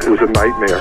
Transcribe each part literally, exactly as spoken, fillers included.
It was a nightmare.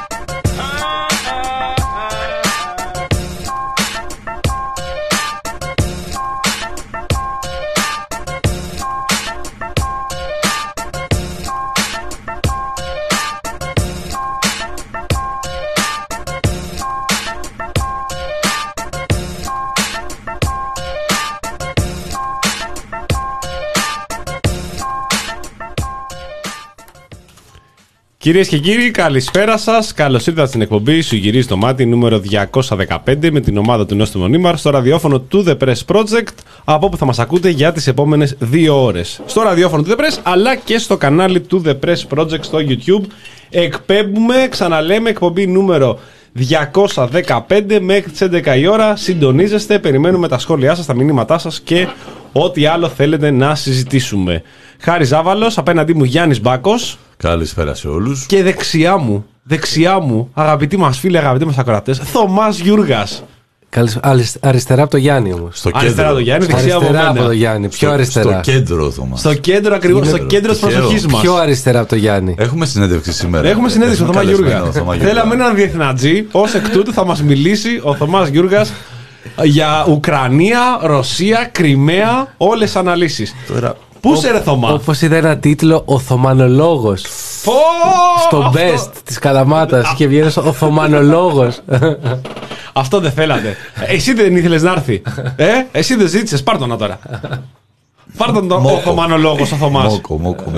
Κυρίες και κύριοι, καλησπέρα σας. Καλώς ήρθατε στην εκπομπή Σου Γυρίζει το Μάτι νούμερο διακόσια δεκαπέντε με την ομάδα του Νόστιμου Νίμαρ στο ραδιόφωνο του The Press Project, από όπου θα μας ακούτε για τις επόμενες δύο ώρες. Στο ραδιόφωνο του The Press αλλά και στο κανάλι του The Press Project στο YouTube. Εκπέμπουμε, ξαναλέμε, εκπομπή νούμερο διακόσια δεκαπέντε μέχρι τις έντεκα η ώρα. Συντονίζεστε, περιμένουμε τα σχόλιά σας, τα μηνύματά σας και ό,τι άλλο θέλετε να συζητήσουμε. Χάρης Ζάβαλος, απέναντί μου Γιάννης Μπάκος. Καλησπέρα σε όλους. Και δεξιά μου, δεξιά μου, αγαπητοί μας φίλοι, αγαπητοί μας ακροατές, Θωμάς Γιούργας. Αριστερά από το Γιάννη όμως. Στο αριστερά από το Γιάννη, δεξιά από αριστερά από το Γιάννη. Πιο στο, αριστερά. Στο κέντρο, Θωμάς. Στο κέντρο ακριβώς, στο κέντρο της προσοχής μας. Πιο αριστερά από το Γιάννη. Έχουμε συνέντευξη σήμερα. Έχουμε συνέντευξη ο Θωμά Γιούργα. Θέλαμε έναν διεθνατζή, ως εκ τούτου θα μας μιλήσει ο Θωμάς Γιούργας για Ουκρανία, Ρωσία, Κριμαία, όλες τις αναλύσεις. Τώρα... Πού σε ρε Θωμά? Όπως είδα ένα τίτλο, ο Θωμανολόγος. Φω! Στο Αυτό... best της Καλαμάτας και βγαίνει ο Θωμανολόγος. Αυτό δεν θέλατε. Εσύ δεν ήθελες να έρθει. Ε, εσύ δεν ζήτησες. Πάρ' τον τώρα. Πάρ' τον ο Θωμανολόγος, ο Θωμάς. Μόκο, μόκο.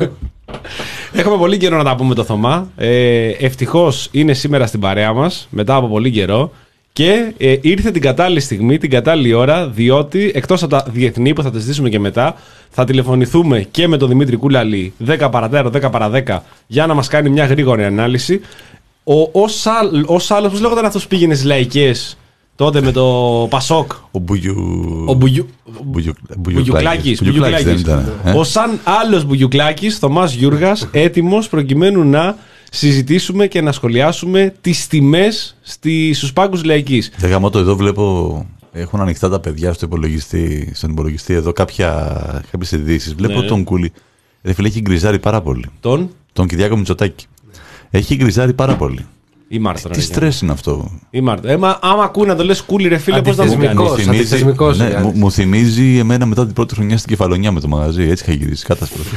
Έχουμε πολύ καιρό να τα πούμε το Θωμά. Ε, ευτυχώς είναι σήμερα στην παρέα μας μετά από πολύ καιρό. Και ε, ήρθε την κατάλληλη στιγμή, την κατάλληλη ώρα, διότι εκτός από τα διεθνή που θα τα συζητήσουμε και μετά, θα τηλεφωνηθούμε και με τον Δημήτρη Κούλαλη δέκα παρατέρα, δέκα παρά δέκα για να μας κάνει μια γρήγορη ανάλυση. Ο, ως άλλος, πώς λέγονταν αυτός που πήγαινε στις λαϊκές τότε με το Πασόκ? Ο Μπουγιου... Ο Μπουγιου... Μπουγιουκλάκης. Ο σαν άλλος Μπουγιουκλάκης, Θωμάς Γιούργας, έτοιμος προκειμένου να συζητήσουμε και να σχολιάσουμε τις τιμές στη, στους πάγκους λαϊκής. Δεν γαμώτο, εδώ βλέπω, έχουν ανοιχτά τα παιδιά στο υπολογιστή, στον υπολογιστή εδώ κάποια, κάποιες ειδήσεις. Βλέπω ναι. Τον Κούλη. Ρε φίλε, έχει γκριζάρει πάρα πολύ. Τον? Τον Κυριάκο Μητσοτάκη. Έχει γκριζάρει πάρα πολύ. Ή Μάρτρα, τι στρες είναι αυτό. Ή Μάρτρα. Ε, μα, άμα ακούει να το λες Κούλη, ρε φίλε, πώς να μου κάνεις? Ναι, μου, μου θυμίζει εμένα μετά την πρώτη χρονιά στην Κεφαλονιά με το μαγαζί. Έτσι είχα γυρίσει. Κατάστροφη.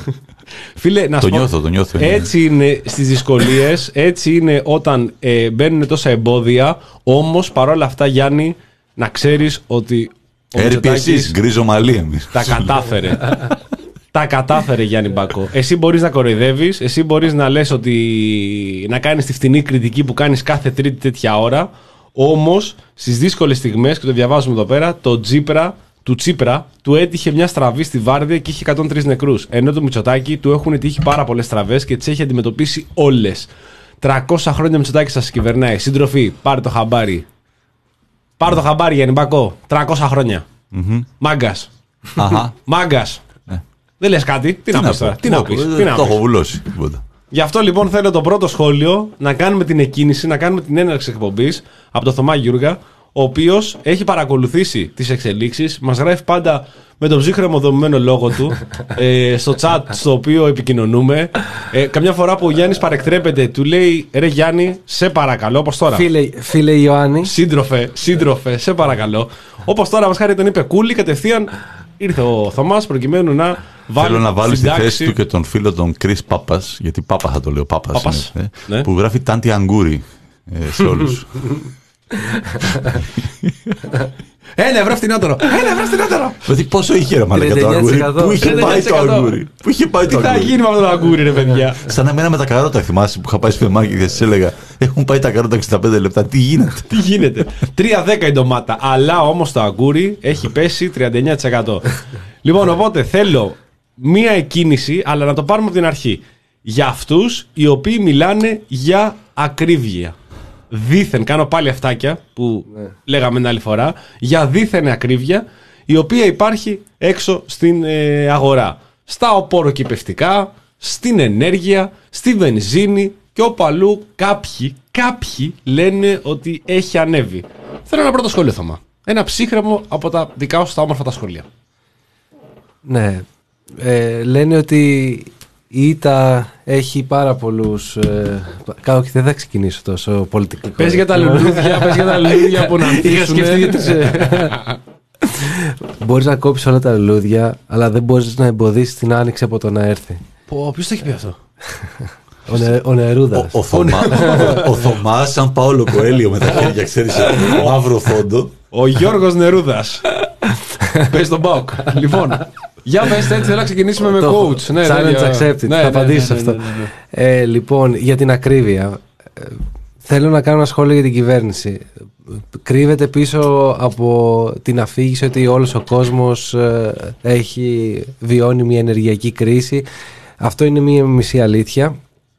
Φίλε, να το πω, νιώθω, το νιώθω. Έτσι είναι στις δυσκολίες, έτσι είναι όταν ε, μπαίνουν τόσα εμπόδια. Όμως παρόλα αυτά, Γιάννη, να ξέρεις ότι ο Μητσοτάκης γκρίζο μαλλί εμείς. Τα κατάφερε. Τα κατάφερε, Γιάννη Μπακό. Εσύ μπορείς να κοροϊδεύεις, εσύ μπορείς να λες ότι να κάνεις τη φτηνή κριτική που κάνεις κάθε τρίτη τέτοια ώρα. Όμως στις δύσκολες στιγμές, και το διαβάζουμε εδώ πέρα, το Τσίπρα, του Τσίπρα του έτυχε μια στραβή στη Βάρδια και είχε εκατόν τρεις νεκρούς. Ενώ το Μητσοτάκη του έχουν τύχει πάρα πολλές στραβές και τις έχει αντιμετωπίσει όλες. τριακόσια χρόνια Μητσοτάκη σας κυβερνάει. Συντροφή, πάρε το χαμπάρι. Πάρε το χαμπάρι, Γιάννη Μπακό. τριακόσια χρόνια. Mm-hmm. Μάγκας. Αχα. Μάγκας. Δεν λες κάτι, τι, τι να πεις τώρα, τι να πεις. Το έχω βουλώσει. Γι' αυτό λοιπόν θέλω το πρώτο σχόλιο να κάνουμε την εκκίνηση, να κάνουμε την έναρξη εκπομπής από τον Θωμά Γιούργα, ο οποίος έχει παρακολουθήσει τις εξελίξεις, μας γράφει πάντα με τον ψύχρεμο δομημένο λόγο του ε, στο chat στο οποίο επικοινωνούμε. Ε, καμιά φορά που ο Γιάννης παρεκτρέπεται, του λέει ρε Γιάννη, σε παρακαλώ, όπως τώρα. Φίλε, φίλε Ιωάννη. Σύντροφε, σύντροφε, σε παρακαλώ. Όπως τώρα μας χάρη τον είπε Κούλη, κατευθείαν ήρθε ο Θωμάς προκειμένου να βάλει. Θέλω να βάλω στη συντάξει... θέση του και τον φίλο τον Κρίς Πάπας, γιατί Πάπα θα το λέω, Πάπας, Πάπας είναι, ναι. που γράφει Τάντι Αγκούρι ε, σε όλους. Ένα ευρώ φτηνότερο! Ένα ευρώ φτηνότερο! Δηλαδή πόσο είχε ρε μαλάκα το αγκούρι? Πού είχε πάει το αγκούρι? Πού είχε πάει το αγκούρι? Τι θα γίνει με αυτό το αγκούρι, ρε παιδιά? Σαν εμένα με τα καρότα, θυμάσαι που είχα πάει στο φεμάκι και σας έλεγα έχουν πάει τα καρότα εξήντα πέντε λεπτά. Τι γίνεται? Τι γίνεται? τρία δέκα η ντομάτα. Αλλά όμως το αγκούρι έχει πέσει τριάντα εννέα τοις εκατό. Λοιπόν, οπότε θέλω μία εκκίνηση, αλλά να το πάρουμε από την αρχή. Για αυτούς οι οποίοι μιλάνε για ακρίβεια. Δήθεν, κάνω πάλι αυτάκια που ναι. λέγαμε την άλλη φορά, για δήθεν ακρίβεια η οποία υπάρχει έξω στην ε, αγορά. Στα οπωροκυπευτικά, στην ενέργεια, στη βενζίνη και όπου αλλού κάποιοι, κάποιοι λένε ότι έχει ανέβει. Θέλω ένα πρώτο σχόλιο, Θωμά. Ένα ψύχρεμο από τα δικά σου τα όμορφα τα σχόλια. Ναι. Ε, λένε ότι Η ΙΤΑ έχει πάρα πολλούς. Ε, Κάτω και δεν θα ξεκινήσω τόσο πολιτικά. Πες για τα λουλούδια, πες για τα λουλούδια που να ανθίσουνε. Είχα σκεφτεί για τις. Μπορείς να κόψεις όλα τα λουλούδια, αλλά δεν μπορείς να εμποδίσεις την άνοιξη από το να έρθει. Ποιος το έχει πει αυτό? Ο, νε, ο Νερούδας. Ο, ο, Θωμά, ο, ο Θωμάς, σαν Παόλο Κοέλιο με τα χέρια, ξέρεις, μαύρο φόντο. Ο Γιώργος Νερούδας. Πες τον Μπάουκ. Λοιπόν, για πες έτσι, θέλω να ξεκινήσουμε με coach. Ναι, challenge accepted. Θα απαντήσεις σε αυτό. Ε, λοιπόν, για την ακρίβεια. Θέλω να κάνω ένα σχόλιο για την κυβέρνηση. Κρύβεται πίσω από την αφήγηση ότι όλος ο κόσμος έχει βιώνει μια ενεργειακή κρίση. Αυτό είναι μια μισή αλήθεια.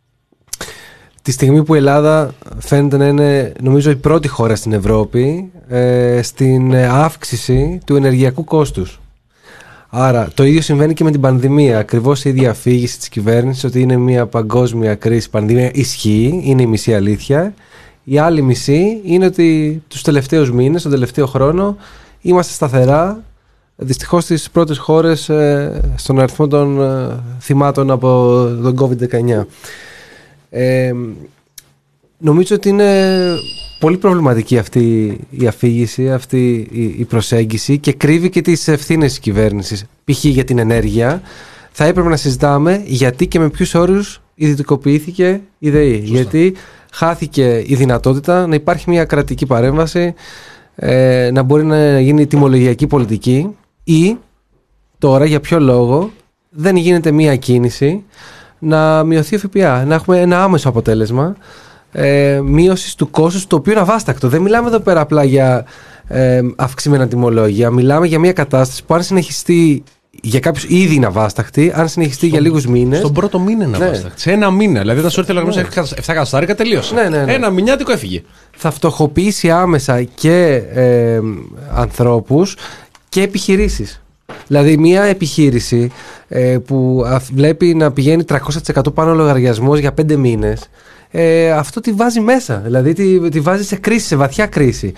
Τη στιγμή που η Ελλάδα φαίνεται να είναι, νομίζω, η πρώτη χώρα στην Ευρώπη ε, στην αύξηση του ενεργειακού κόστους. Άρα το ίδιο συμβαίνει και με την πανδημία. Ακριβώς η ίδια αφήγηση της κυβέρνησης ότι είναι μια παγκόσμια κρίση, πανδημία, ισχύει, είναι η μισή αλήθεια. Η άλλη μισή είναι ότι τους τελευταίους μήνες, τον τελευταίο χρόνο, είμαστε σταθερά, δυστυχώς στις πρώτες χώρες ε, στον αριθμό των ε, θυμάτων από τον κόβιντ δεκαεννιά. Ε, νομίζω ότι είναι πολύ προβληματική αυτή η αφήγηση, αυτή η προσέγγιση και κρύβει και τις ευθύνες της κυβέρνησης. Π.χ. για την ενέργεια θα έπρεπε να συζητάμε γιατί και με ποιους όρους ιδιωτικοποιήθηκε η ΔΕΗ. Σωστά. Γιατί χάθηκε η δυνατότητα να υπάρχει μια κρατική παρέμβαση, ε, να μπορεί να γίνει τιμολογιακή πολιτική, ή τώρα για ποιο λόγο δεν γίνεται μια κίνηση να μειωθεί ο ΦΠΑ, να έχουμε ένα άμεσο αποτέλεσμα ε, μείωσης του κόστους, το οποίο είναι αβάστακτο. Δεν μιλάμε εδώ πέρα απλά για ε, αυξημένα τιμολόγια, μιλάμε για μια κατάσταση που αν συνεχιστεί, για κάποιους ήδη είναι αβάσταχτη, αν συνεχιστεί στο, για λίγους μήνες. Στον πρώτο μήνα είναι αβάσταχτη. Ναι. Σε ένα μήνα. Δηλαδή, όταν σου έρθει ο λογαριασμός εφτά εκατοστάρικα, τελείωσε. Ναι, ναι, ναι. Ένα μηνιάτικο έφυγε. Θα φτωχοποιήσει άμεσα και ε, ανθρώπους και επιχειρήσεις. Δηλαδή, μια επιχείρηση ε, που βλέπει να πηγαίνει τριακόσια τοις εκατό πάνω ο λογαριασμός για πέντε μήνες, ε, αυτό τη βάζει μέσα. Δηλαδή, τη, τη βάζει σε κρίση, σε βαθιά κρίση.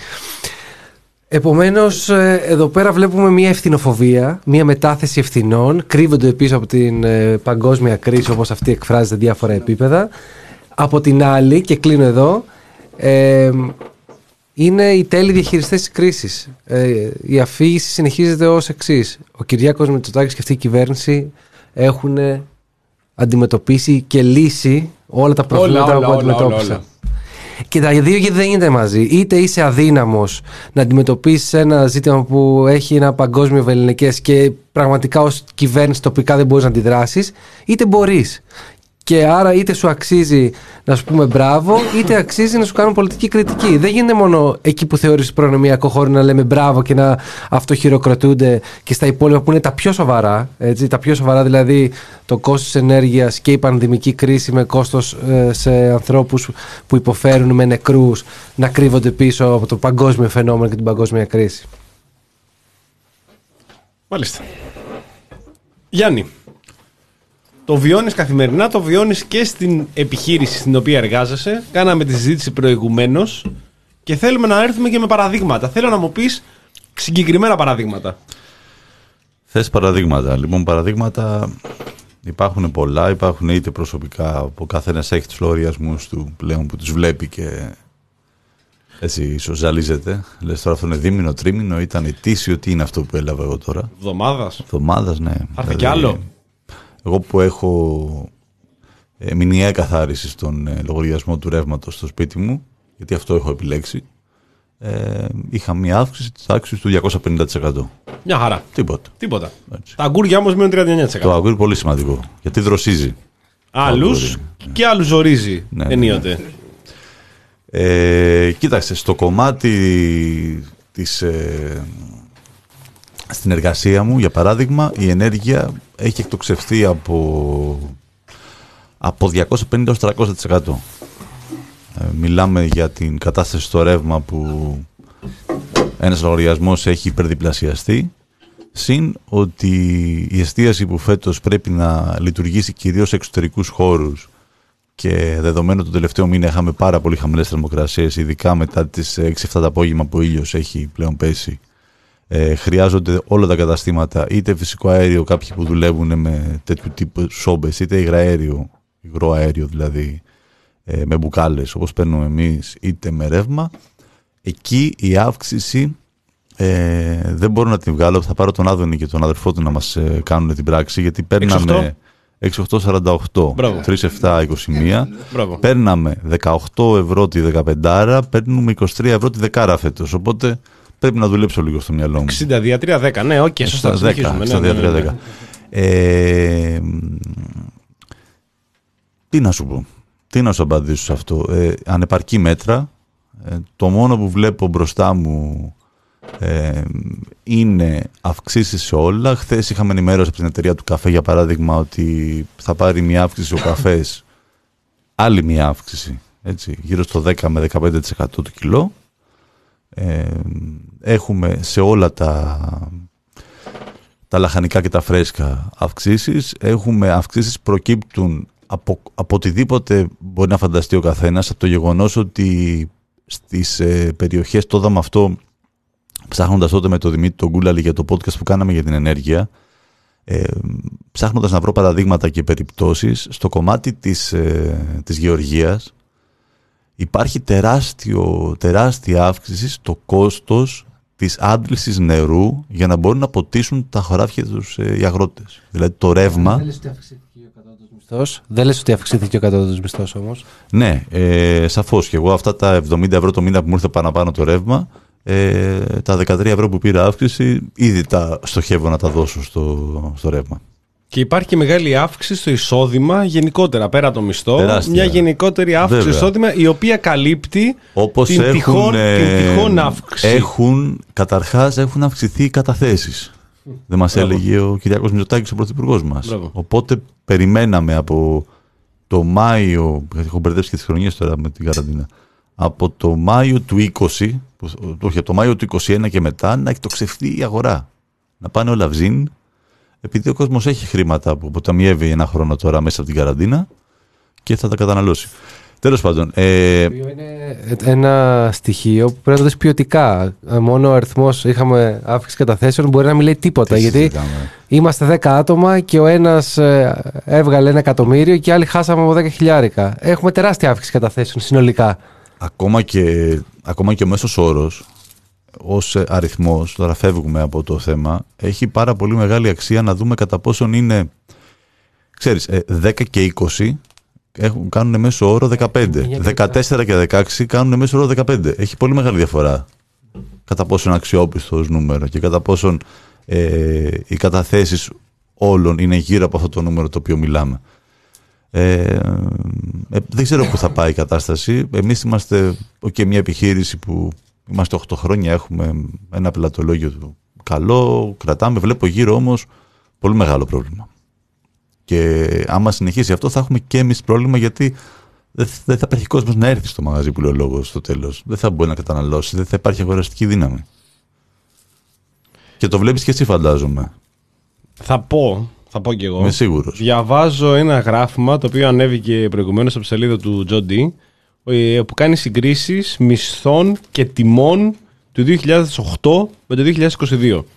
Επομένως, εδώ πέρα βλέπουμε μια ευθυνοφοβία, μια μετάθεση ευθυνών, κρύβονται πίσω από την ε, παγκόσμια κρίση, όπως αυτή εκφράζεται διάφορα επίπεδα. Από την άλλη, και κλείνω εδώ, ε, είναι οι τέλειοι διαχειριστές της κρίσης. Ε, η αφήγηση συνεχίζεται ως εξής. Ο Κυριάκος Μητσοτάκης και αυτή η κυβέρνηση έχουν αντιμετωπίσει και λύσει όλα τα προβλήματα όλα, όλα, που αντιμετώπισαν. Όλα, όλα. Και τα δύο γιατί δεν γίνεται μαζί. Είτε είσαι αδύναμος να αντιμετωπίσεις ένα ζήτημα που έχει ένα παγκόσμιο βελληνικές και πραγματικά ως κυβέρνηση τοπικά δεν μπορείς να αντιδράσεις, είτε μπορείς. Και άρα είτε σου αξίζει να σου πούμε μπράβο, είτε αξίζει να σου κάνουν πολιτική κριτική. Δεν γίνεται μόνο εκεί που θεωρείς προνομιακό χώρο να λέμε μπράβο και να αυτοχειροκροτούνται και στα υπόλοιπα που είναι τα πιο σοβαρά. Έτσι, τα πιο σοβαρά δηλαδή το κόστος ενέργειας και η πανδημική κρίση με κόστος ε, σε ανθρώπους που υποφέρουν, με νεκρούς, να κρύβονται πίσω από το παγκόσμιο φαινόμενο και την παγκόσμια κρίση. Μάλιστα. Γιάννη. Το βιώνεις καθημερινά, το βιώνεις και στην επιχείρηση στην οποία εργάζεσαι. Κάναμε τη συζήτηση προηγουμένως και θέλουμε να έρθουμε και με παραδείγματα. Θέλω να μου πεις συγκεκριμένα παραδείγματα. Θες παραδείγματα. Λοιπόν, παραδείγματα υπάρχουν πολλά. Υπάρχουν είτε προσωπικά, που ο καθένας έχει τους λογαριασμούς του πλέον που τους βλέπει και έτσι ίσως ζαλίζεται. Λες τώρα αυτό είναι δίμηνο, τρίμηνο, ήταν ετήσιο, τι είναι αυτό που έλαβα εγώ τώρα. Εβδομάδας. Εβδομάδας, ναι. Θα έρθει κι άλλο. Εγώ που έχω ε, μηνιαία καθάριση στον ε, λογαριασμό του ρεύματος στο σπίτι μου, γιατί αυτό έχω επιλέξει, ε, είχα μια αύξηση της τάξης του διακόσια πενήντα τοις εκατό. Μια χαρά. Τίποτα. Τίποτα. Τα αγκούρια όμως μείνουν τριάντα εννιά τοις εκατό. Το αγκούρι πολύ σημαντικό, γιατί δροσίζει. Άλλους και άλλους ζορίζει ναι, ενίοτε. Ναι, ναι. Ε, κοίταξε, στο κομμάτι της... Ε, στην εργασία μου, για παράδειγμα, η ενέργεια έχει εκτοξευθεί από, από διακόσια πενήντα έως τριακόσια τοις εκατό. Ε, μιλάμε για την κατάσταση στο ρεύμα που ένας λογαριασμός έχει υπερδιπλασιαστεί, συν ότι η εστίαση που φέτος πρέπει να λειτουργήσει κυρίως σε εξωτερικούς χώρους και δεδομένου το τελευταίο μήνα είχαμε πάρα πολύ χαμηλές θερμοκρασίες, ειδικά μετά τις έξι εφτά το απόγευμα που ο ήλιος έχει πλέον πέσει. Ε, χρειάζονται όλα τα καταστήματα, είτε φυσικό αέριο, κάποιοι που δουλεύουν με τέτοιου τύπου σόμπες, είτε υγραέριο, υγρό αέριο δηλαδή, ε, με μπουκάλες όπως παίρνουμε εμείς, είτε με ρεύμα. Εκεί η αύξηση ε, δεν μπορώ να την βγάλω. Θα πάρω τον Άδωνη και τον αδερφό του να μας ε, κάνουν την πράξη, γιατί παίρναμε έξι οκτώ σαράντα οκτώ, τρία επτά είκοσι ένα, παίρναμε δεκαοκτώ ευρώ τη δεκαπεντάρα, παίρνουμε είκοσι τρία ευρώ τη δεκάρα φέτος, οπότε πρέπει να δουλέψω λίγο στο μυαλό μου. εξήντα δια τρία δέκα, ναι, οκ, okay, σωστά, συνεχίζουμε. εξήντα δια τρία δέκα. Ε, τι να σου πω, τι να σου απαντήσω σε αυτό. Ε, ανεπαρκή μέτρα. Ε, το μόνο που βλέπω μπροστά μου ε, είναι αυξήσεις σε όλα. Χθες είχαμε ενημέρωση από την εταιρεία του καφέ, για παράδειγμα, ότι θα πάρει μια αύξηση ο καφές, άλλη μια αύξηση, έτσι, γύρω στο δέκα με δεκαπέντε τοις εκατό του κιλό. Ε, έχουμε σε όλα τα, τα λαχανικά και τα φρέσκα αυξήσεις. Έχουμε αυξήσεις προκύπτουν από, από οτιδήποτε μπορεί να φανταστεί ο καθένας, από το γεγονός ότι στις ε, περιοχές, το είδαμε αυτό ψάχνοντας τότε με τον Δημήτρη τον Κούλαλη για το podcast που κάναμε για την ενέργεια, ε, ψάχνοντας να βρω παραδείγματα και περιπτώσεις στο κομμάτι της, ε, της γεωργίας. Υπάρχει τεράστιο, τεράστια αύξηση στο κόστος της άντλησης νερού για να μπορούν να ποτίσουν τα χωράφια τους ε, οι αγρότες. Δηλαδή το ρεύμα. Δεν λες ότι αυξήθηκε ο κατώτατος μισθός. Δεν λες ότι αυξήθηκε ο κατώτατος μισθός όμως. Ναι, ε, σαφώς. Και εγώ αυτά τα εβδομήντα ευρώ το μήνα που μου ήρθε παραπάνω το ρεύμα, ε, τα δεκατρία ευρώ που πήρα αύξηση, ήδη τα στοχεύω να τα δώσω στο, στο ρεύμα. Και υπάρχει και μεγάλη αύξηση στο εισόδημα γενικότερα, πέρα από το μισθό. Τεράστια. Μια γενικότερη αύξηση στο εισόδημα, η οποία καλύπτει όπως την, έχουν, τυχόν, την τυχόν αύξηση. Έχουν, καταρχάς έχουν αυξηθεί οι καταθέσεις. Mm. Δεν μας Μπράβο. έλεγε ο Κυριάκος Μητσοτάκης, ο πρωθυπουργός μας. Μπράβο. Οπότε περιμέναμε από το Μάιο, έχω μπερδέψει και τις χρονιές τώρα με την καραντίνα, από το Μάιο του είκοσι, όχι, από το Μάιο του είκοσι ένα και μετά, να εκτοξευτεί η αγορά. Να πάνε όλα βζίν. Επειδή ο κόσμος έχει χρήματα που αποταμιεύει ένα χρόνο τώρα μέσα από την καραντίνα και θα τα καταναλώσει. Τέλος πάντων. Ε... Είναι ένα στοιχείο που πρέπει να το δεις ποιοτικά. Μόνο ο αριθμός, είχαμε αύξηση καταθέσεων, μπορεί να μην λέει τίποτα. Γιατί συζητάμε. Είμαστε δέκα άτομα και ο ένας έβγαλε ένα εκατομμύριο και άλλοι χάσαμε από δέκα χιλιάρικα. Έχουμε τεράστια αύξηση καταθέσεων συνολικά. Ακόμα και, ακόμα και ο μέσος όρος, ως αριθμός, τώρα φεύγουμε από το θέμα, έχει πάρα πολύ μεγάλη αξία να δούμε κατά πόσον είναι, ξέρεις, δέκα και είκοσι έχουν, κάνουν μέσο όρο δεκαπέντε, δεκατέσσερα και δεκαέξι κάνουν μέσο όρο δεκαπέντε. Έχει πολύ μεγάλη διαφορά κατά πόσον αξιόπιστος νούμερο και κατά πόσον ε, οι καταθέσεις όλων είναι γύρω από αυτό το νούμερο το οποίο μιλάμε. Ε, ε, δεν ξέρω πού θα πάει η κατάσταση. Εμείς είμαστε και μια επιχείρηση που είμαστε οκτώ χρόνια, έχουμε ένα πελατολόγιο καλό, κρατάμε, βλέπω γύρω όμως πολύ μεγάλο πρόβλημα. Και άμα συνεχίσει αυτό θα έχουμε και εμείς πρόβλημα, γιατί δεν θα υπάρχει κόσμος να έρθει στο μαγαζί που λέει ο λόγος στο τέλος. Δεν θα μπορεί να καταναλώσει, δεν θα υπάρχει αγοραστική δύναμη. Και το βλέπεις και εσύ, φαντάζομαι. Θα πω, θα πω κι εγώ. Είμαι σίγουρος. Διαβάζω ένα γράφημα το οποίο ανέβηκε προηγουμένως από τη σελίδα του John D, που κάνει συγκρίσεις μισθών και τιμών του δύο χιλιάδες οκτώ με το δύο χιλιάδες είκοσι δύο.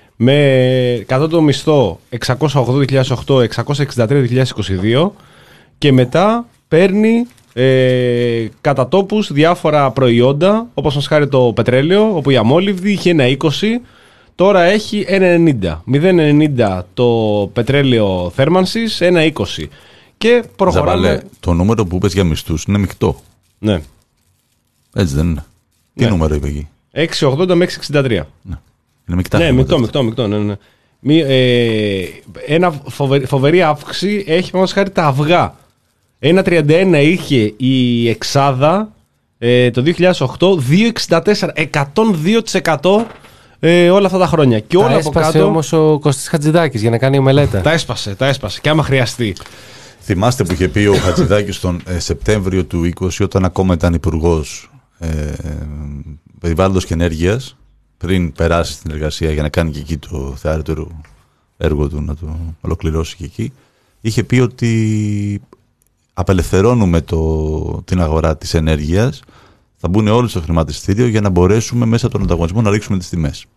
Με κατώτατο μισθό εξακόσια ογδόντα δύο χιλιάδες οκτώ, εξακόσια εξήντα τρία δύο χιλιάδες είκοσι δύο, και μετά παίρνει ε, κατά τόπους διάφορα προϊόντα, όπως μας χάρη το πετρέλαιο, όπου η αμόλυβδη είχε ένα είκοσι, τώρα έχει ένα ενενήντα. μηδέν κόμμα ενενήντα το πετρέλαιο θέρμανσης, ένα είκοσι. Και προχωράμε. Ζαβαλέ, το νούμερο που είπες για μισθούς είναι μεικτό. Ναι. Έτσι δεν είναι? Τι ναι. νούμερο είπε εκεί? έξι ογδόντα με έξι εξήντα τρία. Ναι. Είναι μεικτά. Ναι, μεικτό, μεικτό, μεικτό, ναι, ναι. Μη, ε, ένα φοβερή, φοβερή αύξηση έχει μας χάρη τα αυγά. ένα τριάντα ένα είχε η εξάδα ε, το δύο χιλιάδες οκτώ, δύο εξήντα τέσσερα, εκατόν δύο τοις εκατό ε, όλα αυτά τα χρόνια. Και τα όλα έσπασε από κάτω, όμως ο Κωστής Χατζηδάκης για να κάνει μελέτα. Τα έσπασε, τα έσπασε. Και άμα χρειαστεί. Θυμάστε που είχε πει ο Χατζηδάκης τον ε, Σεπτέμβριο του είκοσι, όταν ακόμα ήταν υπουργός ε, περιβάλλοντος και ενέργειας, πριν περάσει στην εργασία για να κάνει και εκεί το θεάρετερο έργο του, να το ολοκληρώσει και εκεί, είχε πει ότι απελευθερώνουμε το, την αγορά της ενέργειας, θα μπουν όλοι στο χρηματιστήριο για να μπορέσουμε μέσα από τον ανταγωνισμό να ρίξουμε τις τιμές.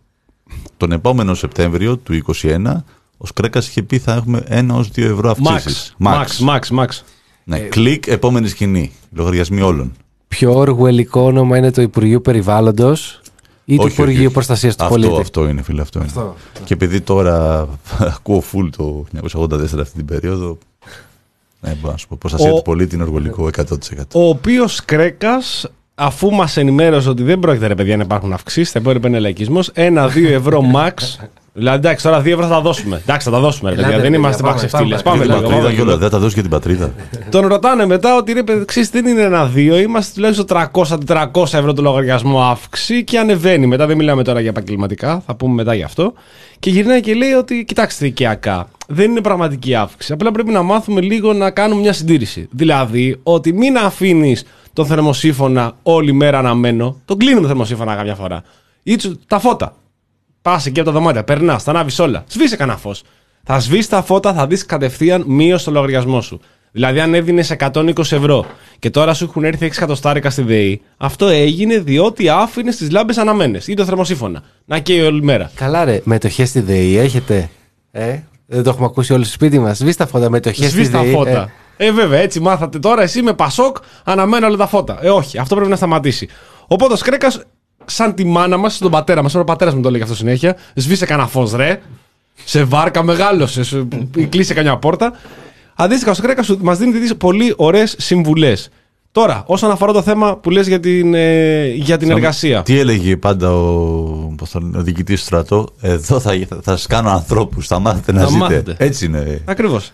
τον επόμενο Σεπτέμβριο του είκοσι ένα ο Σκρέκας είχε πει θα έχουμε ένα ως δύο ευρώ αυξήσεις. Max, max, max. Ναι, ε, κλικ, επόμενη σκηνή. Λογαριασμοί όλων. Πιο οργουελικό όνομα είναι το Υπουργείο Περιβάλλοντος ή το Υπουργείο Προστασίας του Πολίτη? Αυτό είναι, φίλε, αυτό είναι. Αυτό. Και επειδή τώρα ακούω full το χίλια εννιακόσια ογδόντα τέσσερα αυτή την περίοδο, ναι, μπορώ να σου πω, προστασία ο... του πολίτη είναι οργουελικό εκατό τοις εκατό. Ο οποίος Κρέκας, αφού μας ενημέρωσε ότι δεν πρόκειται, ρε παιδιά, να υπάρχουν αυξήσεις, θα υπόλοιπε είναι λαϊκισμός, ένα δύο ευρώ max. Δηλαδή, εντάξει, τώρα δύο ευρώ θα δώσουμε. Εντάξει, θα τα δώσουμε, ρε παιδιά. Δεν είμαστε παξευτήλες. Πάμε λίγο. Δεν θα δώσει και την πατρίδα. Τον ρωτάνε μετά ότι ρε παιδί, ξέρεις, δεν είναι ένα δύο, είμαστε τουλάχιστον τριακόσια με τετρακόσια ευρώ το λογαριασμό αύξηση και ανεβαίνει. Μετά δεν μιλάμε τώρα για επαγγελματικά, θα πούμε μετά γι' αυτό. Και γυρνάει και λέει ότι κοιτάξτε, οικιακά, δεν είναι πραγματική αύξηση. Απλά πρέπει να μάθουμε λίγο να κάνουμε μια συντήρηση. Δηλαδή, ότι μην αφήνεις τον θερμοσύφωνα όλη μέρα αναμένο, τον κλείνουμε θερμοσύφωνα κάποια φορά. Ή τα φώτα. Πα εκεί από τα δωμάτια, περνά, τα ανάβει όλα. Σβήσε κανένα φως. Θα σβήσει τα φώτα, θα δει κατευθείαν μείωση στο λογαριασμό σου. Δηλαδή, αν έδινε εκατόν είκοσι ευρώ και τώρα σου έχουν έρθει έξι εκατοστάρικα στη ΔΕΗ, αυτό έγινε διότι άφηνε τι λάμπες αναμένες ή το θερμοσύφωνα. Να καίει όλη μέρα. Καλά, ρε, μετοχές στη ΔΕΗ έχετε. Ε, δεν το έχουμε ακούσει όλοι στο σπίτι μας. Σβήστε τα φώτα, μετοχές στη ΔΕΗ. Σβήστε τα φώτα. Ε. ε, βέβαια, έτσι μάθατε τώρα. Εσύ με Πασόκ αναμένω όλα τα φώτα. Ε, όχι, αυτό πρέπει να σταματήσει. Οπότε ο Σκρέκας, σαν τη μάνα μας, τον πατέρα μας, ο πατέρας μου το λέει αυτό συνέχεια, σβήσε κανένα φως, ρε. Σε βάρκα μεγάλωσε, κλείσε κανένα πόρτα. Αντίστοιχα, ο Σκρέκας μας δίνει πολύ ωραίες συμβουλές. Τώρα, όσον αφορά το θέμα που λες για την, ε, για την Σαν, εργασία. Τι έλεγε πάντα ο, ο διοικητής του στρατό, εδώ θα, θα, θα σας κάνω ανθρώπους, θα μάθετε να θα ζείτε. Μάθετε. Έτσι είναι. Ακριβώς.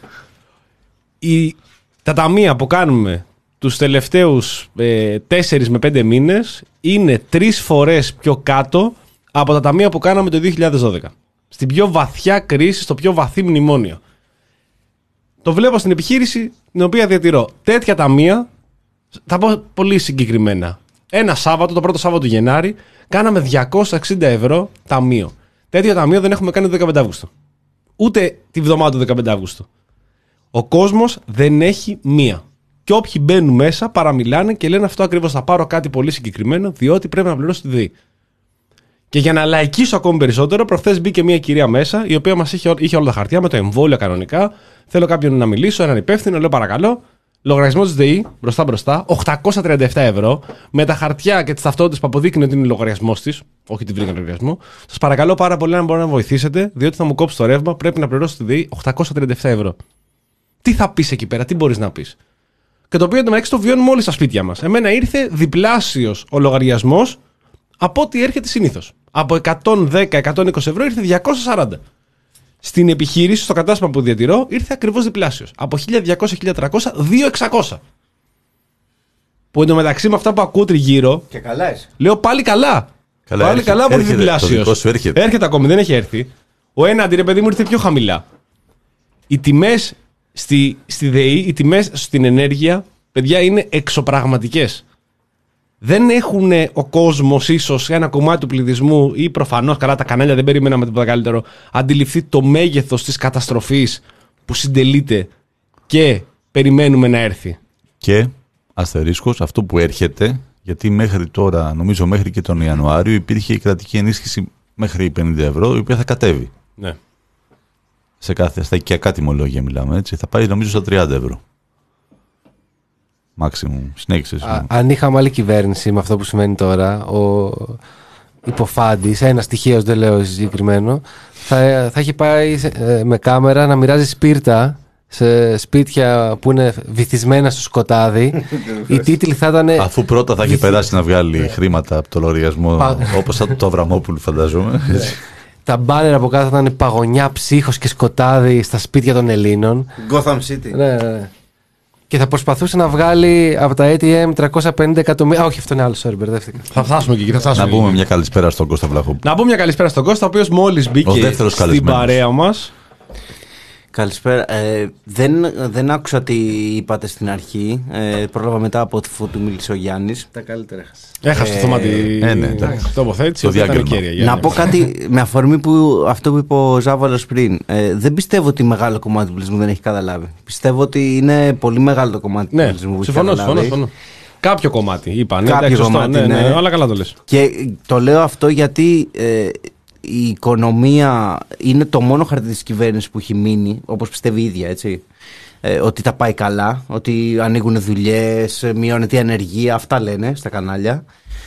Η, τα ταμεία που κάνουμε τους τελευταίους ε, τέσσερις με πέντε μήνες είναι τρεις φορές πιο κάτω από τα ταμεία που κάναμε το δύο χιλιάδες δώδεκα. Στην πιο βαθιά κρίση, στο πιο βαθύ μνημόνιο. Το βλέπω στην επιχείρηση την οποία διατηρώ. Τέτοια ταμεία, θα πω πολύ συγκεκριμένα. Ένα Σάββατο, το πρώτο Σάββατο του Γενάρη, κάναμε διακόσια εξήντα ευρώ ταμείο. Τέτοιο ταμείο δεν έχουμε κάνει το δεκαπέντε Αυγούστου. Ούτε τη βδομάδα του δεκαπέντε Αυγούστου. Ο κόσμος δεν έχει μία. Και όποιοι μπαίνουν μέσα παραμιλάνε και λένε αυτό ακριβώς. Θα πάρω κάτι πολύ συγκεκριμένο, διότι πρέπει να πληρώσω τη ΔΕΗ. Και για να λαϊκίσω ακόμη περισσότερο, προχθές μπήκε μια κυρία μέσα, η οποία μας είχε, είχε όλα τα χαρτιά με το εμβόλιο κανονικά. Θέλω κάποιον να μιλήσω, έναν υπεύθυνο, λέω παρακαλώ. Λογαριασμό της ΔΕΗ, μπροστά μπροστά, οκτακόσια τριάντα επτά ευρώ, με τα χαρτιά και τις ταυτότητες που αποδείκνουν ότι είναι λογαριασμός της. Όχι ότι βρήκαν λογαριασμό. Σας παρακαλώ πάρα πολύ να μπορείτε να βοηθήσετε, διότι θα μου κόψει το ρεύμα, πρέπει να πληρώσω τη ΔΕΗ οκτακόσια τριάντα επτά ευρώ. Τι θα πεις εκεί πέρα, τι μπορείς να πεις? Και το οποίο εντωμεταξύ το βιώνουμε όλοι στα σπίτια μας. Εμένα ήρθε διπλάσιος ο λογαριασμός από ό,τι έρχεται συνήθως. Από εκατόν δέκα με εκατόν είκοσι ευρώ ήρθε διακόσια σαράντα. Στην επιχείρηση, στο κατάστημα που διατηρώ, ήρθε ακριβώς διπλάσιος. Από χίλια διακόσια με χίλια τριακόσια, δύο χιλιάδες εξακόσια. Που εντωμεταξύ με αυτά που ακούω τριγύρω. Και καλά είσαι. Λέω πάλι καλά. Καλά πάλι έρχεται, καλά που ήρθε διπλάσιος. Έρχεται. έρχεται ακόμη, δεν έχει έρθει. Ο έναντι, ρε παιδί μου, ήρθε πιο χαμηλά. Οι τιμές στη, στη ΔΕΗ, οι τιμές στην ενέργεια, παιδιά, είναι εξωπραγματικές. Δεν έχουν ο κόσμος, ίσως ένα κομμάτι του πληθυσμού ή προφανώς, καλά, τα κανάλια δεν περιμέναμε τίποτα καλύτερο, αντιληφθεί το μέγεθος της καταστροφής που συντελείται και περιμένουμε να έρθει. Και αστερίσκος, αυτό που έρχεται, γιατί μέχρι τώρα, νομίζω μέχρι και τον Ιανουάριο, υπήρχε η κρατική ενίσχυση μέχρι πενήντα ευρώ, η οποία θα κατέβει. Ναι. Σε κάθε, στα οικιακά τιμολόγια μιλάμε, έτσι. Θα πάει νομίζω στα τριάντα ευρώ. Maximum. Συνέχισες. Α, αν είχαμε άλλη κυβέρνηση με αυτό που σημαίνει τώρα, ο υποφάντης, ένα στοιχείο, δεν λέω συγκεκριμένο, θα, θα έχει πάει ε, με κάμερα να μοιράζει σπίρτα σε σπίτια που είναι βυθισμένα στο σκοτάδι. Οι τίτλοι θα ήταν. Αφού πρώτα θα έχει περάσει να βγάλει χρήματα από το λογαριασμό, όπως θα το Αβραμόπουλο, φανταζόμαι. Τα μπάνερα από κάτω θα ήταν παγωνιά, ψύχος και σκοτάδι στα σπίτια των Ελλήνων. Gotham City. Ναι, ναι. Και θα προσπαθούσε να βγάλει από τα έι τι εμ τριακόσια πενήντα εκατομμύρια. Α, όχι, αυτό είναι άλλο, sorry, μπερδεύτηκα. Θα φτάσουμε και εκεί. Θα φτάσουμε να πούμε εκεί. Μια καλησπέρα στον Κώστα Βλαχόπουλο. Να πούμε μια καλησπέρα στον Κώστα, ο οποίος μόλις μπήκε στην παρέα μας. Καλησπέρα. Ε, δεν, δεν άκουσα τι είπατε στην αρχή. Ε, πρόλαβα μετά από τη φωτού μίλησε ο Γιάννης. Τα καλύτερα έχασε. Έχασε το θέμα τη ε, ναι, τοποθέτηση. Το διάγγελμα. Να πω κάτι με αφορμή που αυτό που είπε ο Ζάβαλος πριν. Ε, δεν πιστεύω ότι μεγάλο κομμάτι του πληθυσμού δεν έχει καταλάβει. Πιστεύω ότι είναι πολύ μεγάλο το κομμάτι ναι, του πληθυσμού που συμφωνώ, έχει καταλάβει. Συμφωνώ, συμφωνώ. Κάποιο κομμάτι είπαν. Κάποιο εντάξει, κομμάτι, ναι, ναι, ναι. ναι, αλλά καλά το λες. Και το λέω αυτό γιατί. Ε, η οικονομία είναι το μόνο χαρτί της κυβέρνησης που έχει μείνει, όπως πιστεύει η ίδια, έτσι. Ε, ότι τα πάει καλά, ότι ανοίγουν δουλειές, μειώνεται η ανεργία, αυτά λένε στα κανάλια.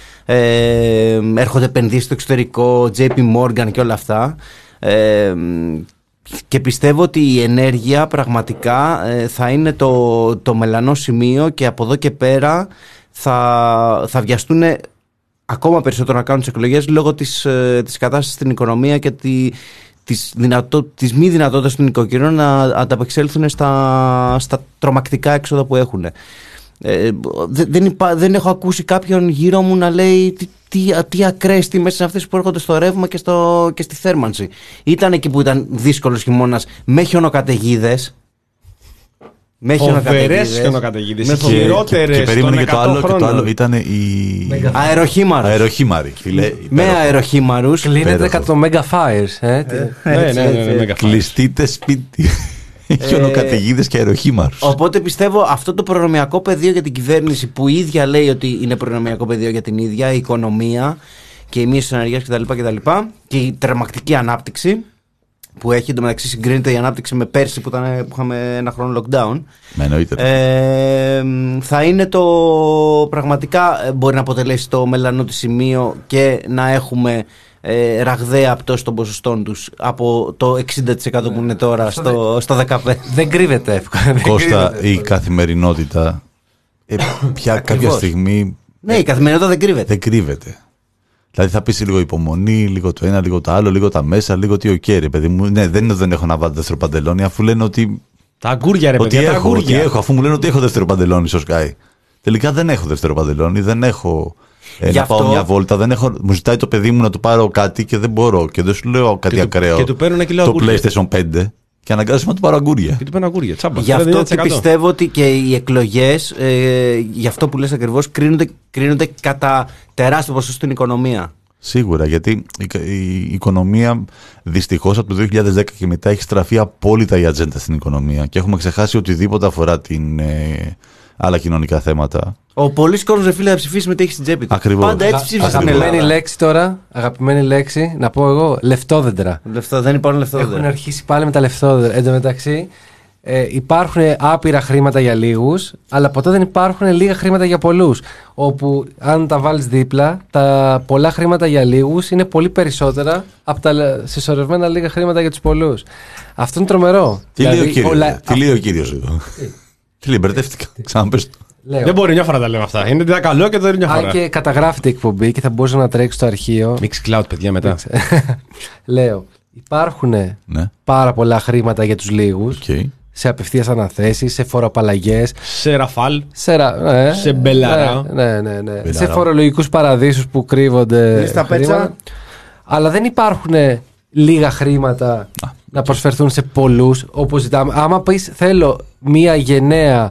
Ε, έρχονται επενδύσεις στο εξωτερικό, τζέι πι Morgan και όλα αυτά. Ε, και πιστεύω ότι η ενέργεια πραγματικά ε, θα είναι το, το μελανό σημείο και από εδώ και πέρα θα, θα βιαστούν ακόμα περισσότερο να κάνουν τις εκλογές λόγω της, ε, της κατάστασης στην οικονομία και τη, της, δυνατό, της μη δυνατότητας των νοικοκυριών να ανταπεξέλθουν στα, στα τρομακτικά έξοδα που έχουν. Ε, δεν, υπά, δεν έχω ακούσει κάποιον γύρω μου να λέει τι, τι, τι ακραίες τιμές είναι αυτές που έρχονται στο ρεύμα και, στο, και στη θέρμανση. Ήταν εκεί που ήταν δύσκολος χειμώνας με χιονοκαταιγίδες. Με φοβερές χιονοκαταιγίδες. Και, και, και περίμενε και το άλλο, και το άλλο ήταν η... αεροχήμαρους. Αεροχήμαροι. Με αεροχήμαρους. Κλείνεται κατά το Mega Fires. Ε, ναι, ναι, ναι, κλειστείτε σπίτι. Χιονοκαταιγίδες και αεροχήμαρους. Οπότε πιστεύω αυτό το προνομιακό πεδίο για την κυβέρνηση που η ίδια λέει ότι είναι προνομιακό πεδίο για την ίδια, η οικονομία και η μείωση της ανεργίας κτλ. Και η τρομακτική ανάπτυξη που έχει, εντωμεταξύ συγκρίνεται η ανάπτυξη με πέρσι που, ήταν, που είχαμε ένα χρόνο lockdown. Με εννοείται. Ε, θα είναι το πραγματικά μπορεί να αποτελέσει το μελανό της σημείο και να έχουμε ε, ραγδαία πτώση των ποσοστών τους από το εξήντα τοις εκατό που είναι τώρα στο, στο δεκαπέντε τοις εκατό. Δεν κρύβεται εύκολα. Κώστα, η καθημερινότητα ε, πια κάποια στιγμή... Ναι, η καθημερινότητα δεν κρύβεται. Δεν κρύβεται. Δηλαδή θα πεις λίγο υπομονή, λίγο το ένα, λίγο το άλλο, λίγο τα μέσα, λίγο τι οκ, ρε παιδί μου. Ναι, δεν είναι ότι δεν έχω να βάλω δεύτερο παντελόνι, αφού λένε ότι. Τα αγκούρια, ρε ότι παιδιά, έχω, τα αγκούρια. Ότι έχω, αφού μου λένε ότι έχω δεύτερο παντελόνι στο Sky. Τελικά δεν έχω δεύτερο παντελόνι, δεν έχω. Ε, να αυτό... πάω μια βόλτα, δεν έχω. Μου ζητάει το παιδί μου να του πάρω κάτι και δεν μπορώ. Και δεν σου λέω κάτι και ακραίο. Και του παίρνω ένα κιλό το αγκούρια. PlayStation πέντε. Και αναγκάζομαι να του πάρω αγκούρια. Και του παίρνω αγκούρια. Τσάμπα. Γι' αυτό και πιστεύω ότι και οι εκλογές, ε, γι' αυτό που λες ακριβώς, κρίνονται, κρίνονται κατά τεράστιο ποσοστό στην οικονομία. Σίγουρα, γιατί η οικονομία δυστυχώς από το δύο χιλιάδες δέκα και μετά έχει στραφεί απόλυτα η ατζέντα στην οικονομία και έχουμε ξεχάσει οτιδήποτε αφορά την, ε, άλλα κοινωνικά θέματα. Ο πολλής κόσμος, ρε φίλε, θα ψηφίσει με τι έχει στην τσέπη του. Ακριβώς. Πάντα έτσι ψήφισε στην Ελλάδα. Αγαπημένη λέξη τώρα, αγαπημένη λέξη, να πω εγώ, λεφτόδεντρα. Λεφτό, δεν υπάρχουν λεφτόδεντρα. Έχουν αρχίσει πάλι με τα λεφτόδεντρα. Εν τω μεταξύ, ε, υπάρχουν άπειρα χρήματα για λίγους, αλλά ποτέ δεν υπάρχουν λίγα χρήματα για πολλούς. Όπου αν τα βάλεις δίπλα, τα πολλά χρήματα για λίγους είναι πολύ περισσότερα από τα συσσωρευμένα λίγα χρήματα για τους πολλούς. Αυτό είναι τρομερό. Τι λέει δηλαδή, ο κύριος, όλα... τι λέει ο κύριος εδώ. Τι λέει, μπερδεύτηκα. Ξαναπες το. Λέω. Δεν μπορεί μια φορά να τα λέμε αυτά. Είναι ένα καλό και το είναι μια φορά. Αν και καταγράφεται η εκπομπή και θα μπορούσε να τρέξει στο αρχείο. Mixcloud, παιδιά, μετά. Λέω, υπάρχουν Ναι. πάρα πολλά χρήματα για τους λίγους. Okay. Σε απευθείας αναθέσεις, σε φοροαπαλλαγές. Σε ραφάλ. Σε, ρα, ναι, σε μπελαρά. Ναι, ναι, ναι, ναι. Σε φορολογικούς παραδείσους που κρύβονται στα χρήματα. πέτσα. Αλλά δεν υπάρχουν λίγα χρήματα Α, να προσφερθούν σε πολλούς όπως ζητάμε. Άμα πεις θέλω μία γενναία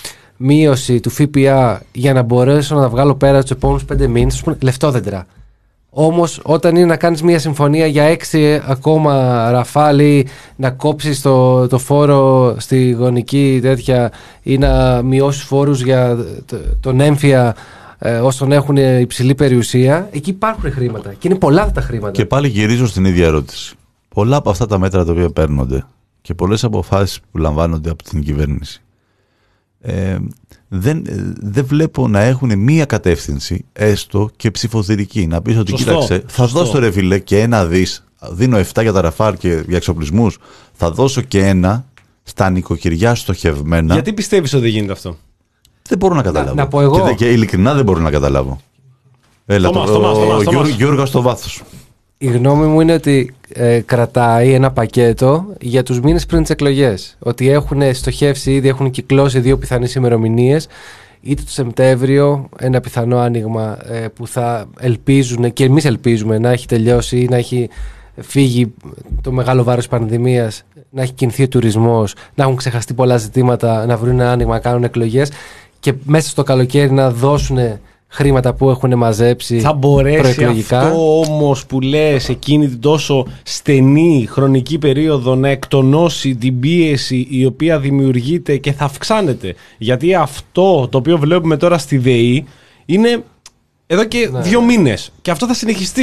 μείωση του ΦΠΑ για να μπορέσω να τα βγάλω πέρα τους επόμενους πέντε μήνες, σου πούνε λεφτόδεντρα. Όμως όταν είναι να κάνεις μια συμφωνία για έξι ακόμα ραφάλι, να κόψεις το, το φόρο στη γονική τέτοια ή να μειώσεις φόρους για τον έμφυα ε, όσων έχουν υψηλή περιουσία, εκεί υπάρχουν χρήματα και είναι πολλά αυτά τα χρήματα. Και πάλι γυρίζω στην ίδια ερώτηση. Πολλά από αυτά τα μέτρα τα οποία παίρνονται και πολλές αποφάσεις που λαμβάνονται από την κυβέρνηση ε, δεν, δεν βλέπω να έχουν μία κατεύθυνση, έστω και ψηφοθυρική. Να πεις ότι Σωστό, κοίταξε, θα σωστό. δώσω ρε φίλε και ένα δις, δίνω επτά για τα ραφάλ και για εξοπλισμούς, θα δώσω και ένα στα νοικοκυριά στοχευμένα. Γιατί πιστεύεις ότι δεν γίνεται αυτό? Δεν μπορώ να καταλάβω. Να, να πω εγώ. Και, και ειλικρινά δεν μπορώ να καταλάβω. Έλα, Στομάς, το, Στομάς, Στομάς, ο Στομάς. Γιώργο, Γιώργο στο βάθος. Η γνώμη μου είναι ότι ε, κρατάει ένα πακέτο για τους μήνες πριν τις εκλογές. Ότι έχουν στοχεύσει ήδη, έχουν κυκλώσει δύο πιθανές ημερομηνίες. Είτε το Σεπτέμβριο, ένα πιθανό άνοιγμα ε, που θα ελπίζουν και εμείς ελπίζουμε να έχει τελειώσει ή να έχει φύγει το μεγάλο βάρος της πανδημίας, να έχει κινηθεί ο τουρισμός, να έχουν ξεχαστεί πολλά ζητήματα, να βρουν ένα άνοιγμα, να κάνουν εκλογές και μέσα στο καλοκαίρι να δώσουν χρήματα που έχουν μαζέψει. Θα μπορέσει προεκλογικά. Αυτό όμως που λες εκείνη την τόσο στενή χρονική περίοδο να εκτονώσει την πίεση η οποία δημιουργείται και θα αυξάνεται? Γιατί αυτό το οποίο βλέπουμε τώρα στη ΔΕΗ είναι εδώ και ναι. δύο μήνες και αυτό θα συνεχιστεί.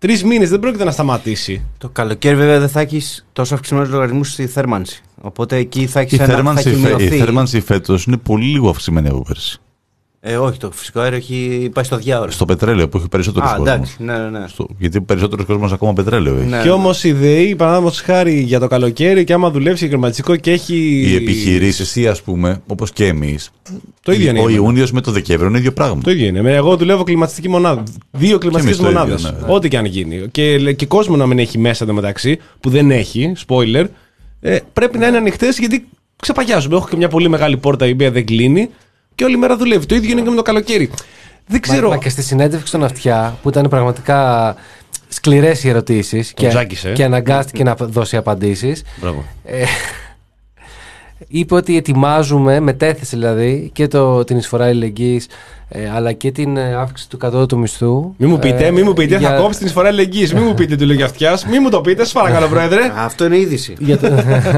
Τρεις μήνες δεν πρόκειται να σταματήσει. Το καλοκαίρι βέβαια δεν θα έχεις τόσο αυξημένους λογαριασμούς στη θέρμανση. Οπότε εκεί θα έχεις η ένα. Θέρμανση, θα η θέρμανση φέτος είναι πολύ λίγο αυξημένη από πέρσι. Ε, όχι, το φυσικό αέριο έχει πάει στο διάωρο. Στο πετρέλαιο που έχει περισσότερο κόσμο. Εντάξει, ναι, ναι, ναι. Στο, γιατί περισσότερο κόσμο ακόμα πετρέλαιο έχει. Ναι. Και όμως η ΔΕΗ, παραδείγματος χάρη για το καλοκαίρι, και άμα δουλέψει κλιματιστικό και έχει. Οι επιχειρήσεις ή ας πούμε, όπως και εμείς. Το ίδιο είναι. Ο Ιούνιος με το Δεκέμβριο είναι ίδιο πράγμα. Το ίδιο είναι. Εγώ δουλεύω κλιματιστική μονάδα. Δύο κλιματιστικές μονάδες. Ναι, ναι. Ό,τι και αν γίνει. Και, και κόσμο να μην έχει μέσα εντωμεταξύ, που δεν έχει, spoiler, ε, πρέπει να είναι ανοιχτές γιατί ξεπαγιάζουμε. Έχω και μια πολύ μεγάλη πόρτα η οποία δεν κλείνει. Και όλη μέρα δουλεύει. Το ίδιο είναι και με το καλοκαίρι. Δεν ξέρω. Μα, μα και στη συνέντευξη στον Αυτιά, που ήταν πραγματικά σκληρές οι ερωτήσεις και, τζάκισε. και αναγκάστηκε να δώσει απαντήσεις. Μπράβο. Ε, είπε ότι ετοιμάζουμε, μετέθεσε δηλαδή, και το, την εισφορά αλληλεγγύης, ε, αλλά και την αύξηση του κατώτατου μισθού. Μη μου πείτε, ε, μη μου πείτε, για... θα κόψει την εισφορά αλληλεγγύης. Μη μου πείτε, του λέγει Αυτιάς. Μη μου το πείτε, σας παρακαλώ, Πρόεδρε. Αυτό είναι είδηση. Για το...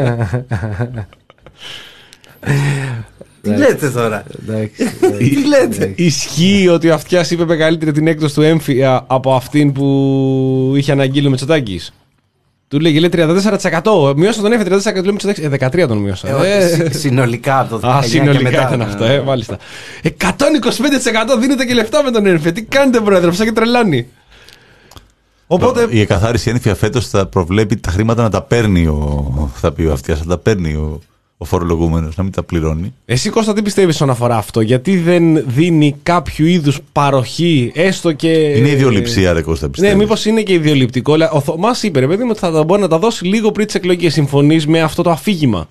Τι λέτε τώρα. Τι λέτε. Ισχύει ότι ο Αυτιάς είπε μεγαλύτερη την έκδοση του έμφυα από αυτήν που είχε αναγγείλει ο Μητσοτάκης. Του λέγει, λέει τριάντα τέσσερα τοις εκατό. Μειώσα τον έμφυα τριάντα τέσσερα τοις εκατό. Ε, δεκατρία τον μειώσα. Ε, συνολικά από το Α, συνολικά ήταν αυτό, ε, μάλιστα. εκατόν είκοσι πέντε τοις εκατό δίνετε και λεφτά με τον έμφυα. Τι κάνετε, Πρόεδρε, που και τρελάνει. Οπότε... Η εκαθάριση ένφυα φέτος θα προβλέπει τα χρήματα να τα παίρνει ο, θα πει ο Αυτιάς, να τα παίρνει ο, ο φορολογούμενος, να μην τα πληρώνει. Εσύ, Κώστα, τι πιστεύεις όσον αφορά αυτό? Γιατί δεν δίνει κάποιο είδους παροχή, έστω και. Είναι ιδιοληψία, ρε Κώστα, πιστεύεις? Ναι, μήπως είναι και ιδιοληπτικό. Ο Θωμάς είπε, ρε παιδί μου, ότι θα μπορεί να τα δώσει λίγο πριν τις εκλογές. Συμφωνείς με αυτό το αφήγημα?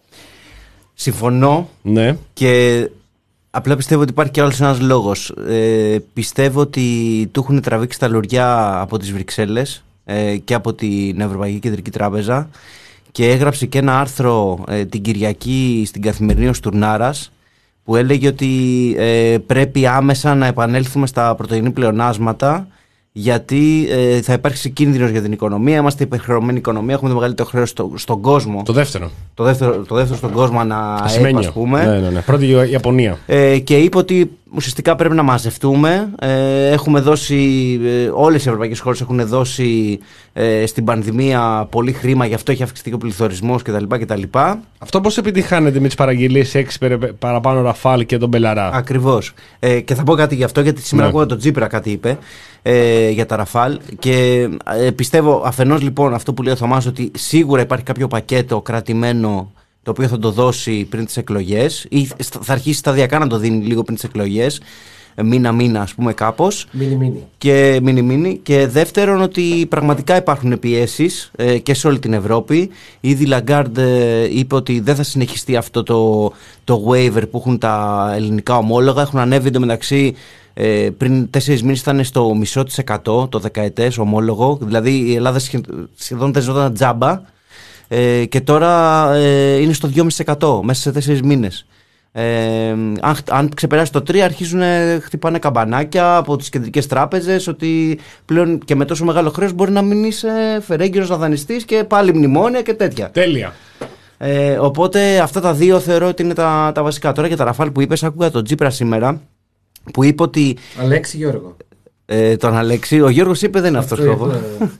Συμφωνώ. Ναι. Και απλά πιστεύω ότι υπάρχει και άλλος ένας λόγος. Ε, πιστεύω ότι του έχουν τραβήξει τα λουριά από τις Βρυξέλλες ε, και από την Ευρωπαϊκή Κεντρική Τράπεζα, και έγραψε και ένα άρθρο ε, την Κυριακή στην καθημερινή ο Στουρνάρας, που έλεγε ότι ε, πρέπει άμεσα να επανέλθουμε στα πρωτογενή πλεονάσματα, γιατί ε, θα υπάρξει κίνδυνος για την οικονομία. Είμαστε υπερχρεωμένη οικονομία, έχουμε το μεγαλύτερο χρέος στο, στον κόσμο. Το δεύτερο. Το δεύτερο, το δεύτερο στον κόσμο, να ας πούμε. Ναι, ναι, ναι. Πρώτη η Ιαπωνία. Ε, και είπε ότι ουσιαστικά πρέπει να μαζευτούμε. Ε, έχουμε δώσει, ε, όλες οι ευρωπαϊκές χώρες έχουν δώσει ε, στην πανδημία πολύ χρήμα, γι' αυτό έχει αυξηθεί και ο πληθωρισμός κτλ. κτλ. Αυτό πώς επιτυχάνεται με τις παραγγελίες έξι παραπάνω Ραφάλ και τον Μπελαρά? Ακριβώς. Ε, και θα πω κάτι γι' αυτό, γιατί σήμερα ναι. ακούω τον Τσίπρα κάτι είπε ε, για τα Ραφάλ. Και ε, πιστεύω αφενός λοιπόν αυτό που λέει ο Θωμάς, ότι σίγουρα υπάρχει κάποιο πακέτο κρατημένο, το οποίο θα το δώσει πριν τις εκλογές, ή θα αρχίσει σταδιακά να το δίνει λίγο πριν τις εκλογές, μήνα-μήνα ας πούμε κάπως. Μίνι-μίνι. Και μίνι-μίνι. Και δεύτερον, ότι πραγματικά υπάρχουν πιέσεις ε, και σε όλη την Ευρώπη. Ήδη η Λαγκάρντ ε, είπε ότι δεν θα συνεχιστεί αυτό το, το waiver που έχουν τα ελληνικά ομόλογα. Έχουν ανέβει εντωμεταξύ. Ε, πριν τέσσερις μήνες ήταν στο μισό της εκατό το δεκαετές ομόλογο. Δηλαδή η Ελλάδα σχεδόν τεζόταν τζάμπα. Ε, και τώρα ε, είναι στο δυόμισι τοις εκατό μέσα σε τέσσερις μήνες. Ε, αν, αν ξεπεράσει το τρία, αρχίζουν χτυπάνε καμπανάκια από τις κεντρικές τράπεζες ότι πλέον και με τόσο μεγάλο χρέος μπορεί να μην είσαι φερέγγυρος να δανειστείς και πάλι μνημόνια και τέτοια. Τέλεια. Ε, οπότε αυτά τα δύο θεωρώ ότι είναι τα, τα βασικά. Τώρα για τα Ραφάλ που είπες, άκουγα τον Τσίπρα σήμερα που είπε ότι. Αλέξη Γιώργο. Ε, τον Αλέξη, ο Γιώργος είπε δεν είναι αυτός λόγο.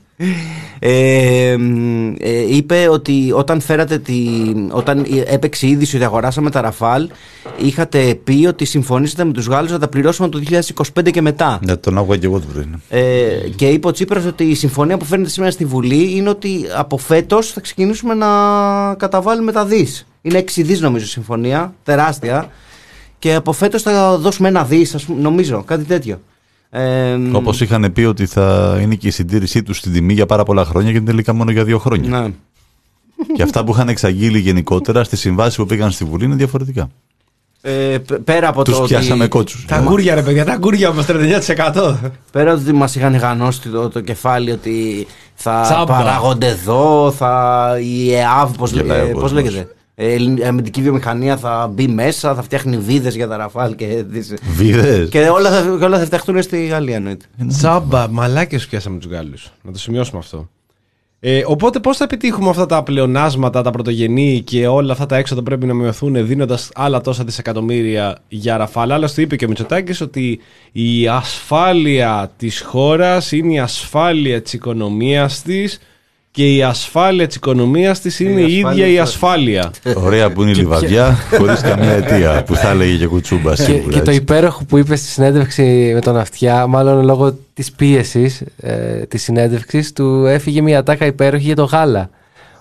Ε, ε, είπε ότι όταν φέρατε τη, όταν έπαιξε η είδηση ότι αγοράσαμε τα Ραφάλ, είχατε πει ότι συμφωνήσατε με τους Γάλλους να τα πληρώσουμε το δύο χιλιάδες είκοσι πέντε και μετά. Ναι, τον άκουγα και εγώ το πριν. Ε, και είπε ο Τσίπρας ότι η συμφωνία που φαίνεται σήμερα στη Βουλή είναι ότι από φέτος θα ξεκινήσουμε να καταβάλουμε τα δις. Είναι έξι δις νομίζω η συμφωνία, τεράστια. Και από φέτος θα δώσουμε ένα δις, ας πούμε, νομίζω, κάτι τέτοιο. Ε, Όπως είχαν πει ότι θα είναι και η συντήρησή του στην τιμή για πάρα πολλά χρόνια και είναι τελικά μόνο για δύο χρόνια. Ναι. Και αυτά που είχαν εξαγγείλει γενικότερα στις συμβάσεις που πήγαν στη Βουλή είναι διαφορετικά. Ε, πέρα από τους το πιάσαμε ότι... κότσους. Τα αγκούρια, ρε παιδιά, τα αγκούρια μας τριάντα εννιά τοις εκατό. Πέρα ότι μας είχαν γανώσει το, το κεφάλι ότι θα Τσάμπα. παράγονται εδώ, θα η ΕΑΒ, πώς, Γελάει ο ε, πώς κόσμος. λέγεται. Η αμυντική βιομηχανία θα μπει μέσα, θα φτιάχνει βίδες για τα Ραφάλ και, Βίδες. και όλα, θα, και όλα θα φτιαχτούν στη Γαλλία εννοείται. Τζάμπα, μαλάκες πιάσαμε τους Γάλλους. Να το σημειώσουμε αυτό. Ε, οπότε πώς θα επιτύχουμε αυτά τα πλεονάσματα, τα πρωτογενή και όλα αυτά τα έξοδα πρέπει να μειωθούν δίνοντας άλλα τόσα δισεκατομμύρια για Ραφάλ. Άλλωστε είπε και ο Μητσοτάκης ότι η ασφάλεια της χώρας είναι η ασφάλεια της οικονομίας της και η ασφάλεια της οικονομίας της είναι η, η ίδια η ασφάλεια. Ωραία που είναι η λιβαδιά χωρίς καμία αιτία που θα έλεγε και Κουτσούμπα σίγουρα. Και, και το υπέροχο που είπε στη συνέντευξη με τον Αυτιά, μάλλον λόγω της πίεσης ε, της συνέντευξης του έφυγε μια ατάκα υπέροχη για το γάλα.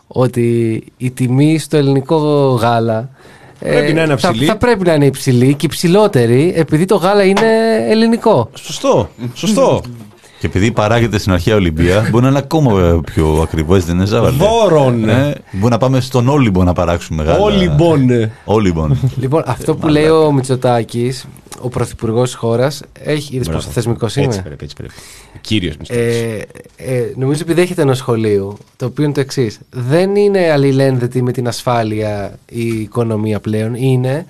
Ότι η τιμή στο ελληνικό γάλα πρέπει ε, να είναι θα, υψηλή. θα πρέπει να είναι υψηλή και υψηλότερη επειδή το γάλα είναι ελληνικό. Σωστό, σωστό. Και επειδή παράγεται στην αρχαία Ολυμπία, μπορεί να είναι ακόμα πιο ακριβό, έτσι δεν είναι, Ζάβαλε? Δώρον. Ε, μπορεί να πάμε στον Όλυμπο να παράξουμε γάλα. Όλυμπον. Όλυμπον. Λοιπόν, αυτό που λέει ο Μητσοτάκης, ο πρωθυπουργός της χώρας, έχει. Είδες πόσο θεσμικός είναι. Έτσι πρέπει, έτσι πρέπει. Κύριος Μητσοτάκης. Ε, ε, νομίζω επιδέχεται ενός σχολείου, το οποίο είναι το εξής. Δεν είναι αλληλένδετη με την ασφάλεια η οικονομία πλέον. Είναι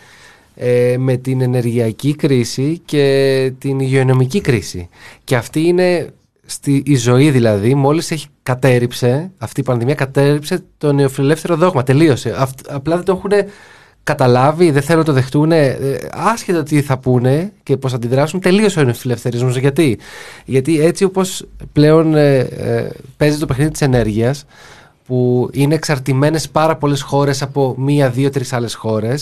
ε, με την ενεργειακή κρίση και την υγειονομική κρίση. Και αυτή είναι στη, η ζωή δηλαδή, μόλις έχει κατέριψε, αυτή η πανδημία κατέριψε το νεοφιλελεύθερο δόγμα. Τελείωσε. Αυτ, απλά δεν το έχουν καταλάβει, δεν θέλουν να το δεχτούν, άσχετα τι θα πούνε και πώς θα αντιδράσουν. Τελείωσε ο νεοφιλελευθερισμός. Γιατί? Γιατί έτσι όπως πλέον ε, ε, παίζει το παιχνίδι της ενέργειας, που είναι εξαρτημένες πάρα πολλές χώρες από μία, δύο, τρεις άλλες χώρες,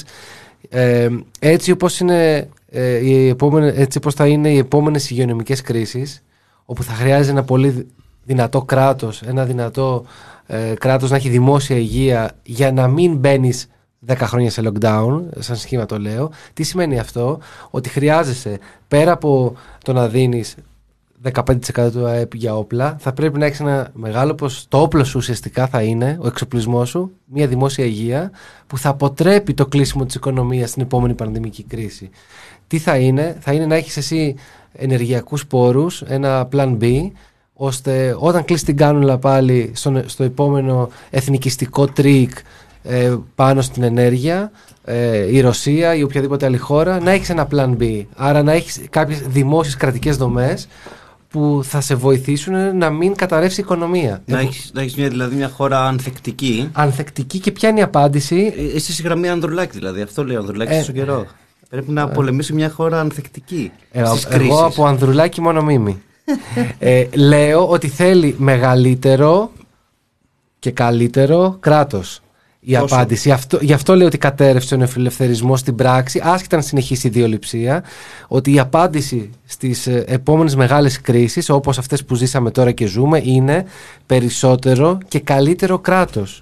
ε, έτσι όπως είναι ε, οι επόμενες, έτσι όπως θα είναι οι επόμενες υγειονομικές κρίσεις, όπου θα χρειάζεται ένα πολύ δυνατό κράτος, ένα δυνατό ε, κράτος να έχει δημόσια υγεία για να μην μπαίνεις δέκα χρόνια σε lockdown, σαν σχήμα το λέω. Τι σημαίνει αυτό? Ότι χρειάζεσαι πέρα από το να δίνεις δεκαπέντε τοις εκατό του ΑΕΠ για όπλα, θα πρέπει να έχεις ένα μεγάλο ποσοστό. Το όπλο σου ουσιαστικά θα είναι ο εξοπλισμός σου, μια δημόσια υγεία που θα αποτρέπει το κλείσιμο της οικονομίας στην επόμενη πανδημική κρίση. Τι θα είναι? Θα είναι να έχεις εσύ ενεργειακούς πόρους, ένα plan B, ώστε όταν κλείσει την κάνουλα πάλι στο, στο επόμενο εθνικιστικό τρίκ ε, πάνω στην ενέργεια, ε, η Ρωσία ή οποιαδήποτε άλλη χώρα, να έχεις ένα plan B. Άρα να έχεις κάποιες δημόσιες κρατικές δομές που θα σε βοηθήσουν να μην καταρρεύσει η οικονομία. Να έχεις, να έχεις μια, δηλαδή μια χώρα ανθεκτική. Ανθεκτική. Και ποια είναι η απάντηση? Ε, είσαι στη γραμμή Ανδρουλάκη δηλαδή. Αυτό λέει ο Ανδρουλάκης ε, στον καιρό. Πρέπει να πολεμήσει μια χώρα ανθεκτική. Ε, εγώ από Ανδρουλάκη μόνο μίμη. ε, λέω ότι θέλει μεγαλύτερο και καλύτερο κράτος. Η Όσο. απάντηση. Αυτό, γι' αυτό λέω ότι κατέρευσε ο νεοφιλελευθερισμός στην πράξη, άσχετα να συνεχίσει η ιδιοληψία, ότι η απάντηση στις επόμενες μεγάλες κρίσεις, όπως αυτές που ζήσαμε τώρα και ζούμε, είναι περισσότερο και καλύτερο κράτος.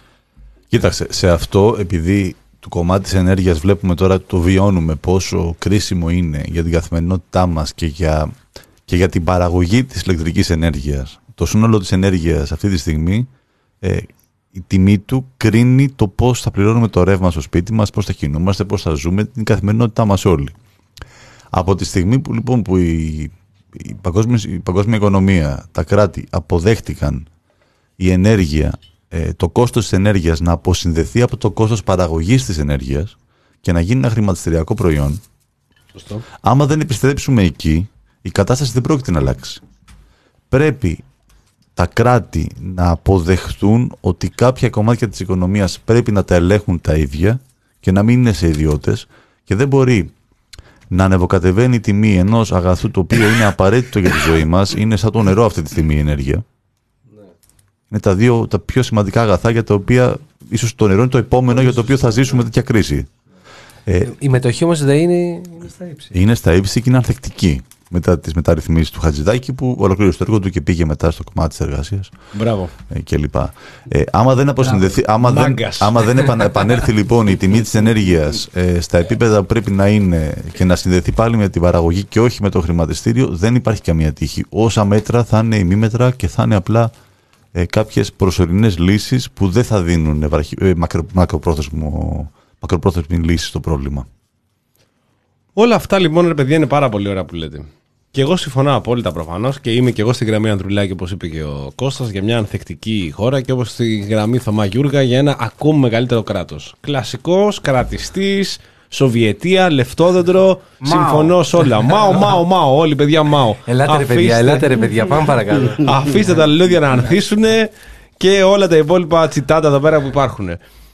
Κοίταξε, σε αυτό, επειδή το κομμάτι της ενέργειας βλέπουμε τώρα, το βιώνουμε πόσο κρίσιμο είναι για την καθημερινότητά μας και για, και για την παραγωγή της ηλεκτρικής ενέργειας. Το σύνολο της ενέργειας αυτή τη στιγμή, ε, η τιμή του κρίνει το πώς θα πληρώνουμε το ρεύμα στο σπίτι μας, πώς θα κινούμαστε, πώς θα ζούμε, την καθημερινότητά μας όλοι. Από τη στιγμή που, λοιπόν, που η, η, παγκόσμια, η παγκόσμια οικονομία, τα κράτη αποδέχτηκαν η ενέργεια, ε, το κόστος της ενέργειας να αποσυνδεθεί από το κόστος παραγωγής της ενέργειας και να γίνει ένα χρηματιστηριακό προϊόν, Σωστό. άμα δεν επιστρέψουμε εκεί, η κατάσταση δεν πρόκειται να αλλάξει. Πρέπει τα κράτη να αποδεχτούν ότι κάποια κομμάτια της οικονομίας πρέπει να τα ελέγχουν τα ίδια και να μην είναι σε ιδιώτες, και δεν μπορεί να ανεβοκατεβαίνει η τιμή ενός αγαθού το οποίο είναι απαραίτητο για τη ζωή μας. Είναι σαν το νερό αυτή τη στιγμή η ενέργεια. Ναι. Είναι τα δύο τα πιο σημαντικά αγαθά για τα οποία ίσως το νερό είναι το επόμενο για το οποίο θα ζήσουμε τέτοια κρίση. Ε, η μετοχή όμως δεν είναι, είναι στα ύψη. Είναι στα ύψη και είναι ανθεκτική. Μετά τις μεταρρυθμίσεις του Χατζηδάκη, που ολοκλήρωσε το έργο του και πήγε μετά στο κομμάτι της εργασίας. Μπράβο. Ε, και λοιπά. Ε, άμα δεν αποσυνδεθεί, άμα δεν, άμα δεν επανέλθει λοιπόν η τιμή της ενέργειας ε, στα επίπεδα που πρέπει να είναι και να συνδεθεί πάλι με την παραγωγή και όχι με το χρηματιστήριο, δεν υπάρχει καμία τύχη. Όσα μέτρα θα είναι ημίμετρα και θα είναι απλά ε, κάποιες προσωρινές λύσεις που δεν θα δίνουν ε, μακρο, μακροπρόθεσμη λύση στο πρόβλημα. Όλα αυτά λοιπόν, ρε παιδιά, είναι πάρα πολύ ωραία που λέτε. Και εγώ συμφωνώ απόλυτα προφανώς και είμαι και εγώ στη γραμμή Ανδρουλάκη, όπως είπε και ο Κώστας, για μια ανθεκτική χώρα, και όπως στη γραμμή Θωμά Γιούργα για ένα ακόμη μεγαλύτερο κράτος. Κλασικός, κρατιστής, Σοβιετία, λεφτόδεντρο, συμφωνώ σε όλα. Μάω, μάω, μάω, όλοι παιδιά μάω. Ελάτε ρε παιδιά, ελάτε ρε παιδιά, πάμε παρακάτω. Αφήστε τα λουλούδια να ανθίσουνε και όλα τα υπόλοιπα τσιτάτα εδώ πέρα που υπάρχουν.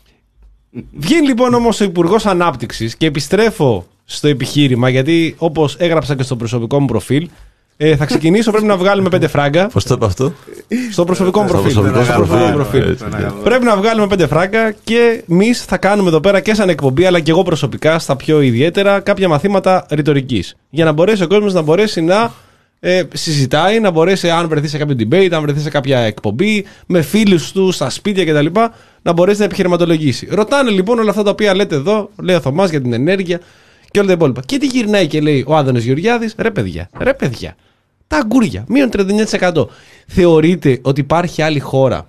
Βγαίνει λοιπόν όμως ο Υπουργός Ανάπτυξης και επιστρέφω στο επιχείρημα, γιατί όπως έγραψα και στο προσωπικό μου προφίλ, ε, θα ξεκινήσω, πρέπει να βγάλουμε πέντε φράγκα. Πώς το είπε αυτό? Στο προσωπικό μου προφίλ. Στο προσωπικό μου προφίλ. Πρέπει να βγάλουμε πέντε φράγκα και εμείς θα κάνουμε εδώ πέρα και σαν εκπομπή, αλλά και εγώ προσωπικά στα πιο ιδιαίτερα, κάποια μαθήματα ρητορικής. Για να μπορέσει ο κόσμος να μπορέσει να ε, συζητάει, να μπορέσει, αν βρεθεί σε κάποιο debate, αν βρεθεί σε κάποια εκπομπή, με φίλους του, στα σπίτια κτλ., να μπορέσει να επιχειρηματολογήσει. Ρωτάνε λοιπόν όλα αυτά τα οποία λέτε εδώ, λέει ο Θωμάς για την ενέργεια και όλα τα υπόλοιπα. Και τι γυρνάει και λέει ο Άδωνης Γεωργιάδης, ρε παιδιά, ρε παιδιά. Τα αγκούρια, μείον τριάντα εννέα τοις εκατό. Θεωρείτε ότι υπάρχει άλλη χώρα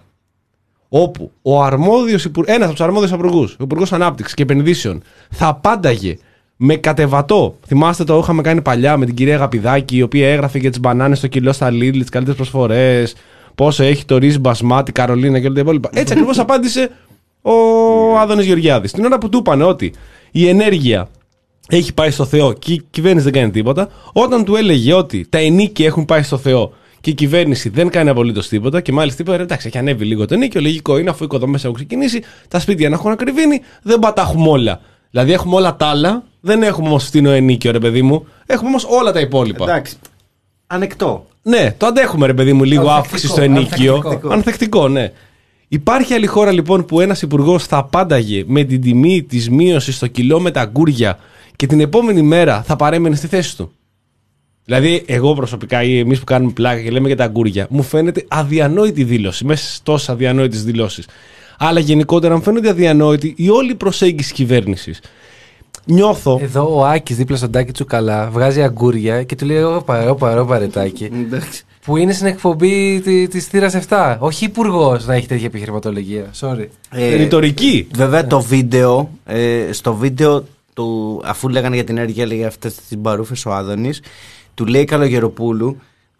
όπου ο αρμόδιος υπουργ... ένας από τους αρμόδιους υπουργούς, ο Υπουργός Ανάπτυξης και Επενδύσεων, θα απάνταγε με κατεβατό? Θυμάστε το είχαμε κάνει παλιά με την κυρία Γαπηδάκη, η οποία έγραφε για τις μπανάνες στο κιλό στα Lidl, τις καλύτερες προσφορές, πόσο έχει το ρύζι μπασμάτι, Καρολίνα και όλα τα υπόλοιπα. Έτσι ακριβώς απάντησε ο Άδωνης Γεωργιάδης. Την ώρα που του είπαν ότι η ενέργεια έχει πάει στο Θεό και η κυβέρνηση δεν κάνει τίποτα, όταν του έλεγε ότι τα ενίκια έχουν πάει στο Θεό και η κυβέρνηση δεν κάνει απολύτως τίποτα, και μάλιστα είπε: εντάξει, έχει ανέβει λίγο το ενίκιο, λογικό είναι, αφού οι οικοδομές έχουν ξεκινήσει, τα σπίτια να έχουν ακριβήνει, δεν πατάχουμε όλα. Δηλαδή έχουμε όλα τα άλλα, δεν έχουμε όμως φτηνό ενίκιο, ρε παιδί μου, έχουμε όμως όλα τα υπόλοιπα. Εντάξει. Ανεκτό. Ναι, το αντέχουμε, ρε παιδί μου, λίγο ανθεκτικό, αύξηση στο ενίκιο. ανθεκτικό. Ανθεκτικό, ναι. Υπάρχει άλλη χώρα λοιπόν που ένας υπουργός θα απάνταγε με την τιμή της μείωσης στο κιλό με τα αγκούρια και την επόμενη μέρα θα παρέμενε στη θέση του? Δηλαδή, εγώ προσωπικά ή εμείς που κάνουμε πλάκα και λέμε για τα αγκούρια, μου φαίνεται αδιανόητη δήλωση, μέσα σε τόσες αδιανόητες δηλώσεις. Αλλά γενικότερα μου φαίνεται αδιανόητη η όλη προσέγγιση κυβέρνησης. Νιώθω. Εδώ ο Άκης δίπλα στον Τάκη Τσουκαλά βγάζει αγκούρια και του λέει: Ωπα, ωπα, ωπα, ρε Τάκη. Που είναι στην εκπομπή τη της θύρας επτά. Όχι υπουργός να έχει τέτοια επιχειρηματολογία. Sorry. Ε, Ρητορική. Βέβαια το βίντεο, ε, στο βίντεο του, αφού λέγανε για την ενέργεια, λέγε αυτές τις μπαρούφες ο Άδωνης, του λέει Καλογεροπούλου,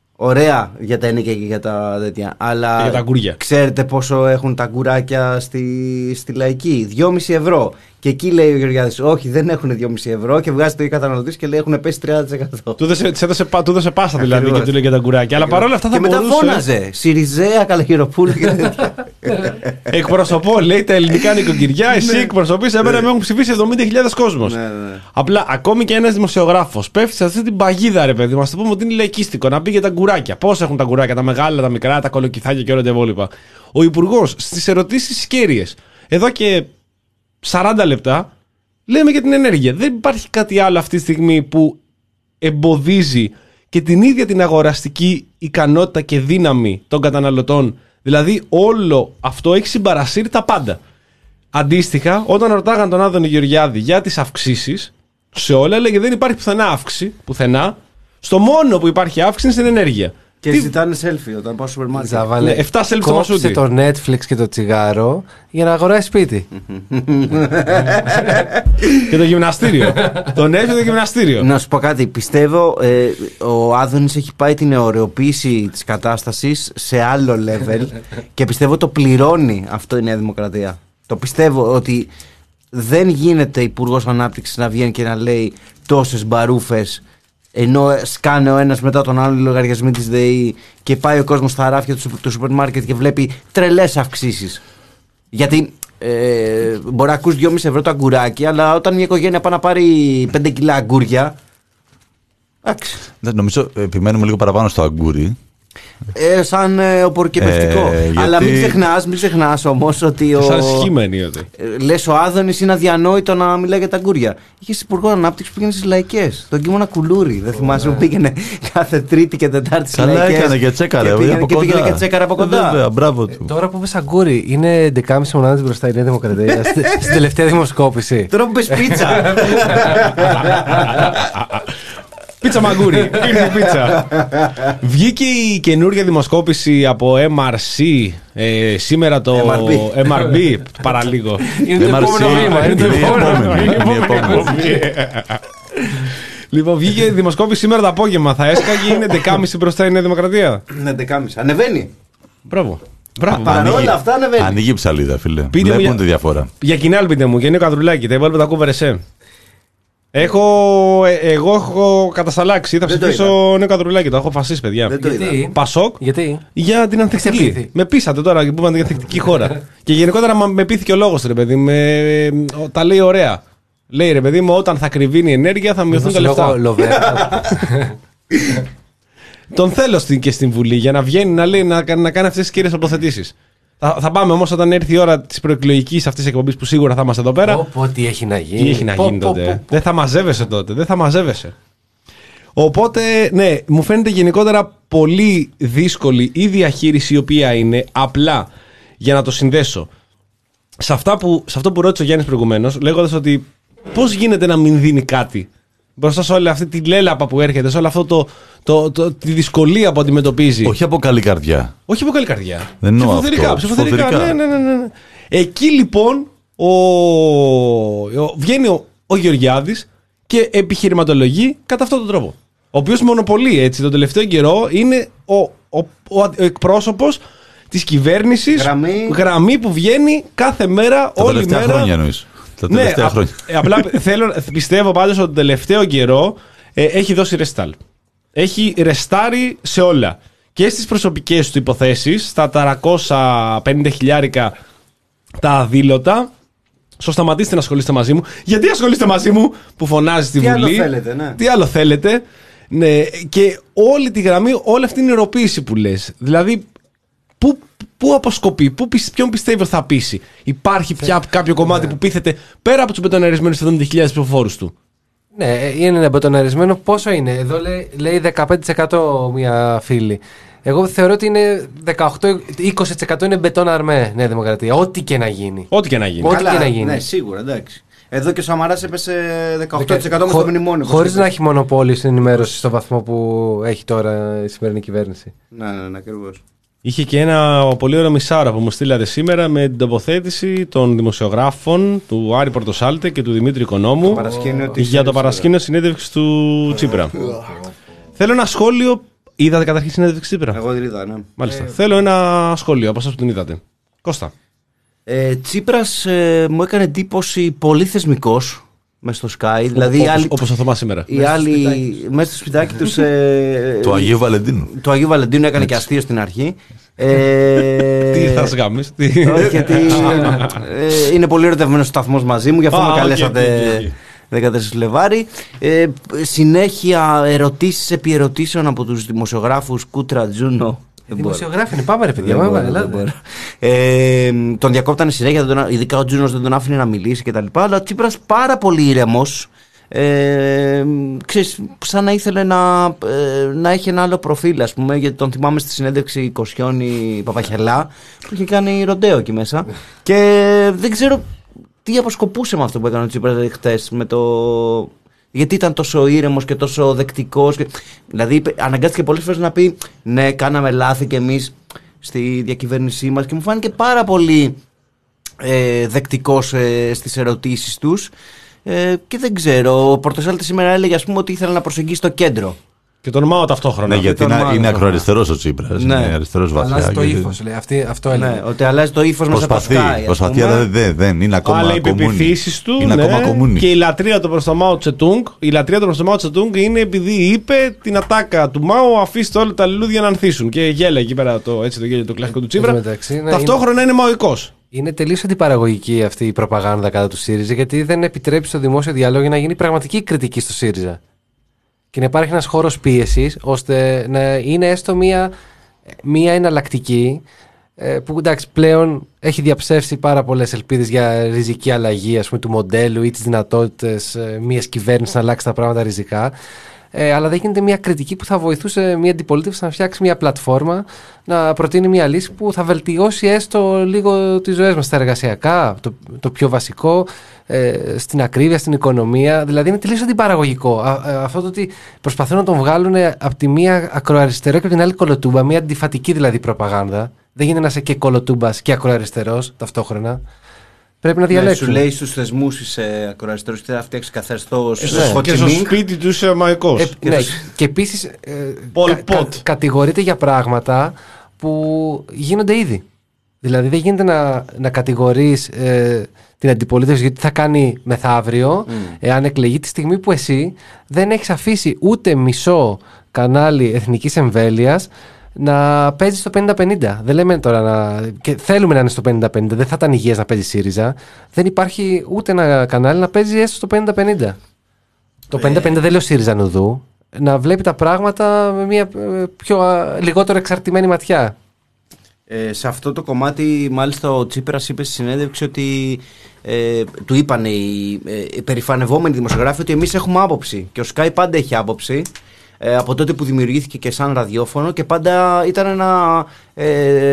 ωραία για τα ενίκια και για τα τέτοια, αλλά και για τα αγκούρια. Ξέρετε πόσο έχουν τα αγκουράκια στη, στη Λαϊκή? δυόμισι ευρώ. Και εκεί λέει ο Γεωργιάδης: όχι, δεν έχουν δυόμισι ευρώ, και βγάζει το καταναλωτής και λέει έχουν πέσει τριάντα τοις εκατό. Του έδωσε, έδωσε, έδωσε πάσα δηλαδή. Ακριβώς. Και του λέει για τα αγκουράκια. Αλλά παρόλα αυτά θα και μπορούσε. Και μετά φώναζε Σιριζέα, Καλογεροπούλου και τέτοια. Εκπροσωπώ, λέει, τα ελληνικά νοικοκυριά. Εσύ εκπροσωπείς εμένα, με έχουν ψηφίσει εβδομήντα χιλιάδες κόσμος. Απλά ακόμη και ένας δημοσιογράφος πέφτει σε αυτή την παγίδα, ρε παιδί, μας το πούμε ότι είναι λαϊκίστικο, να πει για τα αγκουράκια. Πώς έχουν τα αγκουράκια, τα μεγάλα, τα μικρά, τα κολοκυθάκια και όλα τα υπόλοιπα. Ο υπουργός στις ερωτήσεις κέρυες, εδώ και σαράντα λεπτά, λέμε για την ενέργεια. Δεν υπάρχει κάτι άλλο αυτή τη στιγμή που εμποδίζει και την ίδια την αγοραστική ικανότητα και δύναμη των καταναλωτών. Δηλαδή όλο αυτό έχει συμπαρασύρει τα πάντα. Αντίστοιχα, όταν ρωτάγαν τον Άδωνη Γεωργιάδη για τις αυξήσεις, σε όλα έλεγε δεν υπάρχει πουθενά αύξηση. Πουθενά. Στο μόνο που υπάρχει αύξηση είναι στην ενέργεια. Και Τι... ζητάνε selfie όταν πάω στο σούπερ μάρκετ. Ζαβάλε, εφτά selfie στο μασούτι. το Netflix και το τσιγάρο για να αγοράσει σπίτι. Και το γυμναστήριο. Το Netflix και το γυμναστήριο. Να σου πω κάτι. Πιστεύω ε, ο Άδωνης έχει πάει την αιωρεοποίηση της κατάστασης σε άλλο level και πιστεύω το πληρώνει αυτό η Νέα Δημοκρατία. Το πιστεύω ότι δεν γίνεται υπουργός ανάπτυξης να βγαίνει και να λέει τόσες μπαρούφες, ενώ σκάνε ο ένας μετά τον άλλο λογαριασμοί της ΔΕΗ και πάει ο κόσμος στα ράφια του σούπερ μάρκετ και βλέπει τρελές αυξήσεις. Γιατί ε, μπορεί να ακούς δυόμισι ευρώ το αγκουράκι, αλλά όταν μια οικογένεια πάει να πάρει πέντε κιλά αγκούρια. Εντάξει. Νομίζω επιμένουμε λίγο παραπάνω στο αγκούρι. Ε, σαν ε, οπορκεπευτικό. Ε, γιατί... Αλλά μην ξεχνάς, μην ξεχνάς όμως ότι ο. Σαν σχήμενη ότι. Ε, λες ο Άδωνης είναι αδιανόητο να μιλάει για τα αγκούρια. Είχε υπουργό ανάπτυξη που πήγαινε στις λαϊκές. Τον Κίμωνα Κουλούρη. Δεν θυμάσαι που πήγαινε κάθε Τρίτη και Τετάρτη στις λαϊκές. Καλά έκανε και τσέκαρε. Και πήγαινε, και πήγαινε και τσέκαρε από κοντά. Βέβαια, μπράβο του. Ε, τώρα που πες αγκούρι, είναι έντεκα μονάδες μπροστά η Νέα Δημοκρατία στην τελευταία δημοσκόπηση. Τώρα που πες πίτσα. Πίτσα μαγκούρι, ήρθε πίτσα. Βγήκε η καινούργια δημοσκόπηση από εμ αρ σι ε, σήμερα το εμ αρ μπι, παραλίγο. Είναι το επόμενο βήμα. Είναι το επόμενο. Λοιπόν, βγήκε η δημοσκόπηση σήμερα το απόγευμα. Θα έσκαγε, είναι έντεκα και μισή μπροστά η Νέα Δημοκρατία. Ναι, έντεκα και μισή. Ανεβαίνει. Μπράβο. Μπράβο. Παρόλα αυτά ανεβαίνει. Ανοίγει η ψαλίδα, φίλε. Βλέπουν για... τη διαφορά. Για κοινάλ πείτε μου, και είναι ο Καδρουλάκη, τα υπόλοιπα τα κούβερε εσέ. Έχω, ε, εγώ έχω κατασταλάξει. Θα Δεν το ψηφίσω νέο Καδρουλάκη. Το έχω φασίσει, παιδιά. Δεν το Γιατί? είδα. Πασόκ Γιατί? για την ανθεκτική. Ξεφύγει. Με πείσατε τώρα που είπατε για την ανθεκτική χώρα. Και γενικότερα μα- με πείθηκε ο λόγος του, ρε παιδί. Με, τα λέει ωραία. Λέει, ρε παιδί μου, όταν θα κρυβίνει η ενέργεια θα μειωθούν τα λεφτά. Τον θέλω στην, και στην Βουλή για να βγαίνει να, λέει, να, να κάνει αυτές τις κύριες τοποθετήσεις. Θα, θα πάμε όμως όταν έρθει η ώρα της προεκλογικής αυτής της εκπομπής που σίγουρα θα είμαστε εδώ πέρα. Πω, πω, τι έχει να γίνει. Τι έχει να Πω, γίνει πω, τότε. πω, πω. Δεν θα μαζεύεσαι τότε. Δεν θα μαζεύεσαι. Οπότε, ναι, μου φαίνεται γενικότερα πολύ δύσκολη η διαχείριση η οποία είναι απλά για να το συνδέσω. Σε, αυτά που, σε αυτό που ρώτησε ο Γιάννης προηγουμένως, λέγοντας ότι πώς γίνεται να μην δίνει κάτι μπροστά σε όλη αυτή τη λέλαπα που έρχεται, σε όλο αυτό το, το, το, τη δυσκολία που αντιμετωπίζει. Όχι από καλή καρδιά. Όχι από καλή καρδιά. Δεν εννοώ Ψηφοθερικά, αυτό. ψηφοθερικά. Ψηφοθερικά. Ναι, ναι, ναι, ναι. Εκεί λοιπόν ο, ο, βγαίνει ο, ο Γεωργιάδης και επιχειρηματολογεί κατά αυτόν τον τρόπο. Ο οποίος μονοπολεί έτσι τον τελευταίο καιρό είναι ο, ο, ο, ο εκπρόσωπος της κυβέρνησης, Γραμμή. γραμμή που βγαίνει κάθε μέρα, Τα όλη τελευταία μέρα. χρόνια εννοείς. Τα Ναι, τελευταία α- χρόνια. ε, απλά θέλω, πιστεύω πάντως ότι τον τελευταίο καιρό ε, έχει δώσει ρεστάλ. Έχει ρεστάρει σε όλα. Και στις προσωπικές του υποθέσεις, στα τετρακόσια πενήντα χιλιάρικα τα αδήλωτα. Στο σταματήστε να ασχολείστε μαζί μου. Γιατί ασχολείστε μαζί μου που φωνάζει στη Τι άλλο Βουλή. θέλετε, ναι. Τι άλλο θέλετε. Ναι, και όλη τη γραμμή, όλη αυτή είναι η ερωτήση που λες. Δηλαδή, πού, πού αποσκοπεί, πού, πισ- ποιον πιστεύει ότι θα πείσει. Υπάρχει πια κάποιο κομμάτι που πείθεται πέρα από τους μπετοναρισμένους εβδομήντα χιλιάδες ψηφοφόρους του. Ναι, είναι μπετοναρισμένο. Πόσο είναι? Εδώ λέει, λέει δεκαπέντε τοις εκατό μια φίλη. Εγώ θεωρώ ότι είναι δεκαοκτώ με είκοσι τοις εκατό είναι μπετόν αρμέ Νέα Δημοκρατία. Ό,τι και να γίνει. Ό,τι και να γίνει. Ό,τι Καλά, και να γίνει. Ναι, σίγουρα, εντάξει. Εδώ και ο Σαμαράς έπεσε δεκαοκτώ τοις εκατό με Χω- το μνημόνιο. Χωρίς να έχει μονοπόλιο στην ενημέρωση στο βαθμό που έχει τώρα η σημερινή κυβέρνηση. Ναι, ναι, ναι, ακριβώς. Είχε και ένα πολύ ωραίο μισάρα που μου στείλατε σήμερα με την τοποθέτηση των δημοσιογράφων του Άρη Πορτοσάλτε και του Δημήτρη Οικονόμου παρασκήνιο της- για το παρασκήνιο συνέντευξη του Τσίπρα. Θέλω ένα σχόλιο. Είδατε καταρχήν συνέντευξη Τσίπρα? Εγώ δεν είδα, ναι. Μάλιστα. Θέλω ένα σχόλιο από εσάς που την είδατε. Κώστα. Ε, Τσίπρας ε, μου έκανε εντύπωση πολύ θεσμικός μες στο Sky. Δηλαδή, οι όπως, άλλοι, όπως ο Θωμάς σήμερα. οι άλλοι μέσα στο σπιτάκι τους. Ε, Του Αγίου Βαλεντίνου. του Αγίου Βαλεντίνου έκανε και αστείο στην αρχή. Ε, Τι θα σγάμεις, τι. όχι, γιατί ε, είναι πολύ ερωτευμένος ο σταθμός μαζί μου, γι' αυτό Α, με οκ, καλέσατε οκ, οκ. δεκατέσσερα Φλεβάρι. Ε, συνέχεια ερωτήσεις επί ερωτήσεων από τους δημοσιογράφους Κούτρα, Τζούνο. Δεν μπορώ. Δημοσιογράφοι είναι. Πάμε ρε παιδιά. Δεν Πάμε, μπορώ, ελάτε. δεν μπορώ. Ε, τον διακόπτανε συνέχεια, δεν τον, ειδικά ο Τζούνος δεν τον άφηνε να μιλήσει κτλ. Αλλά ο Τσίπρας πάρα πολύ ήρεμος. Ε, ξέρεις, σαν να ήθελε να, ε, να έχει ένα άλλο προφίλ, ας πούμε, γιατί τον θυμάμαι στη συνέντευξη Κοσιόνη Παπαχελά που είχε κάνει ροντέο εκεί μέσα. Και δεν ξέρω τι αποσκοπούσε με αυτό που έκανε ο Τσίπρας χτες, με το... γιατί ήταν τόσο ήρεμος και τόσο δεκτικός. Και... δηλαδή είπε- αναγκάστηκε πολλές φορές να πει ναι, κάναμε λάθη κι εμείς στη διακυβέρνησή μας, και μου φάνηκε πάρα πολύ ε, δεκτικός ε, στις ερωτήσεις τους. Ε, και δεν ξέρω, ο Πορτοσάλτη σήμερα έλεγε, ας πούμε, ότι ήθελε να προσεγγίσει το κέντρο. Και τον Μάο ταυτόχρονα. Ναι, γιατί τον είναι, μάλλον. είναι ακροαριστερός ο Τσίπρας. Ναι. Είναι αριστερός βαθιά. Αλλάζει το και- ύφος, λέει. Αυτή, αυτό έλεγε. Ναι, ότι αλλάζει το ύφος μέσα από το Προσπαθεί, Sky, ας προσπαθεί, πούμε. αλλά δεν, δεν είναι ακόμα Αλλά οι κομμούνι. πεποιθήσεις του, Είναι ναι, ακόμα κομμούνι. και η λατρεία του προς τον Μάο Τσετούγκ. Η λατρεία του προς τον Μάο Τσετούγκ είναι επειδή είπε την ατάκα του Μάο, αφήστε όλα τα λουλούδια να ανθίσουν. Και γέλα εκεί πέρα το, έτσι, το γέλιο το κλασικό του Τσίπρα. Εν τω μεταξύ, ναι, Ταυτόχρονα είναι μαοϊκός. Είναι τελείως αντιπαραγωγική αυτή η προπαγάνδα κατά του ΣΥΡΙΖΑ, γιατί δεν επιτρέπει στο δημόσιο διάλογο να γίνει πραγματική κριτική στο ΣΥΡΙΖΑ. Και να υπάρχει ένας χώρος πίεσης, ώστε να είναι έστω μία, μία εναλλακτική, ε, που εντάξει πλέον έχει διαψεύσει πάρα πολλές ελπίδες για ριζική αλλαγή, ας πούμε, του μοντέλου ή τις δυνατότητες ε, μιας κυβέρνησης να αλλάξει τα πράγματα ριζικά. Ε, αλλά δεν γίνεται μια κριτική που θα βοηθούσε μια αντιπολίτευση να φτιάξει μια πλατφόρμα, να προτείνει μια λύση που θα βελτιώσει έστω λίγο τις ζωές μας στα εργασιακά, το, το πιο βασικό, ε, στην ακρίβεια, στην οικονομία. Δηλαδή είναι τελείως αντιπαραγωγικό. Α, α, αυτό το ότι προσπαθούν να τον βγάλουν από τη μία ακροαριστερό και από την άλλη κολοτούμπα, μια αντιφατική δηλαδή προπαγάνδα. Δεν γίνεται να είσαι και κολοτούμπας και ακροαριστερός ταυτόχρονα. Πρέπει να Ναι, διαλέξουν. σου λέει στους θεσμούς είσαι ακροαριστερός και θέλει να φτιάξει καθεστώς Ε, και στο σπίτι του είσαι μαοϊκός. Ε, ναι, και επίσης ε, Πολ κα- κα- Πότ. κατηγορείται για πράγματα που γίνονται ήδη. Δηλαδή δεν γίνεται να, να κατηγορείς ε, την αντιπολίτευση γιατί θα κάνει μεθαύριο, mm. εάν εκλεγεί, τη στιγμή που εσύ δεν έχεις αφήσει ούτε μισό κανάλι εθνικής εμβέλειας να παίζει στο πενήντα πενήντα. Δεν λέμε τώρα να. Και θέλουμε να είναι στο πενήντα πενήντα. Δεν θα ήταν υγιές να παίζει ΣΥΡΙΖΑ. Δεν υπάρχει ούτε ένα κανάλι να παίζει έστω στο πενήντα πενήντα. Το πενήντα πενήντα δεν λέω ΣΥΡΙΖΑ νουδού. Να βλέπει τα πράγματα με μια πιο λιγότερο εξαρτημένη ματιά. Ε, σε αυτό το κομμάτι, μάλιστα, ο Τσίπρας είπε στη συνέντευξη ότι ε, του είπαν οι ε, περηφανευόμενοι δημοσιογράφοι ότι εμείς έχουμε άποψη. Και ο Sky πάντα έχει άποψη. Ε, από τότε που δημιουργήθηκε και σαν ραδιόφωνο και πάντα ήταν ένα, ε, ε,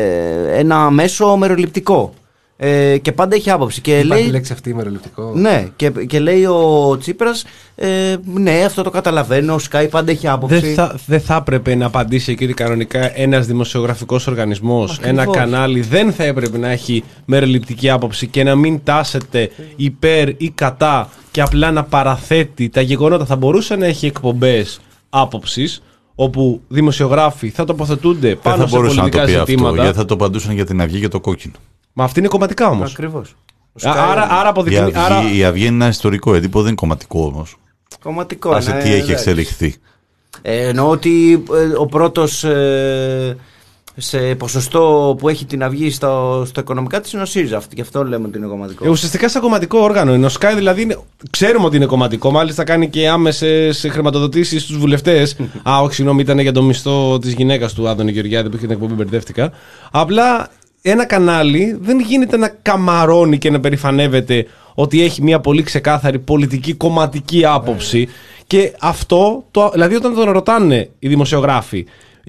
ένα μέσο μεροληπτικό. Ε, και πάντα έχει άποψη. Και υπάρχει λέει, λέξη αυτή μεροληπτικό. Ναι, και, και λέει ο Τσίπρας, ε, ναι, αυτό το καταλαβαίνω. Ο Sky πάντα έχει άποψη. Δεν θα, δεν θα έπρεπε να απαντήσει εκεί κανονικά ένας δημοσιογραφικός οργανισμός, ένα κανάλι δεν θα έπρεπε να έχει μεροληπτική άποψη και να μην τάσεται υπέρ ή κατά και απλά να παραθέτει τα γεγονότα. Θα μπορούσε να έχει εκπομπές άποψης όπου δημοσιογράφοι θα τοποθετούνται πάνω σε πολιτικά ζητήματα. Αυτό, γιατί θα το απαντούσαν για την Αυγή και το κόκκινο. Μα αυτή είναι κομματικά όμως. Ακριβώς. Άρα, άρα αποδεικνύει. Η Αυγή, άρα... η Αυγή είναι ένα ιστορικό έντυπο, δεν είναι κομματικό όμως. Κομματικό. Άσε τι έχει εξελιχθεί. Ε, εννοώ ότι ε, ο πρώτος ε, σε ποσοστό που έχει την Αυγή στο, στο οικονομικά της είναι ο ΣΥΡΙΖΑ. Γι' αυτό λέμε ότι είναι κομματικό. Ε, ουσιαστικά σαν κομματικό όργανο είναι. Ο Sky δηλαδή είναι, ξέρουμε ότι είναι κομματικό. Μάλιστα κάνει και άμεσες χρηματοδοτήσεις στους βουλευτές. Α, όχι, συγγνώμη, ήταν για το μισθό της γυναίκας του Άδωνη Γεωργιάδη που είχε την εκπομπή, μπερδεύτηκα. Απλά ένα κανάλι δεν γίνεται να καμαρώνει και να περηφανεύεται ότι έχει μια πολύ ξεκάθαρη πολιτική κομματική άποψη. Και αυτό, το, δηλαδή όταν τον ρωτάνε οι δημοσιογράφοι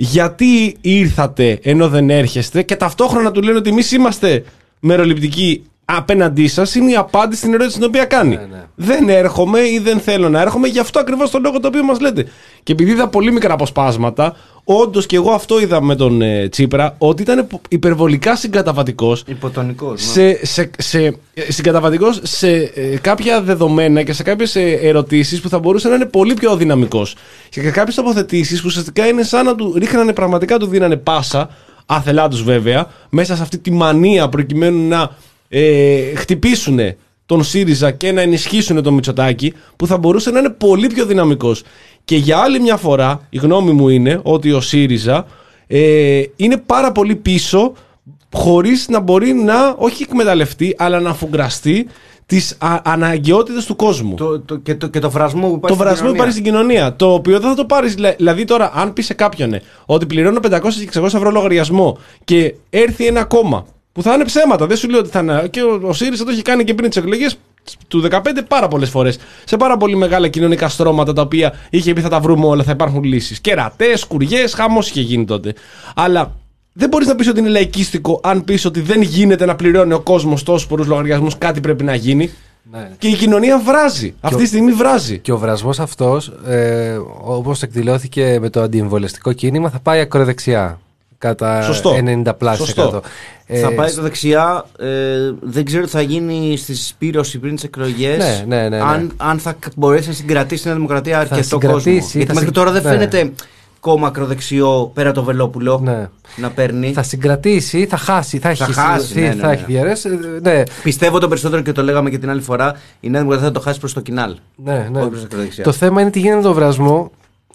γιατί ήρθατε ενώ δεν έρχεστε και ταυτόχρονα του λένε ότι εμείς είμαστε μεροληπτικοί απέναντί σας, είναι η απάντηση στην ερώτηση την οποία κάνει. Ναι, ναι. Δεν έρχομαι ή δεν θέλω να έρχομαι, γι' αυτό ακριβώς το λόγο το οποίο μας λέτε. Και επειδή είδα πολύ μικρά αποσπάσματα, όντως και εγώ αυτό είδα με τον ε, Τσίπρα, ότι ήταν υπερβολικά συγκαταβατικός. Υποτονικός. Σε, σε, σε, συγκαταβατικός σε ε, κάποια δεδομένα και σε κάποιες ε, ερωτήσεις που θα μπορούσε να είναι πολύ πιο δυναμικός. Και σε κάποιες τοποθετήσεις που ουσιαστικά είναι σαν να του ρίχνανε πραγματικά, του δίνανε πάσα, άθελά τους βέβαια, μέσα σε αυτή τη μανία προκειμένου να ε, χτυπήσουν τον ΣΥΡΙΖΑ και να ενισχύσουν τον Μητσοτάκη, που θα μπορούσε να είναι πολύ πιο δυναμικός. Και για άλλη μια φορά η γνώμη μου είναι ότι ο ΣΥΡΙΖΑ ε, είναι πάρα πολύ πίσω, χωρίς να μπορεί να όχι εκμεταλλευτεί αλλά να αφουγκραστεί τις αναγκαιότητες του κόσμου. Το, το, και, το, και το βρασμό που υπάρχει, το βρασμό που υπάρχει στην κοινωνία. Το οποίο δεν θα το πάρεις. Δηλαδή τώρα, αν πει σε κάποιον ότι πληρώνω πεντακόσια και εξακόσια ευρώ λογαριασμό και έρθει ένα κόμμα που θα είναι ψέματα, δεν σου λέω ότι θα είναι. Και ο, ο ΣΥΡΙΖΑ το έχει κάνει και πριν τις εκλογές του δεκαπέντε πάρα πολλές φορές. Σε πάρα πολύ μεγάλα κοινωνικά στρώματα τα οποία είχε πει θα τα βρούμε όλα, θα υπάρχουν λύσεις. Κερατές, κουριές, χαμός είχε γίνει τότε. Αλλά δεν μπορείς να πεις ότι είναι λαϊκίστικο αν πεις ότι δεν γίνεται να πληρώνει ο κόσμος τόσους πολλούς λογαριασμούς, κάτι πρέπει να γίνει. Ναι. Και η κοινωνία βράζει. Αυτή τη στιγμή βράζει. Και ο βρασμός αυτός, ε, όπως εκδηλώθηκε με το αντιεμβολιαστικό κίνημα, θα πάει ακροδεξιά. Κατά Σωστό. ενενήντα τοις εκατό. Θα πάει ακροδεξιά. Ε, δεν ξέρω τι θα γίνει στη συσπήρωση πριν τις εκλογές. Ναι, ναι, ναι, ναι. Αν, αν θα μπορέσει να συγκρατήσει την Δημοκρατία αρκετό κόσμο. Γιατί μέχρι τώρα δεν ναι. φαίνεται κόμμα ακροδεξιό πέρα το Βελόπουλο ναι. να παίρνει. Θα συγκρατήσει, θα χάσει. Θα, θα έχει, χάσει. Ναι, ναι, ναι. Θα έχει διαρρές, ναι. Πιστεύω το περισσότερο και το λέγαμε και την άλλη φορά. Η Νέα Δημοκρατία θα το χάσει προς το κοινάλ. Ναι, ναι. Το θέμα είναι τι γίνεται με τον βρασμό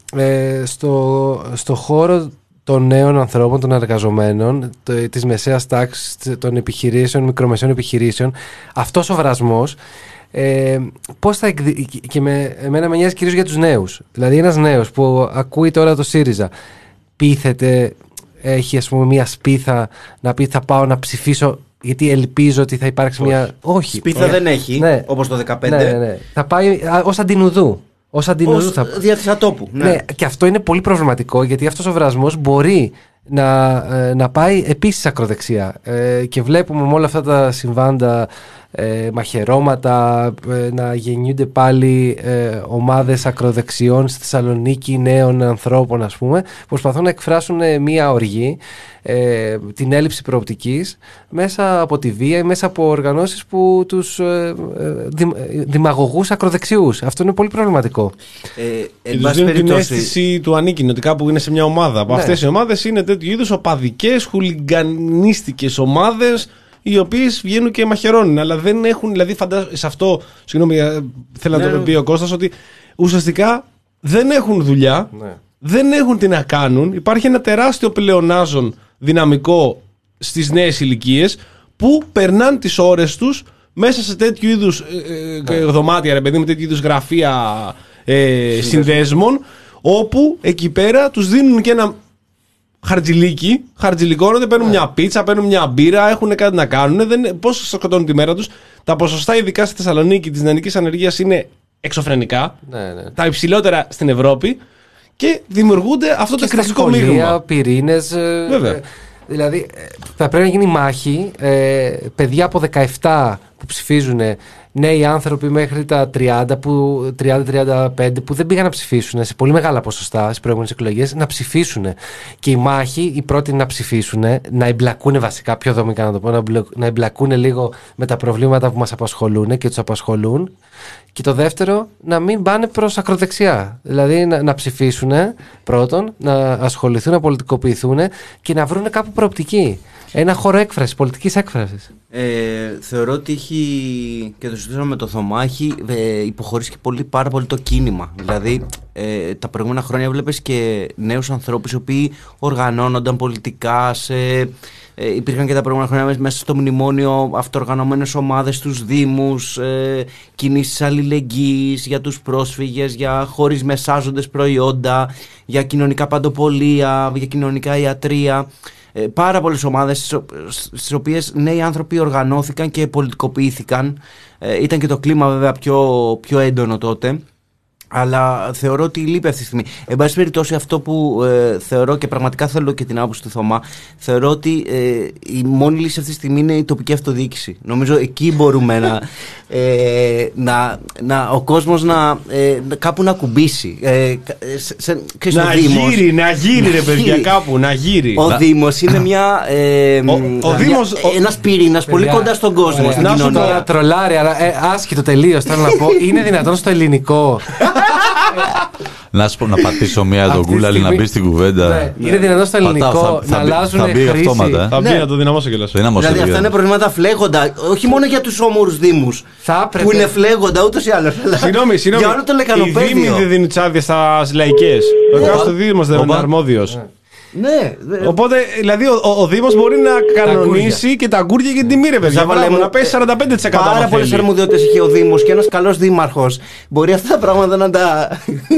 ε, στο, στο χώρο των νέων ανθρώπων, των εργαζομένων, της μεσαίας τάξης, των επιχειρήσεων, μικρομεσαίων επιχειρήσεων. Αυτός ο βρασμός ε, πώς θα εκδη... και με, εμένα με νοιάζει κυρίως για τους νέους. Δηλαδή ένας νέος που ακούει τώρα το ΣΥΡΙΖΑ πείθεται, έχει ας πούμε μια σπίθα να πει θα πάω να ψηφίσω γιατί ελπίζω ότι θα υπάρξει Όχι. μια... Όχι. Σπίθα Όχι. δεν έχει, ναι. όπως το δεκαπέντε. Ναι, ναι, ναι. Θα πάει ως αντινουδού. Ως αντινουδού θα... δια της ατόπου. Ναι. Ναι, και αυτό είναι πολύ προβληματικό γιατί αυτός ο βρασμός μπορεί να, να πάει επίσης ακροδεξιά. Ε, και βλέπουμε με όλα αυτά τα συμβάντα ε, μαχαιρώματα, ε, να γεννιούνται πάλι ε, ομάδες ακροδεξιών στη Θεσσαλονίκη, νέων ανθρώπων ας πούμε, προσπαθούν να εκφράσουν ε, μία οργή, ε, την έλλειψη προοπτικής μέσα από τη βία ή μέσα από οργανώσεις που τους ε, ε, δη, δημαγωγούς ακροδεξιούς. Αυτό είναι πολύ προβληματικό. Ε, και τους δίνουν την αίσθηση του ανήκειν, ότι κάπου είναι σε μια ομάδα. Από ναι. αυτές οι ομάδες είναι τέτοιου είδους οπαδικές, χουλιγκανίστικες ομάδες, οι οποίες βγαίνουν και μαχαιρώνουν. Αλλά δεν έχουν, δηλαδή, φαντάζομαι σε αυτό, συγγνώμη, θέλω ναι. να το πει ο Κώστας, ότι ουσιαστικά δεν έχουν δουλειά, ναι. δεν έχουν τι να κάνουν. Υπάρχει ένα τεράστιο πλεονάζον δυναμικό στις νέες ηλικίες που περνάνε τις ώρες τους μέσα σε τέτοιου είδους ε, ε, δωμάτια, ρε παιδί, με τέτοιου είδους γραφεία ε, συνδέσμων, όπου εκεί πέρα τους δίνουν και ένα χαρτζιλίκι, χαρτζιλικώνονται, παίρνουν yeah. μια πίτσα, παίρνουν μια μπύρα, έχουν κάτι να κάνουν. Δεν, πώς σκοτώνουν τη μέρα τους. Τα ποσοστά, ειδικά στη Θεσσαλονίκη, της νεανικής ανεργίας είναι εξωφρενικά. Ναι, ναι. Τα υψηλότερα στην Ευρώπη. Και δημιουργούνται αυτό το κριτικό μείγμα. Πυρήνες. Βέβαια. Δηλαδή, θα πρέπει να γίνει μάχη. Ε, παιδιά από δεκαεπτά που ψηφίζουν, νέοι άνθρωποι μέχρι τα τριάντα, τριάντα τριάντα πέντε που δεν πήγαν να ψηφίσουν σε πολύ μεγάλα ποσοστά στις προηγούμενες εκλογές, να ψηφίσουν. Και η μάχη, οι πρώτοι να ψηφίσουν, να εμπλακούν βασικά, πιο δομικά να το πω, να εμπλακούν λίγο με τα προβλήματα που μας απασχολούν και τους απασχολούν. Και το δεύτερο, να μην πάνε προς ακροδεξιά. Δηλαδή να, να ψηφίσουν πρώτον, να ασχοληθούν, να πολιτικοποιηθούν και να βρουν κάπου προοπτική. Ένα χώρο έκφρασης, πολιτικής έκφρασης. Ε, θεωρώ ότι έχει, και το συζητήσαμε με το Θωμά, έχει ε, υποχωρήσει και πολύ, πάρα πολύ το κίνημα. Δηλαδή, ε, τα προηγούμενα χρόνια βλέπεις και νέους ανθρώπους οι οποίοι οργανώνονταν πολιτικά σε... Ε, υπήρχαν και τα προηγούμενα χρόνια μέσα στο μνημόνιο αυτοοργανωμένες ομάδες στους δήμους, ε, κινήσεις αλληλεγγύης για τους πρόσφυγες, για χωρίς μεσάζοντες προϊόντα, για κοινωνικά παντοπολία, για κοινωνικά ιατρία. Ε, πάρα πολλές ομάδες στις οποίες νέοι άνθρωποι οργανώθηκαν και πολιτικοποιήθηκαν. Ε, ήταν και το κλίμα βέβαια πιο, πιο έντονο τότε. Αλλά θεωρώ ότι λείπει αυτή τη στιγμή. Εν πάση περιπτώσει, αυτό που ε, θεωρώ και πραγματικά θέλω και την άποψη του Θωμά, θεωρώ ότι ε, η μόνη λύση αυτή τη στιγμή είναι η τοπική αυτοδιοίκηση. Νομίζω εκεί μπορούμε να, ε, να, να ο κόσμος να, ε, κάπου να κουμπίσει. Ε, σε, σε, να Δήμος, γύρει, να γύρει ρε παιδιά, κάπου να γύρει. Ο να... Δήμος είναι μια, ε, ο, ο μια, Δήμος, ένας πυρήνας πολύ κοντά στον κόσμο. Στην να σου τώρα τρολάρει, αλλά ε, άσχετο τελείως. Θέλω να πω, είναι δυνατόν στο ελληνικό. Να σου πω να πατήσω μία τον Γκούλαλη να μπει στην κουβέντα. Ναι, είναι δυνατόν στο ελληνικό να αλλάζουν χρήση. Θα μπει να το δυναμώσω κιόλας. Δηλαδή αυτά είναι προβλήματα φλέγοντα, όχι μόνο για τους όμορους δήμους που είναι φλέγοντα ούτως ή άλλως. Συγγνώμη, συγγνώμη. Για όλο το λεκανοπέδιο. Οι δήμοι δεν δίνουν τις άδειες στις λαϊκές. Ο κάθε δήμος δεν είναι αρμόδιος. Ναι. Οπότε, δηλαδή, ο, ο, ο Δήμος μπορεί να κανονίσει και τα αγκούρια και την τιμή, ρε παιδιά. Μπράβο, να πέσει σαράντα πέντε τοις εκατό. Πάρα πολλές αρμοδιότητες έχει ο Δήμος και ένας καλός δήμαρχος. Μπορεί αυτά τα πράγματα να τα.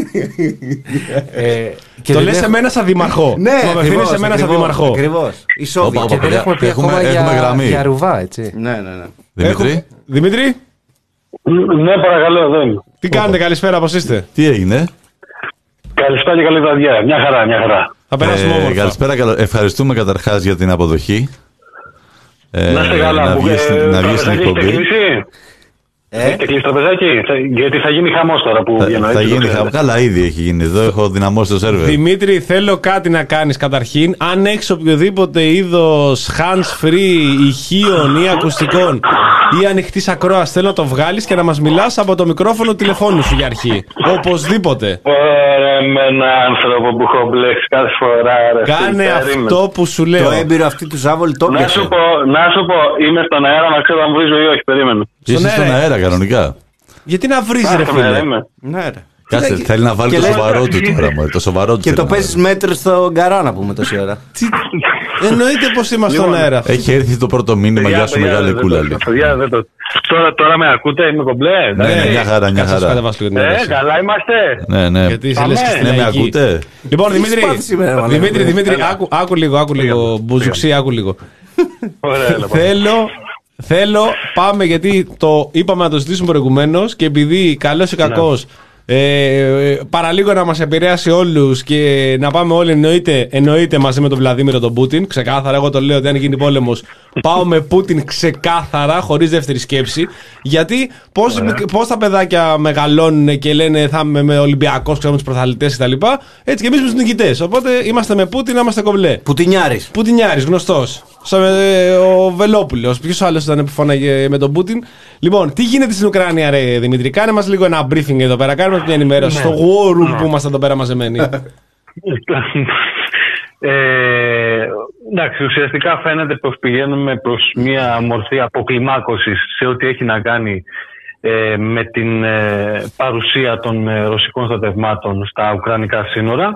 ε, και το λες σε μένα σαν δήμαρχο. Ναι, το απευθύνεις σε μένα σαν δήμαρχο. Ακριβώς. Ισόβια. Και δεν έχουμε πει ακόμα για ρουβά, έτσι. Ναι, ναι, ναι. Δημήτρη. Δημήτρη. Ναι, παρακαλώ, εδώ είμαι. Τι κάνετε, καλησπέρα, πώς είστε? Τι έγινε? Καλησπέρα και καλή βραδιά. Μια χαρά, μια χαρά. Θα περάσουμε όμορφα. Καλησπέρα, ευχαριστούμε καταρχάς για την αποδοχή. Ε, να είστε καλά. Να βγει στην εκπομπή. Ε? Και κλείσει τραπεζάκι, γιατί θα γίνει χαμός τώρα που βγαίνω. Θα, θα γίνει χαμός. Καλά, ήδη έχει γίνει. Εδώ έχω δυναμώσει το σερβερ. Δημήτρη, θέλω κάτι να κάνεις καταρχήν. Αν έχεις οποιοδήποτε είδος hands-free ηχείων ή ακουστικών ή ανοιχτής ακρόας, θέλω να το βγάλεις και να μας μιλάς από το μικρόφωνο τηλεφώνου σου για αρχή. Οπωσδήποτε. Ωραία, με έναν άνθρωπο που έχω μπλέξει κάθε φορά. Ρε, κάνε αυτό που σου λέω. Το έμπειρο αυτή του Ζάβολ το να σου, πω, να σου πω, είμαι στον αέρα, να ξέρω αν βρίζω ή όχι. Περίμενε. Είσαι στον αέρα, κανονικά. Γιατί να βρίζει, ρε φίλε. Ναι, ρε. Κάτσε, θέλει να βάλει το σοβαρό του τώρα. Το σοβαρό του. Και το παίζεις μέτρο στον καρά να πούμε τόση ώρα. Εννοείται πως είμαστε στον αέρα. Έχει έρθει το πρώτο μήνυμα. Γεια σου, μεγάλη Κούλαλη. Τώρα, τώρα με ακούτε, είμαι κομπλέ. Ναι, μια χαρά, μια χαρά. Ε, καλά είμαστε. Ναι, ναι. Γιατί σε λες και στην ναι, με ακούτε. Λοιπόν, Δημήτρη, Δημήτρη, Δημήτρη, άκου, άκου λίγο, άκου λίγο. Μπουζουξί, άκου λίγο. Θέλω, θέλω, πάμε γιατί το είπαμε να το ζητήσουμε προηγουμένως και επειδή καλός ή κακός Ε, παραλίγο να μας επηρέασει όλους και να πάμε όλοι εννοείται, εννοείται μαζί με τον Βλαδίμηρο τον Πούτιν. Ξεκάθαρα, εγώ το λέω ότι αν γίνει πόλεμος, πάω με Πούτιν ξεκάθαρα, χωρίς δεύτερη σκέψη. Γιατί πώς, πώς τα παιδάκια μεγαλώνουν και λένε θα είμαι με Ολυμπιακός, ξέρω, με τους πρωταθλητές κτλ. Έτσι και εμείς με τους νικητές. Οπότε είμαστε με Πούτιν, είμαστε κομπλέ. Πουτινιάρης. Πουτινιάρης, γνωστός. Σαν ε, ο Βελόπουλος. Ποιος άλλος ήταν που φώναγε με τον Πούτιν. Λοιπόν, τι γίνεται στην Ουκρανία, ρε Δημήτρη? Κάνε μας λίγο ένα briefing εδώ πέρα. Κάνε μας μια ενημέρωση ναι. στο war room ναι. που είμαστε εδώ πέρα μαζεμένοι. ε, εντάξει, ουσιαστικά φαίνεται πως πηγαίνουμε προς μια μορφή αποκλιμάκωσης σε ό,τι έχει να κάνει ε, με την ε, παρουσία των ε, ρωσικών στρατευμάτων στα ουκρανικά σύνορα.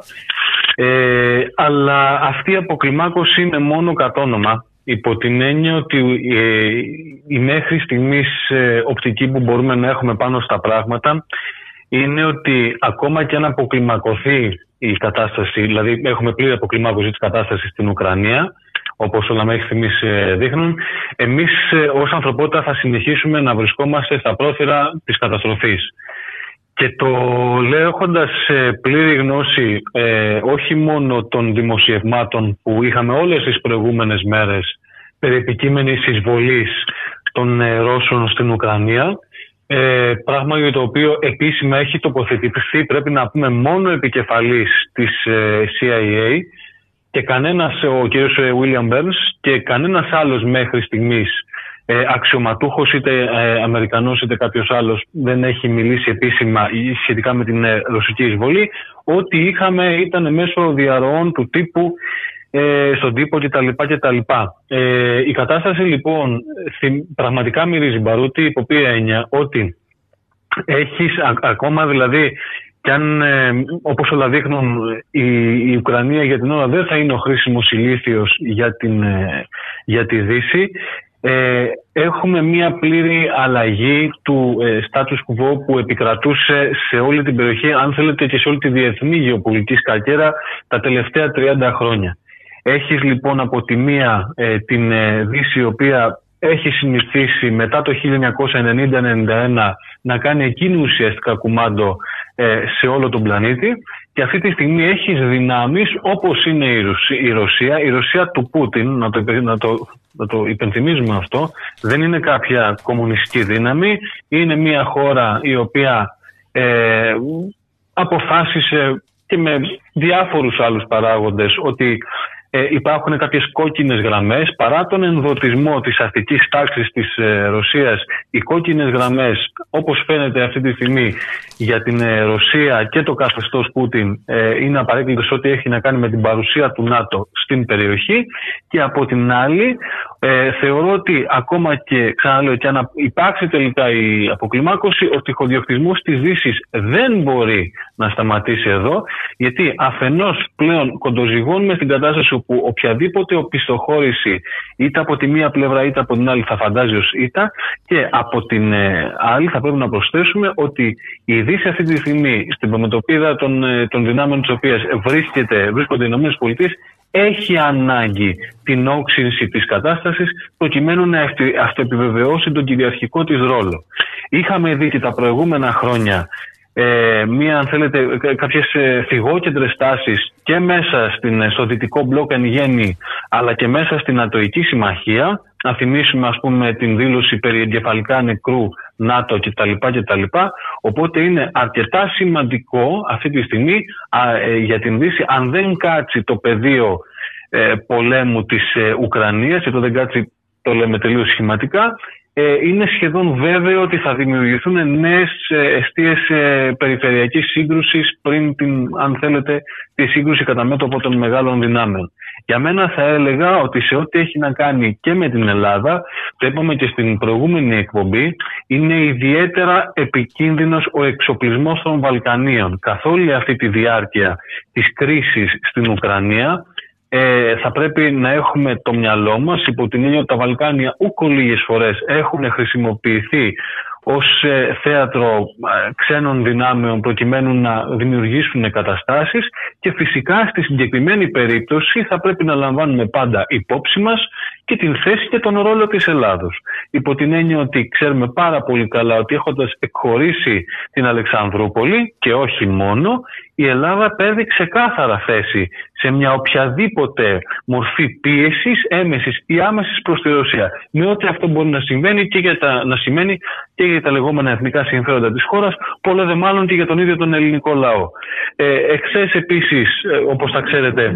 Ε, αλλά αυτή η αποκλιμάκωση είναι μόνο κατ' όνομα, υπό την έννοια ότι ε, η μέχρι στιγμής ε, οπτική που μπορούμε να έχουμε πάνω στα πράγματα είναι ότι ακόμα και αν αποκλιμακωθεί η κατάσταση, δηλαδή έχουμε πλήρη αποκλιμάκωση της κατάστασης στην Ουκρανία, όπως όλα μέχρι στιγμής ε, δείχνουν, εμείς ε, ως ανθρωπότητα θα συνεχίσουμε να βρισκόμαστε στα πρόθυρα της καταστροφής. Και το λέω έχοντας πλήρη γνώση ε, όχι μόνο των δημοσιευμάτων που είχαμε όλες τις προηγούμενες μέρες περί επικείμενης εισβολής των ε, Ρώσων στην Ουκρανία, ε, πράγμα για το οποίο επίσημα έχει τοποθετηθεί, πρέπει να πούμε, μόνο επικεφαλής της ε, σι άι έι και κανένας, ο κ. William Burns και κανένας άλλος μέχρι στιγμής Ε, αξιωματούχος, είτε ε, Αμερικανός είτε κάποιος άλλος, δεν έχει μιλήσει επίσημα σχετικά με την ε, ρωσική εισβολή. Ό,τι είχαμε ήταν μέσω διαρροών του τύπου ε, στον τύπο κτλ. κτλ. Ε, η κατάσταση λοιπόν πραγματικά μυρίζει μπαρούτι, υπό ποια έννοια ότι έχεις α, ακόμα δηλαδή, και αν ε, όπως όλα δείχνουν η, η Ουκρανία για την ώρα δεν θα είναι ο χρήσιμος ηλίθιος για, την, ε, για τη Δύση. Ε, έχουμε μια πλήρη αλλαγή του ε, status quo που επικρατούσε σε όλη την περιοχή, αν θέλετε και σε όλη τη διεθνή γεωπολιτική σκακέρα τα τελευταία τριάντα χρόνια. Έχεις λοιπόν από τη μία ε, την ε, Δύση, η οποία έχει συνηθίσει μετά το χίλια εννιακόσια ενενήντα ενενήντα ένα να κάνει εκείνη ουσιαστικά κουμάντο ε, σε όλο τον πλανήτη, και αυτή τη στιγμή έχεις δυνάμεις όπως είναι η Ρωσία, η Ρωσία του Πούτιν, να το, να το, να το υπενθυμίζουμε αυτό, δεν είναι κάποια κομμουνιστική δύναμη, είναι μια χώρα η οποία ε, αποφάσισε και με διάφορους άλλους παράγοντες ότι Ε, υπάρχουν κάποιες κόκκινες γραμμές, παρά τον ενδοτισμό της αστικής τάξης της ε, Ρωσίας. Οι κόκκινες γραμμές, όπως φαίνεται αυτή τη στιγμή για την ε, Ρωσία και το καθεστώς Πούτιν, ε, είναι απαραίτητο σε ό,τι έχει να κάνει με την παρουσία του ΝΑΤΟ στην περιοχή. Και από την άλλη ε, θεωρώ ότι ακόμα και, ξαναλέω, και αν υπάρξει τελικά η αποκλιμάκωση, ο τυχοδιοκτισμός της Δύσης δεν μπορεί να σταματήσει εδώ, γιατί αφενός πλέον κοντοζυγώνουμε στην κατάσταση που οποιαδήποτε οπισθοχώρηση είτε από τη μία πλευρά είτε από την άλλη θα φαντάζει ως ήττα, και από την ε, άλλη θα πρέπει να προσθέσουμε ότι η Δύση αυτή τη στιγμή στην προμετωπίδα των, ε, των δυνάμεων της οποίας βρίσκεται, βρίσκονται οι ΗΠΑ, έχει ανάγκη την όξυνση της κατάστασης προκειμένου να αυτοεπιβεβαιώσει τον κυριαρχικό της ρόλο. Είχαμε δει και τα προηγούμενα χρόνια Ε, μία, αν θέλετε, κάποιες ε, φυγόκεντρες τάσεις και μέσα στην, στο δυτικό μπλοκ εν γέννη, αλλά και μέσα στην Ατοική Συμμαχία. Να θυμίσουμε, ας πούμε, την δήλωση περί εγκεφαλικά νεκρού ΝΑΤΟ κτλ. κτλ. Οπότε είναι αρκετά σημαντικό αυτή τη στιγμή α, ε, για την Δύση, αν δεν κάτσει το πεδίο ε, πολέμου της ε, Ουκρανίας, και το δεν κάτσει, το λέμε τελείως σχηματικά, Ε, είναι σχεδόν βέβαιο ότι θα δημιουργηθούν νέες εστίες ε, περιφερειακής σύγκρουσης πριν την, αν θέλετε, τη σύγκρουση κατά μέτωπο των μεγάλων δυνάμεων. Για μένα θα έλεγα ότι σε ό,τι έχει να κάνει και με την Ελλάδα, το είπαμε και στην προηγούμενη εκπομπή, είναι ιδιαίτερα επικίνδυνος ο εξοπλισμός των Βαλκανίων. Καθ' όλη αυτή τη διάρκεια της κρίσης στην Ουκρανία, Ε, θα πρέπει να έχουμε το μυαλό μας υπό την έννοια ότι τα Βαλκάνια ούκο λίγες φορές έχουν χρησιμοποιηθεί ως ε, θέατρο ε, ξένων δυνάμεων προκειμένου να δημιουργήσουν καταστάσεις, και φυσικά στη συγκεκριμένη περίπτωση θα πρέπει να λαμβάνουμε πάντα υπόψη μας και την θέση και τον ρόλο της Ελλάδος. Υπό την έννοια ότι ξέρουμε πάρα πολύ καλά ότι έχοντας εκχωρήσει την Αλεξανδρούπολη και όχι μόνο, η Ελλάδα παίρνει ξεκάθαρα θέση σε μια οποιαδήποτε μορφή πίεσης, έμεσης ή άμεσης προς τη Ρωσία. Με ό,τι αυτό μπορεί να συμβαίνει και για τα, να σημαίνει και για τα λεγόμενα εθνικά συμφέροντα της χώρας, πολλό δε μάλλον και για τον ίδιο τον ελληνικό λαό. Ε, εχθές επίσης, όπως θα ξέρετε,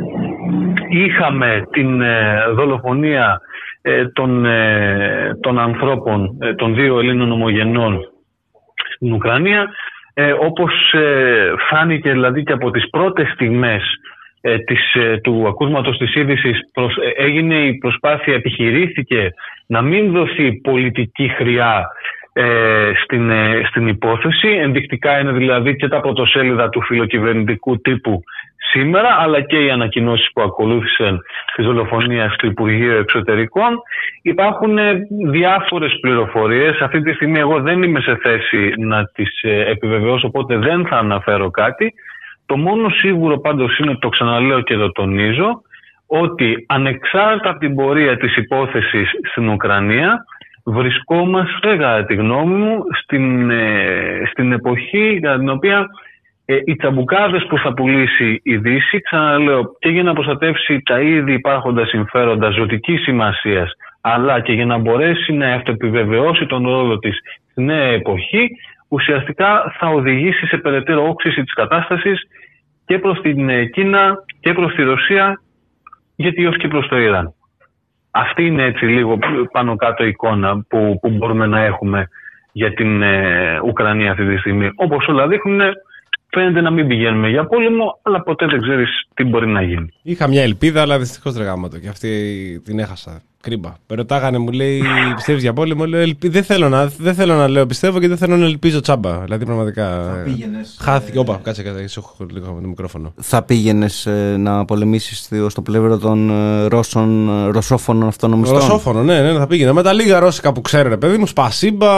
είχαμε την ε, δολοφονία ε, των, ε, των ανθρώπων, ε, των δύο Ελλήνων ομογενών στην Ουκρανία. Ε, όπως ε, φάνηκε δηλαδή και από τις πρώτες στιγμές ε, της, ε, του ακούσματος της είδησης, προς, ε, έγινε η προσπάθεια, επιχειρήθηκε να μην δοθεί πολιτική χρειά ε, στην, ε, στην υπόθεση. Ενδεικτικά είναι δηλαδή και τα πρωτοσέλιδα του φιλοκυβερνητικού τύπου σήμερα, αλλά και οι ανακοινώσεις που ακολούθησαν της δολοφονίας του Υπουργείου Εξωτερικών. Υπάρχουν διάφορες πληροφορίες. Αυτή τη στιγμή εγώ δεν είμαι σε θέση να τις επιβεβαιώσω, οπότε δεν θα αναφέρω κάτι. Το μόνο σίγουρο πάντως είναι, το ξαναλέω και το τονίζω, ότι ανεξάρτητα από την πορεία της υπόθεσης στην Ουκρανία, βρισκόμαστε, κατά τη γνώμη μου, στην, στην εποχή κατά την οποία Ε, οι τσαμπουκάδες που θα πουλήσει η Δύση, ξαναλέω, και για να προστατεύσει τα ήδη υπάρχοντα συμφέροντα ζωτικής σημασίας, αλλά και για να μπορέσει να αυτοεπιβεβαιώσει τον ρόλο της στη νέα εποχή, ουσιαστικά θα οδηγήσει σε περαιτέρω όξυση της κατάστασης και προς την Κίνα και προς τη Ρωσία, γιατί όχι και προς το Ιράν. Αυτή είναι έτσι λίγο πάνω κάτω η εικόνα που, που μπορούμε να έχουμε για την ε, Ουκρανία αυτή τη στιγμή. Όπως όλα δείχνουν, φαίνεται να μην πηγαίνουμε για πόλεμο, αλλά ποτέ δεν ξέρεις τι μπορεί να γίνει. Είχα μια ελπίδα, αλλά δυστυχώς δεν γάμματο και αυτή την έχασα. Κρίμα. Με ρωτάγανε, μου λέει, πιστεύεις για πόλεμο? Λέω, ελπι... δεν, θέλω να, δεν θέλω να λέω πιστεύω και δεν θέλω να ελπίζω τσάμπα. Δηλαδή πραγματικά. Θα πήγαινες, χάθηκε. Ε... Όπα, κάτσε, κάτσε, έχω λίγο με το μικρόφωνο. Θα πήγαινες ε, να πολεμήσεις στο πλευρό των ε, Ρώσων, ε, ρωσόφωνων αυτονομιστών? Ρωσόφωνο, ναι, ναι, θα πήγαινα. Με τα λίγα ρώσικα που ξέρω, ρε παιδί μου, Σπασίμπα,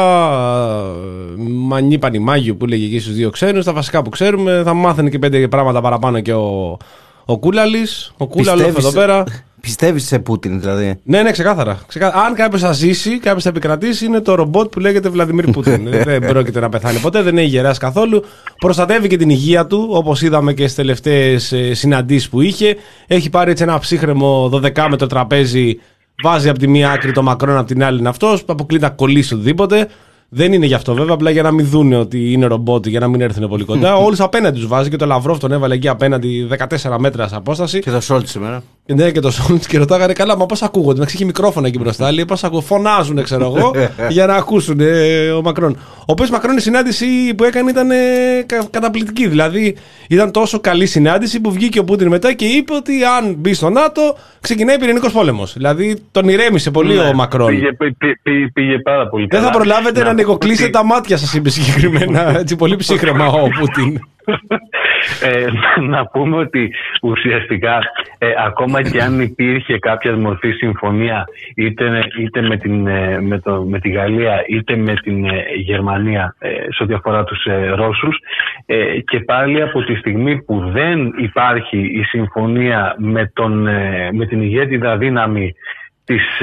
Μανί Πανιμάγιου που λέγε εκεί στους δύο ξένους, τα βασικά που ξέρουμε. Θα μάθαινε και πέντε πράγματα παραπάνω και ο, ο Κούλαλης, ο Κούλαλος εδώ πέρα. Πιστεύεις σε Πούτιν, δηλαδή? Ναι, ναι, ξεκάθαρα. ξεκάθαρα. Αν κάποιος θα ζήσει, κάποιος θα επικρατήσει, είναι το ρομπότ που λέγεται Βλαντιμίρ Πούτιν. Δεν πρόκειται να πεθάνει ποτέ, δεν έχει γεράσει καθόλου. Προστατεύει και την υγεία του, όπως είδαμε και στις τελευταίες συναντήσεις που είχε. Έχει πάρει έτσι ένα ψύχρεμο δωδεκάμετρο τραπέζι, βάζει από τη μία άκρη το Μακρόν, από την άλλη είναι αυτός, που αποκλεί να κολλήσει οτιδήποτε. Δεν είναι γι' αυτό βέβαια, απλά για να μην δούνε ότι είναι ρομπότ, για να μην έρθουν πολύ κοντά. Όλους απέναντι τους βάζει και το Λαυρόφ τον έβαλε εκεί απέναντι δεκατέσσερα μέτρα σε απόσταση. Και το Σόλτς σήμερα. Ναι, και το Σόλτς, και ρωτάγανε καλά, μα πώς ακούγονται? Να έχει μικρόφωνα εκεί μπροστά. Λέει, πώς ακούω, φωνάζουν, ξέρω εγώ, για να ακούσουν ε, ο Μακρόν. Ο οποίος Μακρόν, η συνάντηση που έκανε ήταν ε, κα, καταπληκτική. Δηλαδή ήταν τόσο καλή συνάντηση που βγήκε ο Πούτιν μετά και είπε ότι αν μπει στο ΝΑΤΟ ξεκινάει πυρηνικός πόλεμος. Δηλαδή τον ηρέμησε πολύ ναι, ο Μακρόν. Πήγε, πήγε, πήγε, πήγε πάρα πολύ καλά. Δεν θα προλάβετε να, να ανοιγοκλείσετε τα μάτια σας, είπε συγκεκριμένα. Έτσι, πολύ ψύχρεμα ο Πούτιν. Ε, να πούμε ότι ουσιαστικά ε, ακόμα και αν υπήρχε κάποια μορφή συμφωνία είτε, είτε με, την, με, το, με τη Γαλλία είτε με την Γερμανία ε, σε ό,τι αφορά τους ε, Ρώσους, ε, και πάλι από τη στιγμή που δεν υπάρχει η συμφωνία με, τον, ε, με την ηγέτιδα δύναμη της,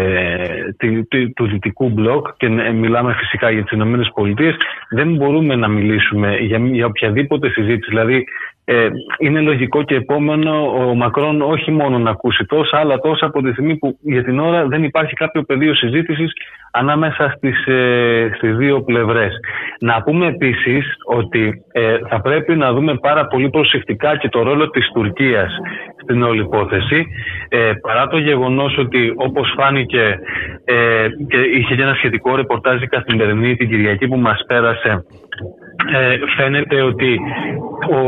ε, τη, τη, του δυτικού μπλοκ, και ε, μιλάμε φυσικά για τις Ηνωμένες Πολιτείες, δεν μπορούμε να μιλήσουμε για, για οποιαδήποτε συζήτηση. Δηλαδή ε, είναι λογικό και επόμενο ο Μακρόν όχι μόνο να ακούσει τόσα, αλλά τόσα από τη στιγμή που για την ώρα δεν υπάρχει κάποιο πεδίο συζήτησης ανάμεσα στις, ε, στις δύο πλευρές. Να πούμε επίσης ότι ε, θα πρέπει να δούμε πάρα πολύ προσεκτικά και το ρόλο της Τουρκίας στην όλη υπόθεση, ε, παρά το γεγονός ότι, όπως φάνηκε ε, και είχε και ένα σχετικό ρεπορτάζ η Καθημερινή την Κυριακή που μας πέρασε, ε, φαίνεται ότι ο,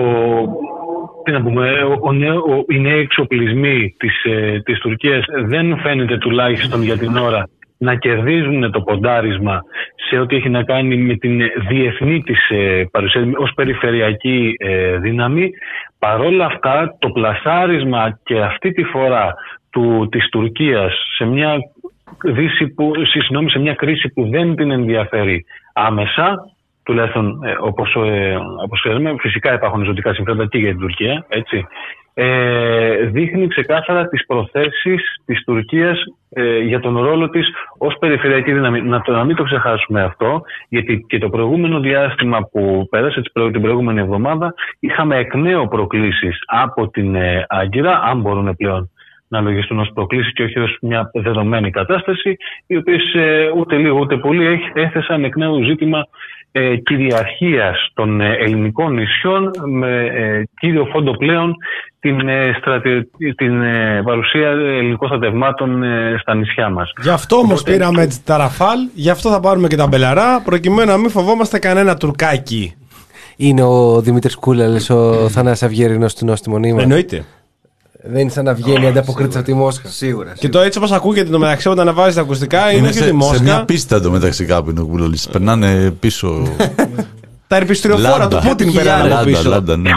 τι να πούμε, ο, ο νέο, ο, οι νέοι εξοπλισμοί της, ε, της Τουρκίας δεν φαίνεται τουλάχιστον για την ώρα να κερδίζουν το ποντάρισμα σε ό,τι έχει να κάνει με την διεθνή της ε, παρουσία ως περιφερειακή ε, δύναμη. Παρόλα αυτά, το πλασάρισμα και αυτή τη φορά του, της Τουρκίας σε μια, δύση που, συγγνώμη, σε μια κρίση που δεν την ενδιαφέρει άμεσα, τουλάχιστον ε, όπως, ε, όπως ξέρουμε. Φυσικά υπάρχουν ζωτικά συμφέροντα και για την Τουρκία, έτσι. Ε, δείχνει ξεκάθαρα τις προθέσεις της Τουρκίας ε, για τον ρόλο της ως περιφερειακή δύναμη. Να, το, να μην το ξεχάσουμε αυτό, γιατί και το προηγούμενο διάστημα που πέρασε, την προηγούμενη εβδομάδα, είχαμε εκ νέου προκλήσεις από την ε, Άγκυρα, αν μπορούν πλέον να λογιστούν ως προκλήσεις και όχι ως μια δεδομένη κατάσταση, οι οποίες ε, ούτε λίγο ούτε πολύ έθεσαν εκ νέου ζήτημα ε, κυριαρχίας των ε, ελληνικών νησιών, με ε, κύριο φόντο πλέον την, ε, στρατε, την ε, παρουσία ελληνικών στρατευμάτων ε, στα νησιά μας. Γι' αυτό όμως Οπότε... πήραμε τα Ραφάλ, γι' αυτό θα πάρουμε και τα Μπελαρά, προκειμένου να μην φοβόμαστε κανένα τουρκάκι. Είναι ο Δημήτρης Κούλαλης, ο Θανάσης Αυγερινός του Νόστιμο Νήμα. Εννοείται. Δεν είναι σαν να βγαίνει oh, ανταποκρίτης από τη Μόσχα. Σίγουρα. Και το έτσι όπως ακούγεται το μεταξύ όταν αναβάζει τα ακουστικά είναι, είναι και τη Μόσχα. Σε μια πίστα το μεταξύ κάπου είναι ο Κούλαλης. Περνάνε πίσω. Τα ερπιστριοφόρα του Πούτιν περνάνε από πίσω. Λάντα, ναι.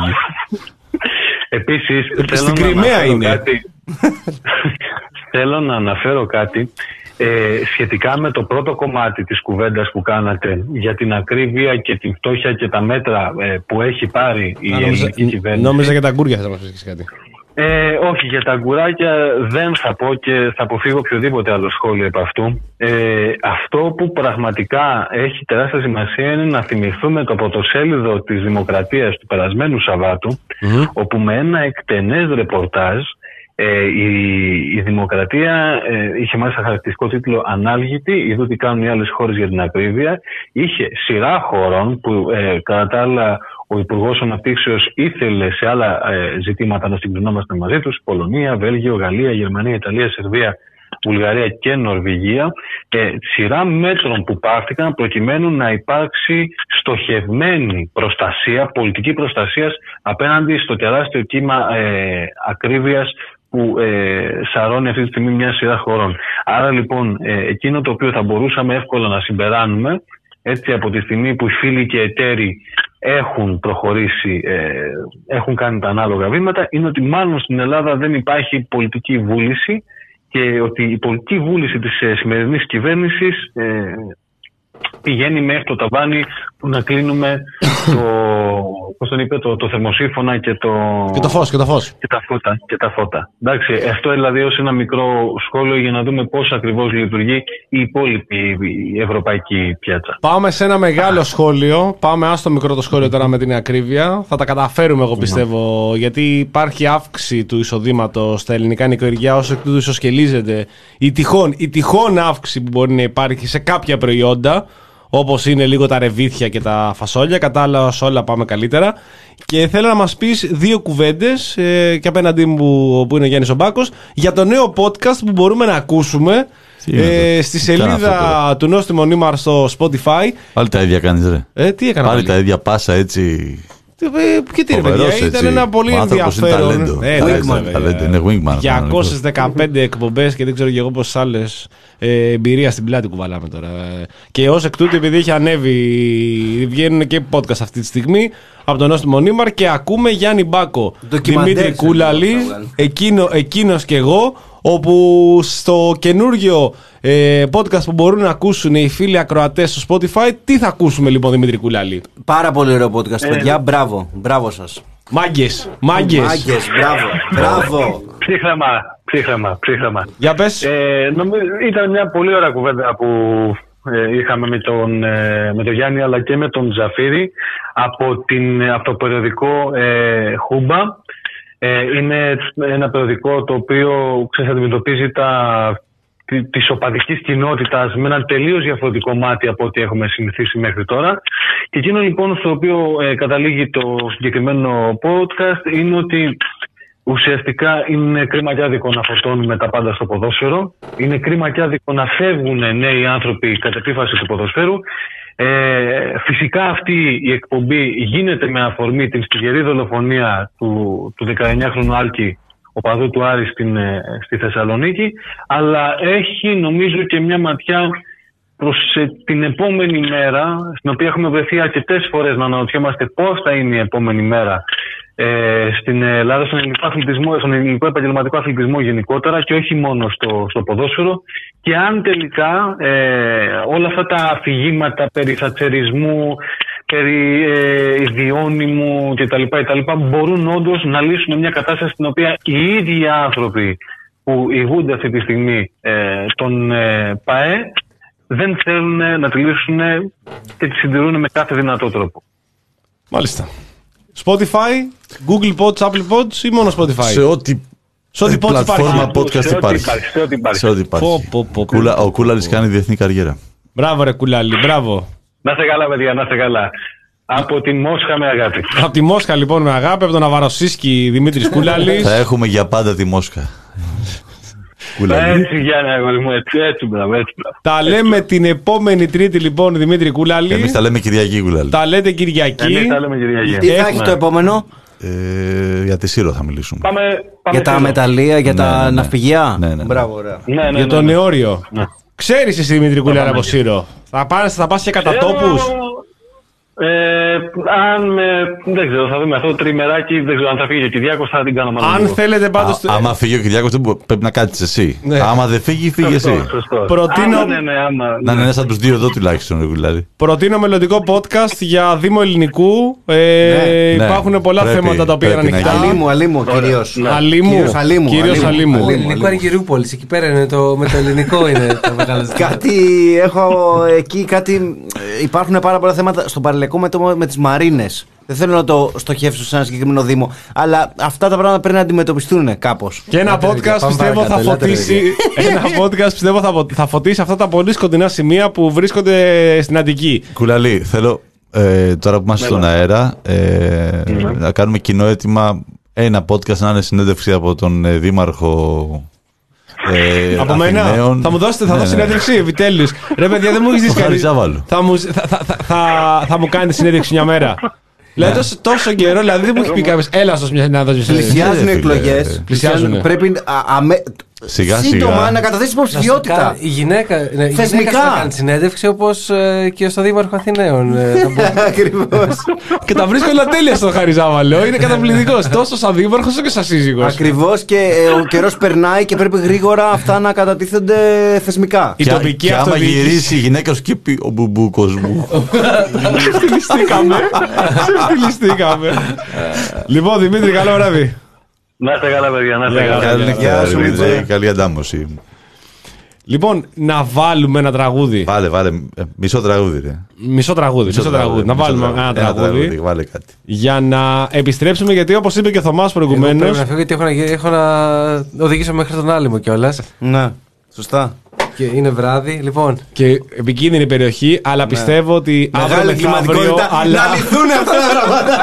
Επίσης, στην Κριμαία είναι. Κάτι... θέλω να αναφέρω κάτι ε, σχετικά με το πρώτο κομμάτι της κουβέντας που κάνατε για την ακρίβεια και την φτώχεια και τα μέτρα ε, που έχει πάρει η ελληνική κυβέρνηση. Νόμιζα για τα γκούρια θα μας πεις κάτι. Ε, όχι, για τα γκουράκια δεν θα πω και θα αποφύγω οποιοδήποτε άλλο σχόλιο επ' αυτού. Ε, αυτό που πραγματικά έχει τεράστια σημασία είναι να θυμηθούμε το πρωτοσέλιδο της Δημοκρατίας του περασμένου Σαββάτου, mm-hmm. όπου με ένα εκτενές ρεπορτάζ ε, η, η Δημοκρατία ε, είχε μάλιστα χαρακτηριστικό τίτλο «Ανάλγητη, είδω τι κάνουν οι άλλες χώρες για την ακρίβεια». Είχε σειρά χωρών που ε, κατά τα άλλα ο Υπουργός Αναπτύξεως ήθελε σε άλλα ε, ζητήματα να συγκρινόμαστε μαζί τους, Πολωνία, Βέλγιο, Γαλλία, Γερμανία, Ιταλία, Σερβία, Βουλγαρία και Νορβηγία, ε, σειρά μέτρων που πάρθηκαν προκειμένου να υπάρξει στοχευμένη προστασία, πολιτική προστασία απέναντι στο τεράστιο κύμα ε, ακρίβειας που ε, σαρώνει αυτή τη στιγμή μια σειρά χωρών. Άρα λοιπόν ε, εκείνο το οποίο θα μπορούσαμε εύκολα να συμπεράνουμε, έτσι από τη στιγμή που οι φίλοι και εταίροι έχουν προχωρήσει, ε, έχουν κάνει τα ανάλογα βήματα, είναι ότι μάλλον στην Ελλάδα δεν υπάρχει πολιτική βούληση και ότι η πολιτική βούληση της ε, σημερινής κυβέρνησης ε, πηγαίνει μέχρι το ταβάνι που να κλείνουμε το, πώς τον είπε, το, το θερμοσύφωνα και το, και το φως, και το φως. Και τα φώτα. Και τα φώτα. Εντάξει, αυτό δηλαδή ως ένα μικρό σχόλιο για να δούμε πώς ακριβώς λειτουργεί η υπόλοιπη η ευρωπαϊκή πιάτσα. Πάμε σε ένα μεγάλο σχόλιο. Πάμε άστο μικρό το σχόλιο τώρα με την ακρίβεια. Θα τα καταφέρουμε εγώ πιστεύω, γιατί υπάρχει αύξηση του εισοδήματος στα ελληνικά νοικοκυριά, όσο εκ τούτου ισοσκελίζεται η τυχόν, η τυχόν αύξηση που μπορεί να υπάρχει σε κάποια προϊόντα, όπως είναι λίγο τα ρεβίθια και τα φασόλια. Κατά άλλα, σε όλα πάμε καλύτερα. Και θέλω να μας πεις δύο κουβέντες ε, και απέναντί μου που, που είναι ο Γιάννης ο Μπάκος, για το νέο podcast που μπορούμε να ακούσουμε ε, στη σελίδα του Νόστιμο Νήμαρ στο Spotify. Πάλι τα ίδια κάνεις ρε. Ε, τι έκανα πάλι. Πάλι τα ίδια πάσα έτσι. Και τι ρε παιδιά, ήταν ένα πολύ ενδιαφέρον. Είναι Wingman. διακόσιες δεκαπέντε εκπομπές και δεν ξέρω και εγώ πόσες άλλες εμπειρία στην πλάτη κουβαλάμε τώρα. Και ως εκ τούτου, επειδή έχει ανέβει, βγαίνουν και podcast αυτή τη στιγμή από τον Νόστιμο Νήμαρ και ακούμε Γιάννη Μπάκο, Δημήτρη Κούλαλη, εκείνο, εκείνος και εγώ, όπου στο καινούργιο ε, podcast που μπορούν να ακούσουν οι φίλοι ακροατές στο Spotify, τι θα ακούσουμε λοιπόν, Δημήτρη Κούλαλη? Πάρα πολύ ωραίο podcast, παιδιά. Μπράβο, μπράβο σας. Μάγκες, μάγκες. Μάγκες, μπράβο, μπράβο. Ψύχρεμα, ψύχρεμα, ψύχρεμα. Για πες. Ε, νομίζω, ήταν μια πολύ ωραία κουβέντα που ε, είχαμε με τον, ε, με τον Γιάννη αλλά και με τον Τζαφίρη από, την, από το περιοδικό ε, Χούμπα. Ε, είναι ένα περιοδικό το οποίο ξέρεις, αντιμετωπίζει τα, τη, της οπαδικής κοινότητας με ένα τελείως διαφορετικό μάτι από ό,τι έχουμε συνηθίσει μέχρι τώρα. Και εκείνο λοιπόν στο οποίο ε, καταλήγει το συγκεκριμένο podcast είναι ότι ουσιαστικά είναι κρίμα και άδικο να φορτώνουμε τα πάντα στο ποδόσφαιρο. Είναι κρίμα και άδικο να φεύγουν νέοι άνθρωποι κατ' επίφαση του ποδοσφαίρου. Ε, φυσικά αυτή η εκπομπή γίνεται με αφορμή την στιγερή δολοφονία του, του δεκαεννιάχρονου Άλκη, οπαδού του Άρη στην, στη Θεσσαλονίκη, αλλά έχει νομίζω και μια ματιά προς ε, την επόμενη μέρα, στην οποία έχουμε βρεθεί αρκετές φορές να αναρωτιόμαστε πώς θα είναι η επόμενη μέρα ε, στην Ελλάδα, στον ελληνικό, αθλητισμό, στον ελληνικό επαγγελματικό αθλητισμό γενικότερα και όχι μόνο στο, στο ποδόσφαιρο, και αν τελικά ε, όλα αυτά τα αφηγήματα περί θατσερισμού, περί ε, ιδιώνυμου κτλ. Μπορούν όντως να λύσουν μια κατάσταση στην οποία οι ίδιοι άνθρωποι που ηγούνται αυτή τη στιγμή ε, τον ε, ΠΑΕ δεν θέλουν να τη λύσουν και τη συντηρούν με κάθε δυνατό τρόπο. Μάλιστα. Spotify, Google Pods, Apple Pods ή μόνο Spotify? Σε ό,τι, σε ό,τι πλατφόρμα podcast σε υπάρχει. Σε ό,τι υπάρχει. Σε ό,τι υπάρχει. Πω, πω, πω, πω. Κούλα, ο Κούλαλης κάνει διεθνή καριέρα. Μπράβο ρε Κουλάλη, μπράβο. Να είστε καλά, παιδιά, να είστε καλά. Από τη Μόσχα με αγάπη. Από τη Μόσχα λοιπόν με αγάπη, από τον Αβαροσίσκι Δημήτρης Κουλάλης. Θα έχουμε για πάντα τη Μόσχα. Κούλαλη. Έτσι, Γιάννη, αγόρι μου, έτσι, έτσι, μπράβο, έτσι, μπράβο. Τα λέμε την επόμενη Τρίτη λοιπόν, Δημήτρη Κουλάλη. Εμείς τα λέμε Κυριακή, Κούλαλη. Τα λέτε Κυριακή. Εμείς τα λέμε Κυριακή. Τι θα έχει το επόμενο? Ε, για τη Σύρο θα μιλήσουμε. Πάμε, πάμε Για τα σύντομα. μεταλλεία, για τα Ναι, ναι, ναι. ναυπηγεία. Ναι, ναι, ναι. Μπράβο, ωραία. Ναι, ναι, Για το ναι, ναι. νεόριο. Ναι. Ξέρεις εσύ Δημήτρη Κουλάλη από Σύρο. Θα πας, θα πας και κατά τόπους. Ε, αν με, δεν ξέρω, θα δούμε αυτό το τριμεράκι, δεν ξέρω αν θα φύγει και ο Κυριάκος, θα την κάνω μαζί. Αν θέλετε πάντως. Α, άμα φύγει ο Κυριάκος δεν μπο- πρέπει να κάτσεις εσύ. Ναι. Άμα δεν φύγει, φύγει Σωστό, εσύ. σωστό. Προτείνω- Άμα, ναι, ναι, άμα, Να ναι. είναι ένας από τους δύο εδώ τουλάχιστον, ρε Κούλαλη. Προτείνω μελλοντικό podcast για Δήμο Ελληνικού. Ε, Ναι, υπάρχουν πολλά πρέπει, θέματα τα οποία είναι πρέπει να ανοιχτά. γίνει. Αλίμου, αλίμου, κυρίως. Αλίμου. Κυρίως αλίμου, Κυρίως αλίμου. αλίμου. Ο ελληνικό Αργυρούπολης, εκεί πέρα είναι το, με το ελληνικό είναι τα μεγάλα ζητήματα. Κάτι έχω εκεί, κάτι. Υπάρχουν πάρα πολλά θέματα στο παρελικό με, το, με τις μαρίνες. Δεν θέλω να το στοχεύσω σε ένα συγκεκριμένο Δήμο. Αλλά αυτά τα πράγματα πρέπει να αντιμετωπιστούν κάπως. Και ένα Ελάτε, podcast παιδιά, πάμε πιστεύω θα παρακάτω, ελάτε, φωτίσει. Ένα podcast πιστεύω θα, φω- θα φωτίσει αυτά τα πολύ σκοτεινά σημεία που βρίσκονται στην Αττική. Κουλαλή, θέλω ε, τώρα που είμαστε στον αέρα ε, να κάνουμε κοινό αίτημα ένα podcast να είναι συνέντευξη από τον ε, Δήμαρχο ε, Από μένα. Αθηναίων. Θα μου δώσετε, θα Ναι, δώσω ναι. συνέντευξη επιτέλους. Ρε παιδιά, δεν μου έχει δει Ο Χάρης κανεί. Ζάβαλου. Θα, μου- θα, θα, θα, θα, θα μου κάνετε συνέντευξη μια μέρα. Δηλαδή τόσο, τόσο καιρό, δηλαδή δεν μου έχει πει κάποιο. Έλα, σας μια να δώσει συνέντευξη. Πλησιάζουν οι φίλε. εκλογές. Πλησιάζουνε. Πρέπει α, αμέ- Σιγά, σύντομα σιγά. να καταθέσει υποψηφιότητα. Η γυναίκα, ναι, η Θεσμικά. γυναίκα θα κάνει συνέντευξη όπως ε, και στο Δήμαρχο Αθηναίων. ε, θα μπορεί. Ακριβώς. Και τα βρίσκω όλα τέλεια στον Χάρη Ζάβαλο. Είναι καταπληκτικό. Τόσο σαν δήμαρχο όσο και σαν σύζυγο. Ακριβώς, και ε, ο καιρός περνάει και πρέπει γρήγορα αυτά να κατατίθενται θεσμικά. Η Και, τοπική και άμα αυτοδιοίκηση. γυρίσει η γυναίκα σου και πει ο μπουμπούκος μου. Ξεφτυλιστήκαμε. Ξεφτυλιστήκαμε. Λοιπόν, Δημήτρη, καλό βράδυ. Να είστε καλά, παιδιά, να είστε Γεια, καλά. Καλή νύχτα, Γεια σου, Δημήτρη. Μητρέ. Καλή αντάμωση. Λοιπόν, να βάλουμε ένα τραγούδι. Βάλε, βάλε. ε, Μισό τραγούδι, ρε. Μισό τραγούδι. Μισό τραγούδι. Να μισό βάλουμε ένα τραγούδι. Βάλε κάτι. Για να επιστρέψουμε, γιατί όπως είπε και ο Θωμάς Εγώ προηγουμένως. πρέπει να φύγω γιατί έχω να, έχω να οδηγήσω μέχρι τον Άλυμο κιόλα. Ναι, σωστά. Και είναι βράδυ. Λοιπόν, Και επικίνδυνη περιοχή, αλλά πιστεύω ότι αύριο Μεγάλη μεθαύριο. κλιματικότητα. Αλλά Να λυθούν αυτά τα πράγματα.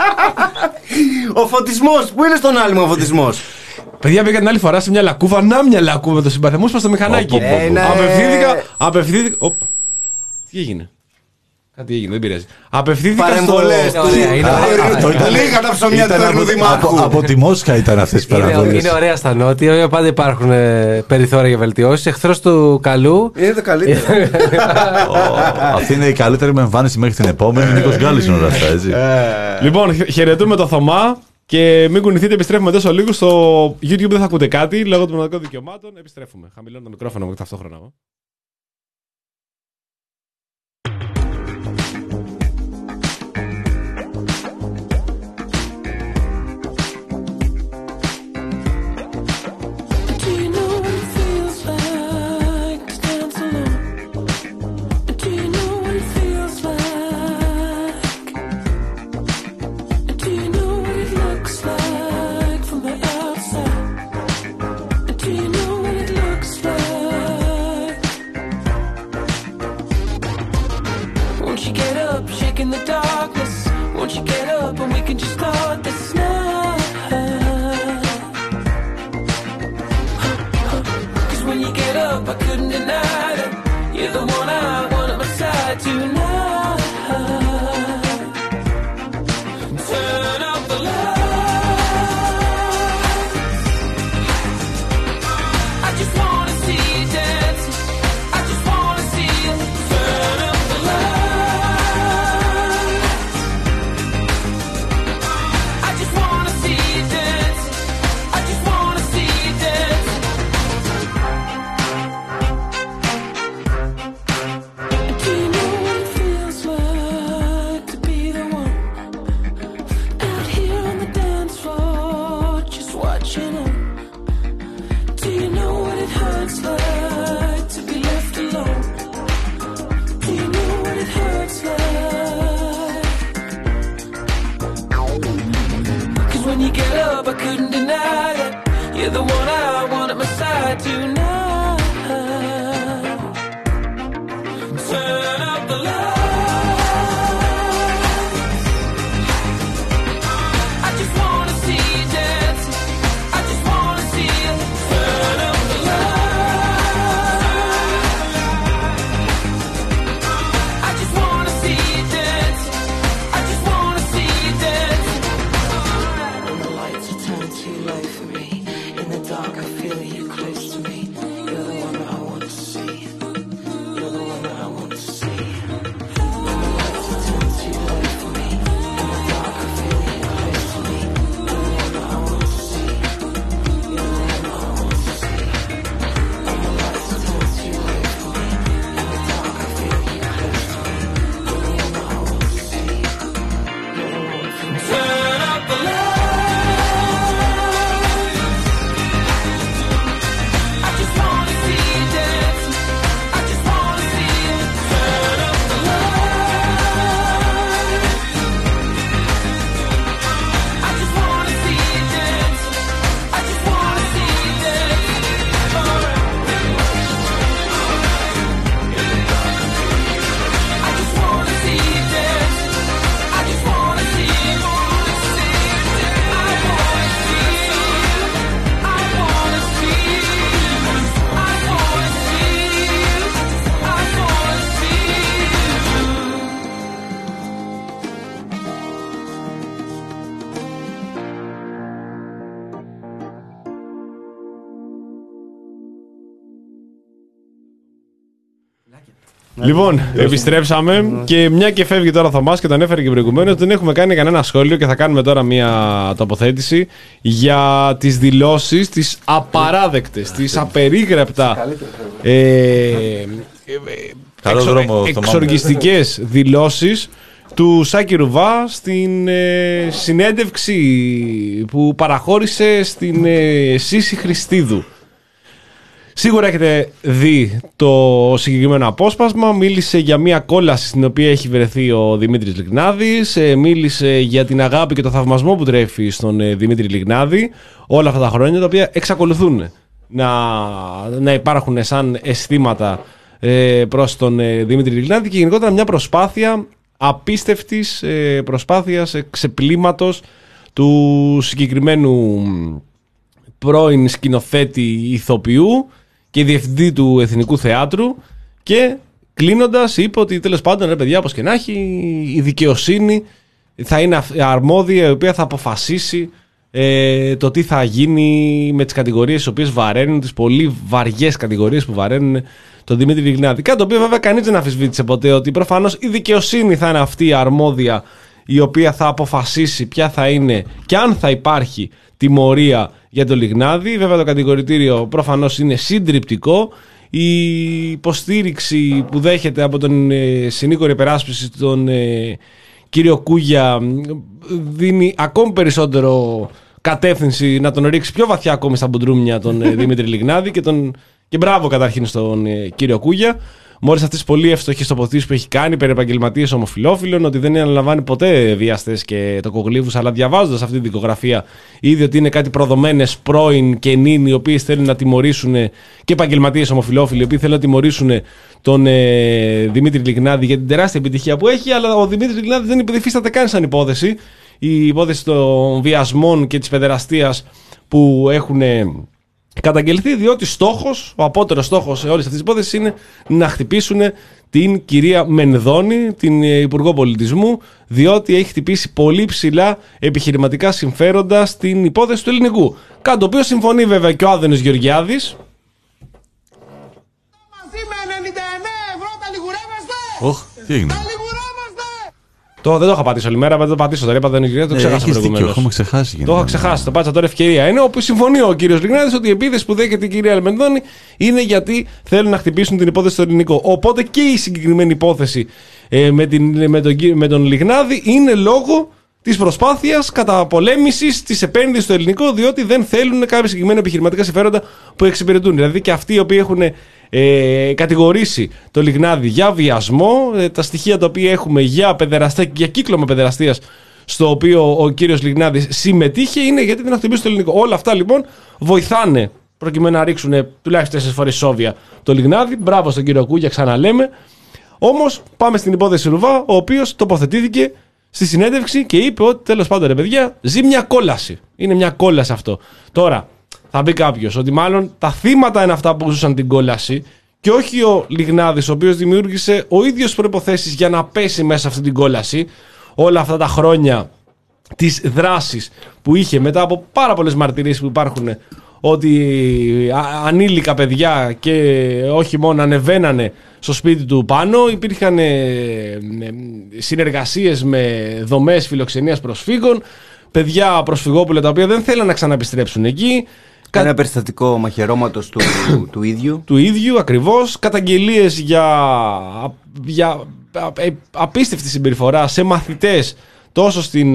Ο φωτισμός. Πού είναι στον Άλυμο ο φωτισμός? παιδιά, πήγα την άλλη φορά σε μια λακκούβα. Να μια λακκούβα με το συμπαθεμό προ το μηχανάκι. Οπ, οπ, οπ. Ε, ναι. Απευθύνθηκα. Απευθύνθηκα. Οπ. Τι έγινε. Κάτι έγινε, δεν πειράζει. Απευθύνθηκα στο. Παρεμβολές. Είναι ωραία, είναι ωραία. Αυτό ήταν- Λίγα τα ψωμιά του ήταν Έργου από- Δημάρχου. από- Από τη Μόσχα ήταν αυτές τις είναι, παραβολές. είναι ωραία στα νότια. Πάντα υπάρχουν ε, περιθώρια για βελτιώσει. Εχθρό του καλού. Είναι το καλύτερο. Ω, Αυτή είναι η καλύτερη μου εμφάνιση μέχρι την επόμενη. Νίκος Γκάλης είναι όλα αυτά, έτσι. Λοιπόν, χαι- χαιρετούμε το Θωμά και μην κουνηθείτε. Επιστρέφουμε τόσο λίγο. Στο YouTube δεν θα ακούτε κάτι λόγω των μοναδικών δικαιωμάτων. Επιστρέφουμε. Χαμηλώνω το μικρόφωνο μου ταυτόχρονα. Do you know what it feels like to dance alone? Do you know what it feels like? Do you know what it looks like from the outside? Do you know what it looks like? emotional. Do you know what it hurts like to be left alone? Do you know what it hurts like? 'Cause when you get up, I couldn't deny it. You're the one I want at my side tonight. Turn up the lights. I just wanna see you dancing. I just wanna see you. Turn up the lights. I just wanna see you dancing. I just wanna see you dancing. When the lights are turned too low for me, in the dark I feel you close to me. You're the one that I want to see. You're the one that I want to see. When the lights are turned too low for me, in the dark I feel you close to me. You're the one that I want to see. You're the one that I want to see. When the lights are turned too low for me, in the dark I feel you close to me. You're the one that I want to see. You're the one for me. Turn up the lights. I just wanna see you dancing. I just wanna see you. Turn up the lights. I just wanna see you dancing. I just wanna see you dancing. Alright. I just wanna see you dancing. I just wanna see you. Wanna see you. I wanna see you. I wanna see you. I wanna see you. I wanna see Λοιπόν, επιστρέψαμε και μια και φεύγει τώρα ο Θωμάς και τον έφερε και προηγουμένως, δεν έχουμε κάνει κανένα σχόλιο και θα κάνουμε τώρα μια τοποθέτηση για τις δηλώσεις, τις απαράδεκτες, τις απερίγραπτα ε, ε, Καλό εξο- δρόμο, Θωμά. εξοργιστικές δηλώσεις του Σάκη Ρουβά στην ε, συνέντευξη που παραχώρησε στην ε, Σύση Χριστίδου. Σίγουρα έχετε δει το συγκεκριμένο απόσπασμα. Μίλησε για μια κόλαση στην οποία έχει βρεθεί ο Δημήτρης Λιγνάδης. ε, Μίλησε για την αγάπη και το θαυμασμό που τρέφει στον ε, Δημήτρη Λιγνάδη όλα αυτά τα χρόνια, τα οποία εξακολουθούν να, να υπάρχουν σαν αισθήματα ε, προς τον ε, Δημήτρη Λιγνάδη, και γενικότερα μια προσπάθεια απίστευτης ε, προσπάθειας ε, ξεπλήματος του συγκεκριμένου πρώην σκηνοθέτη ηθοποιού και διευθυντή του Εθνικού Θεάτρου. Και κλείνοντας είπε ότι τέλος πάντων, ρε παιδιά, όπως και να έχει, η δικαιοσύνη θα είναι αρμόδια, η οποία θα αποφασίσει ε, το τι θα γίνει με τις κατηγορίες τις οποίες βαραίνουν, τις πολύ βαριές κατηγορίες που βαραίνουν τον Δημήτρη Λιγνάδη. Κάτι το οποίο βέβαια κανείς δεν αμφισβήτησε ποτέ, ότι προφανώς η δικαιοσύνη θα είναι αυτή η αρμόδια η οποία θα αποφασίσει ποια θα είναι και αν θα υπάρχει τιμωρία για τον Λιγνάδη. Βέβαια το κατηγορητήριο προφανώς είναι συντριπτικό. Η υποστήριξη που δέχεται από τον ε, συνήγορο υπεράσπιση, τον ε, κύριο Κούγια, δίνει ακόμη περισσότερο κατεύθυνση να τον ρίξει πιο βαθιά ακόμη στα μπουντρούμια τον ε, Δημήτρη Λιγνάδη, και, τον, και μπράβο καταρχήν στον ε, κύριο Κούγια. Με όλες αυτές τις πολύ εύστοχες τοποθετήσεις που έχει κάνει περί επαγγελματίες ομοφυλόφιλων, ότι δεν αναλαμβάνει ποτέ βιαστές και τοκογλύφους, αλλά διαβάζοντας αυτή την δικογραφία είδε ότι είναι κάτι προδομένες πρώην και νυν, οι οποίοι θέλουν να τιμωρήσουν, και επαγγελματίες ομοφυλόφιλοι, οι οποίοι θέλουν να τιμωρήσουν τον ε, Δημήτρη Λιγνάδη για την τεράστια επιτυχία που έχει. Αλλά ο Δημήτρης Λιγνάδη δεν υφίσταται καν σαν υπόθεση. Η υπόθεση των βιασμών και της παιδεραστίας που έχουν καταγγελθεί, διότι στόχος, ο απότερος στόχος σε όλες αυτές τις υπόθεσεις είναι να χτυπήσουν την κυρία Μενδώνη, την Υπουργό Πολιτισμού, διότι έχει χτυπήσει πολύ ψηλά επιχειρηματικά συμφέροντα στην υπόθεση του Ελληνικού. Κάτι το οποίο συμφωνεί βέβαια και ο Άδωνης Γεωργιάδης. Μαζί με ενενήντα εννέα ευρώ τα λιγουρεύεστε! Οχ, τι έγινε. Τα λιγουρεύεστε! Το, δεν το είχα πατήσει όλη μέρα, δεν το πατήσω τώρα. Είπα, δεν είναι, το Ε, ξέχασα έχεις δίκιο, προηγουμένως. έχουμε ξεχάσει. Το είχα ξεχάσει, το πάτησα τώρα, ευκαιρία είναι. Όπου συμφωνεί ο κύριος Λιγνάδης ότι η επίθεση που δέχεται η κυρία Μενδώνη είναι γιατί θέλουν να χτυπήσουν την υπόθεση στο ελληνικό. Οπότε και η συγκεκριμένη υπόθεση ε, με, την, με, τον, με τον Λιγνάδη είναι λόγω της προσπάθειας καταπολέμησης της επένδυσης στο ελληνικό, διότι δεν θέλουν κάποια συγκεκριμένα επιχειρηματικά συμφέροντα που εξυπηρετούν. Δηλαδή και αυτοί οι οποίοι έχουν ε, κατηγορήσει το Λιγνάδι για βιασμό, ε, τα στοιχεία τα οποία έχουμε για παιδεραστία και για κύκλωμα παιδεραστίας στο οποίο ο κύριος Λιγνάδης συμμετείχε, είναι γιατί δεν θα χτυπήσει το ελληνικό. Όλα αυτά λοιπόν βοηθάνε προκειμένου να ρίξουν τουλάχιστον τέσσερις φορές σόβια το Λιγνάδι. Μπράβο στον κύριο Κούγια, ξαναλέμε. Όμως πάμε στην υπόθεση Ρουβά, ο οποίος τοποθετήθηκε στη συνέντευξη και είπε ότι τέλος πάντων ρε παιδιά, ζει μια κόλαση. Είναι μια κόλαση αυτό. Τώρα θα πει κάποιος ότι μάλλον τα θύματα είναι αυτά που ζούσαν την κόλαση και όχι ο Λιγνάδης, ο οποίος δημιούργησε ο ίδιος προϋποθέσεις για να πέσει μέσα σε αυτή την κόλαση όλα αυτά τα χρόνια της δράσης που είχε μετά από πάρα πολλές μαρτυρίες που υπάρχουν ότι ανήλικα παιδιά και όχι μόνο ανεβαίνανε στο σπίτι του πάνω, υπήρχαν συνεργασίες με δομές φιλοξενίας προσφύγων, παιδιά προσφυγόπουλα τα οποία δεν θέλαν να ξαναεπιστρέψουν εκεί. Ένα περιστατικό μαχαιρώματος του, του ίδιου. Του ίδιου ακριβώς, καταγγελίες για, για απίστευτη συμπεριφορά σε μαθητές τόσο στην,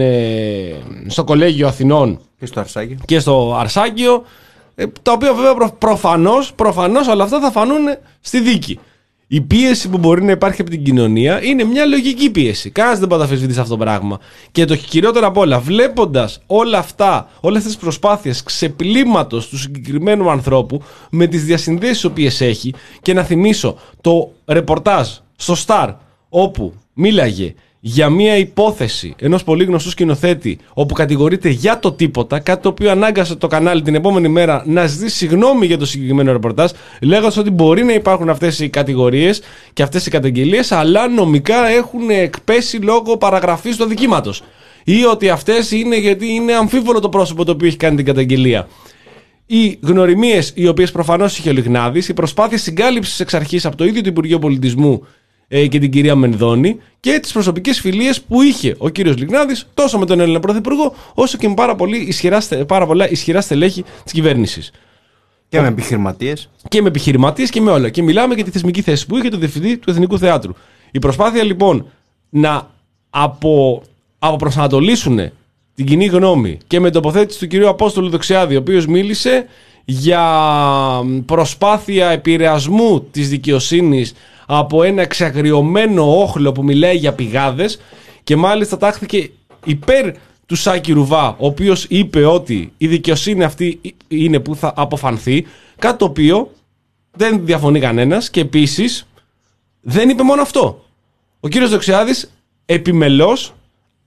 στο Κολέγιο Αθηνών και στο Αρσάκιο, και στο Αρσάκιο, τα οποία βέβαια προ, προφανώς, προφανώς όλα αυτά θα φανούν στη δίκη. Η πίεση που μπορεί να υπάρχει από την κοινωνία είναι μια λογική πίεση. Κανένας δεν μπορεί να αμφισβητήσει αυτό το πράγμα. Και το χειρότερο απ' όλα, βλέποντας όλα αυτά, όλες αυτές τις προσπάθειες ξεπλήματος του συγκεκριμένου ανθρώπου με τις διασυνδέσεις τις οποίες έχει, και να θυμίσω το ρεπορτάζ στο Star, όπου μίλαγε για μια υπόθεση ενός πολύ γνωστού σκηνοθέτη, όπου κατηγορείται για το τίποτα, κάτι το οποίο ανάγκασε το κανάλι την επόμενη μέρα να ζητήσει συγγνώμη για το συγκεκριμένο ρεπορτάζ, λέγοντας ότι μπορεί να υπάρχουν αυτές οι κατηγορίες και αυτές οι καταγγελίες, αλλά νομικά έχουν εκπέσει λόγω παραγραφής του αδικήματος. Ή ότι αυτές είναι γιατί είναι αμφίβολο το πρόσωπο το οποίο έχει κάνει την καταγγελία. Οι γνωριμίες οι οποίες προφανώς είχε ο Λιγνάδης, η προσπάθεια συγκάλυψης εξ αρχής από το ίδιο το Υπουργείο Πολιτισμού και την κυρία Μενδώνη και τις προσωπικές φιλίες που είχε ο κύριος Λιγνάδης τόσο με τον Έλληνα Πρωθυπουργό όσο και με πάρα, πολύ ισχυρά, πάρα πολλά ισχυρά στελέχη της κυβέρνησης. Και με επιχειρηματίες. Και με επιχειρηματίες και με όλα. Και μιλάμε για τη θεσμική θέση που είχε το διευθυντή του Εθνικού Θεάτρου. Η προσπάθεια λοιπόν να απο, αποπροσανατολίσουν την κοινή γνώμη και με τοποθέτηση του κυρίου Απόστολου Δοξιάδη, ο οποίος μίλησε για προσπάθεια επηρεασμού της δικαιοσύνης από ένα εξαγριωμένο όχλο που μιλάει για πηγάδες, και μάλιστα τάχθηκε υπέρ του Σάκη Ρουβά, ο οποίος είπε ότι η δικαιοσύνη αυτή είναι που θα αποφανθεί, κάτι το οποίο δεν διαφωνεί κανένας, και επίσης δεν είπε μόνο αυτό. Ο κύριος Δοξιάδης επιμελώς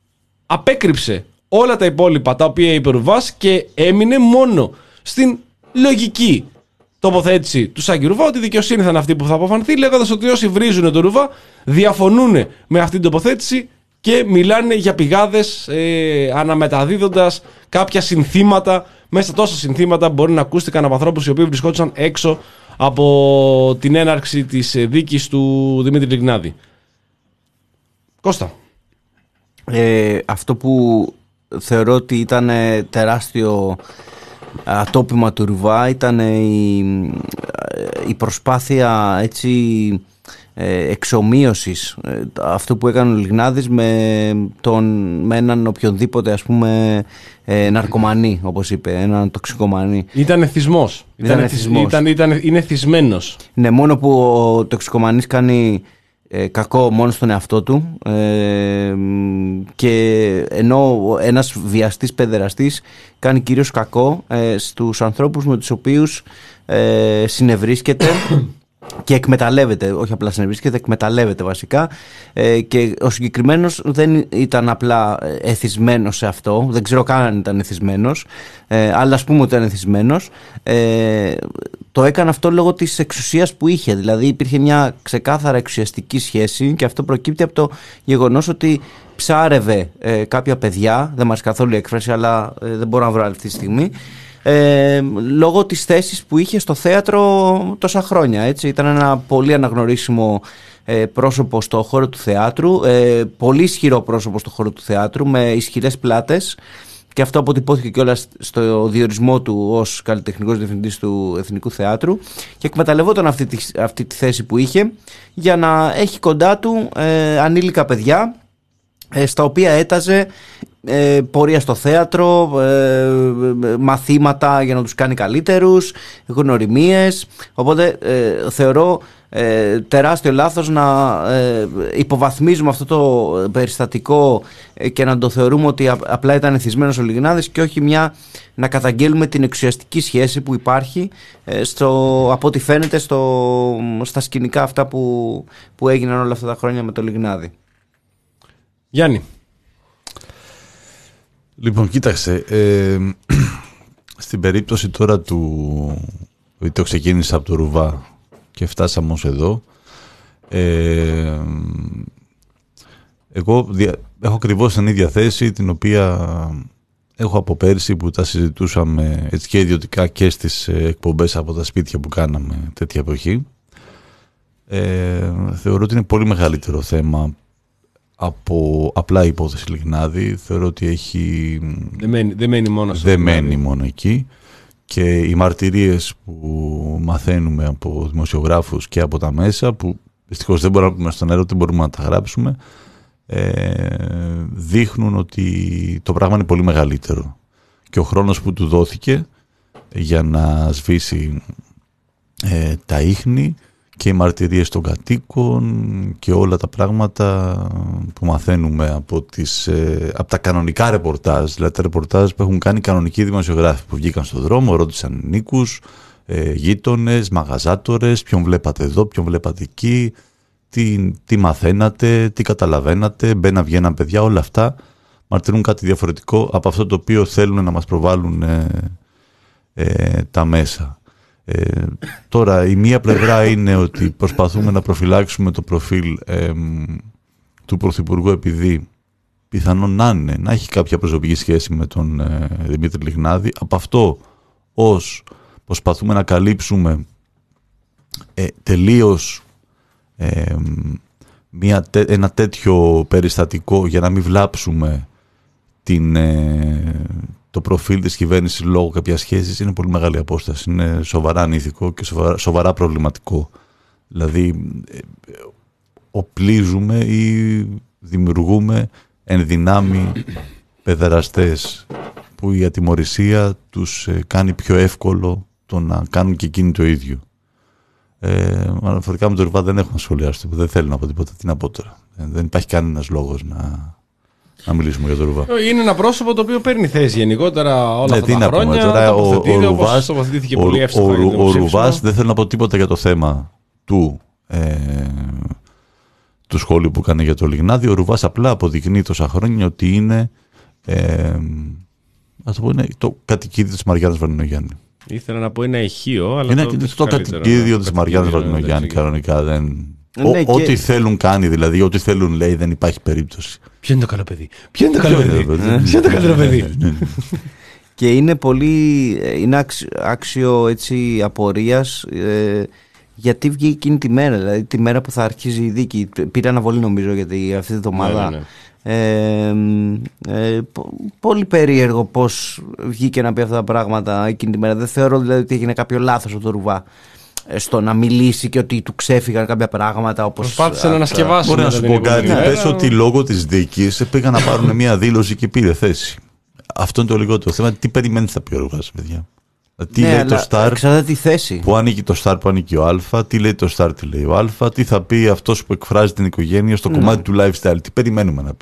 απέκρυψε όλα τα υπόλοιπα τα οποία είπε ο Ρουβάς και έμεινε μόνο στην λογική τοποθέτηση του Σάκη Ρουβά ότι η δικαιοσύνη θα είναι αυτή που θα αποφανθεί, λέγοντας ότι όσοι βρίζουν τον Ρουβά διαφωνούν με αυτή την τοποθέτηση και μιλάνε για πηγάδες, ε, αναμεταδίδοντας κάποια συνθήματα, μέσα τόσα συνθήματα μπορεί να ακούστηκαν από ανθρώπους οι οποίοι βρισκόντουσαν έξω από την έναρξη της δίκης του Δημήτρη Λιγνάδη. Κώστα. Ε, αυτό που θεωρώ ότι ήταν τεράστιο ατόπιμα του Ρουβά ήταν η, η προσπάθεια έτσι εξομοίωσης αυτό που έκανε ο Λιγνάδης με, τον, με έναν οποιονδήποτε ας πούμε ναρκωμανή, όπως είπε, έναν τοξικομανή. Ήταν εθισμός. Ήταν, ήταν, εθισμός. Ήταν, ήταν, είναι εθισμένος. Ναι, μόνο που ο τοξικομανής κάνει Ε, κακό μόνο στον εαυτό του, ε, και ενώ ένας βιαστής παιδεραστής κάνει κυρίως κακό ε, στους ανθρώπους με τους οποίους ε, συνευρίσκεται και εκμεταλλεύεται, όχι απλά συνευρίσκεται, εκμεταλλεύεται βασικά, ε, και ο συγκεκριμένος δεν ήταν απλά εθισμένος σε αυτό, δεν ξέρω καν αν ήταν εθισμένος, ε, αλλά ας πούμε ότι ήταν εθισμένος, ε, το έκανε αυτό λόγω της εξουσίας που είχε, δηλαδή υπήρχε μια ξεκάθαρα εξουσιαστική σχέση και αυτό προκύπτει από το γεγονός ότι ψάρευε ε, κάποια παιδιά, δεν μας καθόλου η έκφραση αλλά ε, δεν μπορώ να βρω αυτή τη στιγμή, Ε, λόγω της θέσης που είχε στο θέατρο τόσα χρόνια, έτσι. Ήταν ένα πολύ αναγνωρίσιμο ε, πρόσωπο στο χώρο του θεάτρου, ε, πολύ ισχυρό πρόσωπο στο χώρο του θεάτρου με ισχυρές πλάτες, και αυτό αποτυπώθηκε κιόλας στο διορισμό του ως καλλιτεχνικός διευθυντής του Εθνικού Θεάτρου, και εκμεταλλευόταν αυτή τη, αυτή τη θέση που είχε για να έχει κοντά του ε, ανήλικα παιδιά, στα οποία έταζε ε, πορεία στο θέατρο, ε, μαθήματα για να τους κάνει καλύτερους, γνωριμίες. Οπότε ε, θεωρώ ε, τεράστιο λάθος να ε, υποβαθμίζουμε αυτό το περιστατικό ε, και να το θεωρούμε ότι α, απλά ήταν εθισμένος ο Λιγνάδης και όχι μια, να καταγγέλουμε την εξουσιαστική σχέση που υπάρχει ε, στο, από ό,τι φαίνεται στο, στα σκηνικά αυτά που, που έγιναν όλα αυτά τα χρόνια με το Λιγνάδη. Γιάννη. Λοιπόν, κοίταξε, ε, στην περίπτωση τώρα του, γιατί το ξεκίνησα από το Ρουβά και φτάσαμε ως εδώ, ε, εγώ δια, έχω ακριβώς την ίδια θέση την οποία έχω από πέρσι που τα συζητούσαμε έτσι και ιδιωτικά και στις εκπομπές από τα σπίτια που κάναμε τέτοια εποχή. Ε, θεωρώ ότι είναι πολύ μεγαλύτερο θέμα από απλά η υπόθεση Λιγνάδη. Θεωρώ ότι έχει... Δεν μένει, δεν μένει μόνο στο Δεν μένει μόνο εκεί. Και οι μαρτυρίες που μαθαίνουμε από δημοσιογράφους και από τα μέσα, που δυστυχώς δεν μπορούμε να πούμε στον αέρα, δεν μπορούμε να τα γράψουμε, ε, δείχνουν ότι το πράγμα είναι πολύ μεγαλύτερο. Και ο χρόνος που του δόθηκε για να σβήσει ε, τα ίχνη και οι μαρτυρίες των κατοίκων και όλα τα πράγματα που μαθαίνουμε από, τις, ε, από τα κανονικά ρεπορτάζ, δηλαδή τα ρεπορτάζ που έχουν κάνει κανονικοί δημοσιογράφοι που βγήκαν στον δρόμο, ρώτησαν νίκους, ε, γείτονες, μαγαζάτορες, ποιον βλέπατε εδώ, ποιον βλέπατε εκεί, τι, τι μαθαίνατε, τι καταλαβαίνατε, μπαίνα βγαίναν παιδιά, όλα αυτά μαρτυρούν κάτι διαφορετικό από αυτό το οποίο θέλουν να μας προβάλλουν ε, ε, τα μέσα. Ε, τώρα η μία πλευρά είναι ότι προσπαθούμε να προφυλάξουμε το προφίλ ε, του Πρωθυπουργού επειδή πιθανόν να είναι, να έχει κάποια προσωπική σχέση με τον ε, Δημήτρη Λιγνάδη. Από αυτό ως προσπαθούμε να καλύψουμε ε, τελείως ε, μια, ένα τέτοιο περιστατικό για να μην βλάψουμε την... Ε, το προφίλ της κυβέρνησης λόγω κάποιας σχέσης, είναι πολύ μεγάλη απόσταση. Είναι σοβαρά ανήθικο και σοβαρά, σοβαρά προβληματικό. Δηλαδή, οπλίζουμε ή δημιουργούμε εν δυνάμει παιδεραστές που η ατιμωρησία τους κάνει πιο εύκολο το να κάνουν και εκείνοι το ίδιο. Ε, αναφορικά με το Ρουβά δεν έχουμε σχολιάσει, δεν θέλω να πω τίποτα. Τι να πω τώρα. Δεν υπάρχει κανένας λόγος να... να μιλήσουμε για το Ρουβά. Είναι ένα πρόσωπο το οποίο παίρνει θέση γενικότερα όλα ναι, αυτά τα χρόνια. Τώρα, ο, ο, Ρουβάς, ο, πολύ ο, ο, ο Ρουβάς δεν θέλω να πω τίποτα για το θέμα του, ε, του σχόλιου που κάνει για το Λιγνάδη. Ο Ρουβάς απλά αποδεικνύει τόσα χρόνια ότι είναι, ε, ας το πω, είναι το κατοικίδιο της Μαριάννας Βαρδινογιάννη. Ήθελα να πω ένα ηχείο, αλλά είναι το, το, το κατοικίδιο της Μαριάννας Βαρδινογιάννη κανονικά. Δεν... Ναι, Ό, ό,τι θέλουν κάνει, δηλαδή, ό,τι θέλουν λέει, δεν υπάρχει περίπτωση. Ποιο είναι το καλό παιδί, Ποιο είναι το καλό παιδί, Ποιο είναι το καλό παιδί. Και είναι πολύ, είναι άξιο, άξιο έτσι απορίας ε, γιατί βγήκε εκείνη τη μέρα, δηλαδή τη μέρα που θα αρχίζει η δίκη. Πήρε αναβολή νομίζω γιατί αυτή τη εβδομάδα. Ναι, ναι, ναι. Ε, ε, πολύ περίεργο πως βγήκε να πει αυτά τα πράγματα εκείνη τη μέρα. Δεν θεωρώ δηλαδή ότι έγινε κάποιο λάθος από το Ρουβά στο να μιλήσει και ότι του ξέφυγαν κάποια πράγματα. Όπως προσπάθησε να ανασκευάσει. Μπορεί να σου πω κάτι. Πες ότι λόγω της δίκης πήγαν να πάρουν μια δήλωση και πήρε θέση. Αυτό είναι το λιγότερο θέμα. Τι περιμένει θα πει ο Ρουβάς, παιδιά. Τι ναι, λέει το Σταρ τη θέση. που ανήκει το Σταρ που ανήκει ο Α, τι λέει το Σταρ, τι λέει ο Α, τι θα πει αυτός που εκφράζει την οικογένεια στο mm. κομμάτι του lifestyle. Τι περιμένουμε να πει.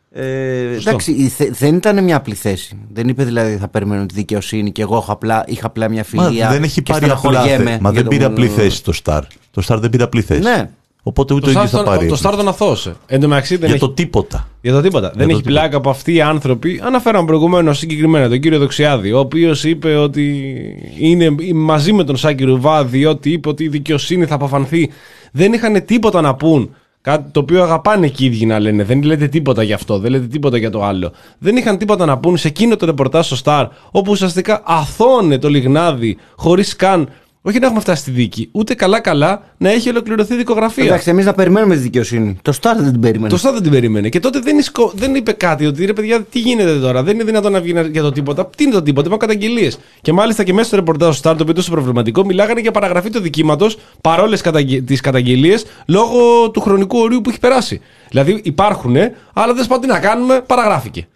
Ε, εντάξει, δεν ήταν μια απλή θέση. Δεν είπε δηλαδή θα περιμένω τη δικαιοσύνη και εγώ είχα απλά, είχα απλά μια φιλία. Μα δεν έχει πάρει απλά θέση. Μα δεν πήρε απλή θέση το Σταρ. Το Σταρ δεν πήρε απλή θέση. Ναι. Οπότε ούτε το εκεί θα πάρει. Το Σταρ τον αθώωσε. Εν τω μεταξύ δεν για έχει... το τίποτα. Για το τίποτα. Για δεν το έχει τίποτα. πλάκα από αυτοί οι άνθρωποι. Αναφέραμε προηγουμένως συγκεκριμένα τον κύριο Δοξιάδη, ο οποίος είπε ότι είναι μαζί με τον Σάκη Ρουβά, διότι είπε ότι η δικαιοσύνη θα αποφανθεί. Δεν είχαν τίποτα να πούν. Κάτι το οποίο αγαπάνε και οι ίδιοι να λένε. Δεν λέτε τίποτα για αυτό, δεν λέτε τίποτα για το άλλο. Δεν είχαν τίποτα να πούν σε εκείνο το ρεπορτάζ στο Σταρ, όπου ουσιαστικά αθώωνε το Λιγνάδη χωρίς καν. Όχι να έχουμε φτάσει στη δίκη, ούτε καλά-καλά να έχει ολοκληρωθεί η δικογραφία. Εντάξει, εμείς να περιμένουμε τη δικαιοσύνη. Το Σταρ δεν την περίμενε. Το Σταρ δεν την περίμενε. Και τότε δεν, ισκο... δεν είπε κάτι, ότι ρε παιδιά, τι γίνεται τώρα, δεν είναι δυνατόν να βγει για το τίποτα. Τι είναι το τίποτα, υπάρχουν καταγγελίες. Και μάλιστα και μέσα στο ρεπορτάζ στο Σταρ, το οποίο είναι τόσο προβληματικό, μιλάγανε για παραγραφή του δικήματος παρόλες καταγγε... τις καταγγελίες λόγω του χρονικού ορίου που έχει περάσει. Δηλαδή υπάρχουν, αλλά δεν σπάω τι να κάνουμε, παραγράφηκε.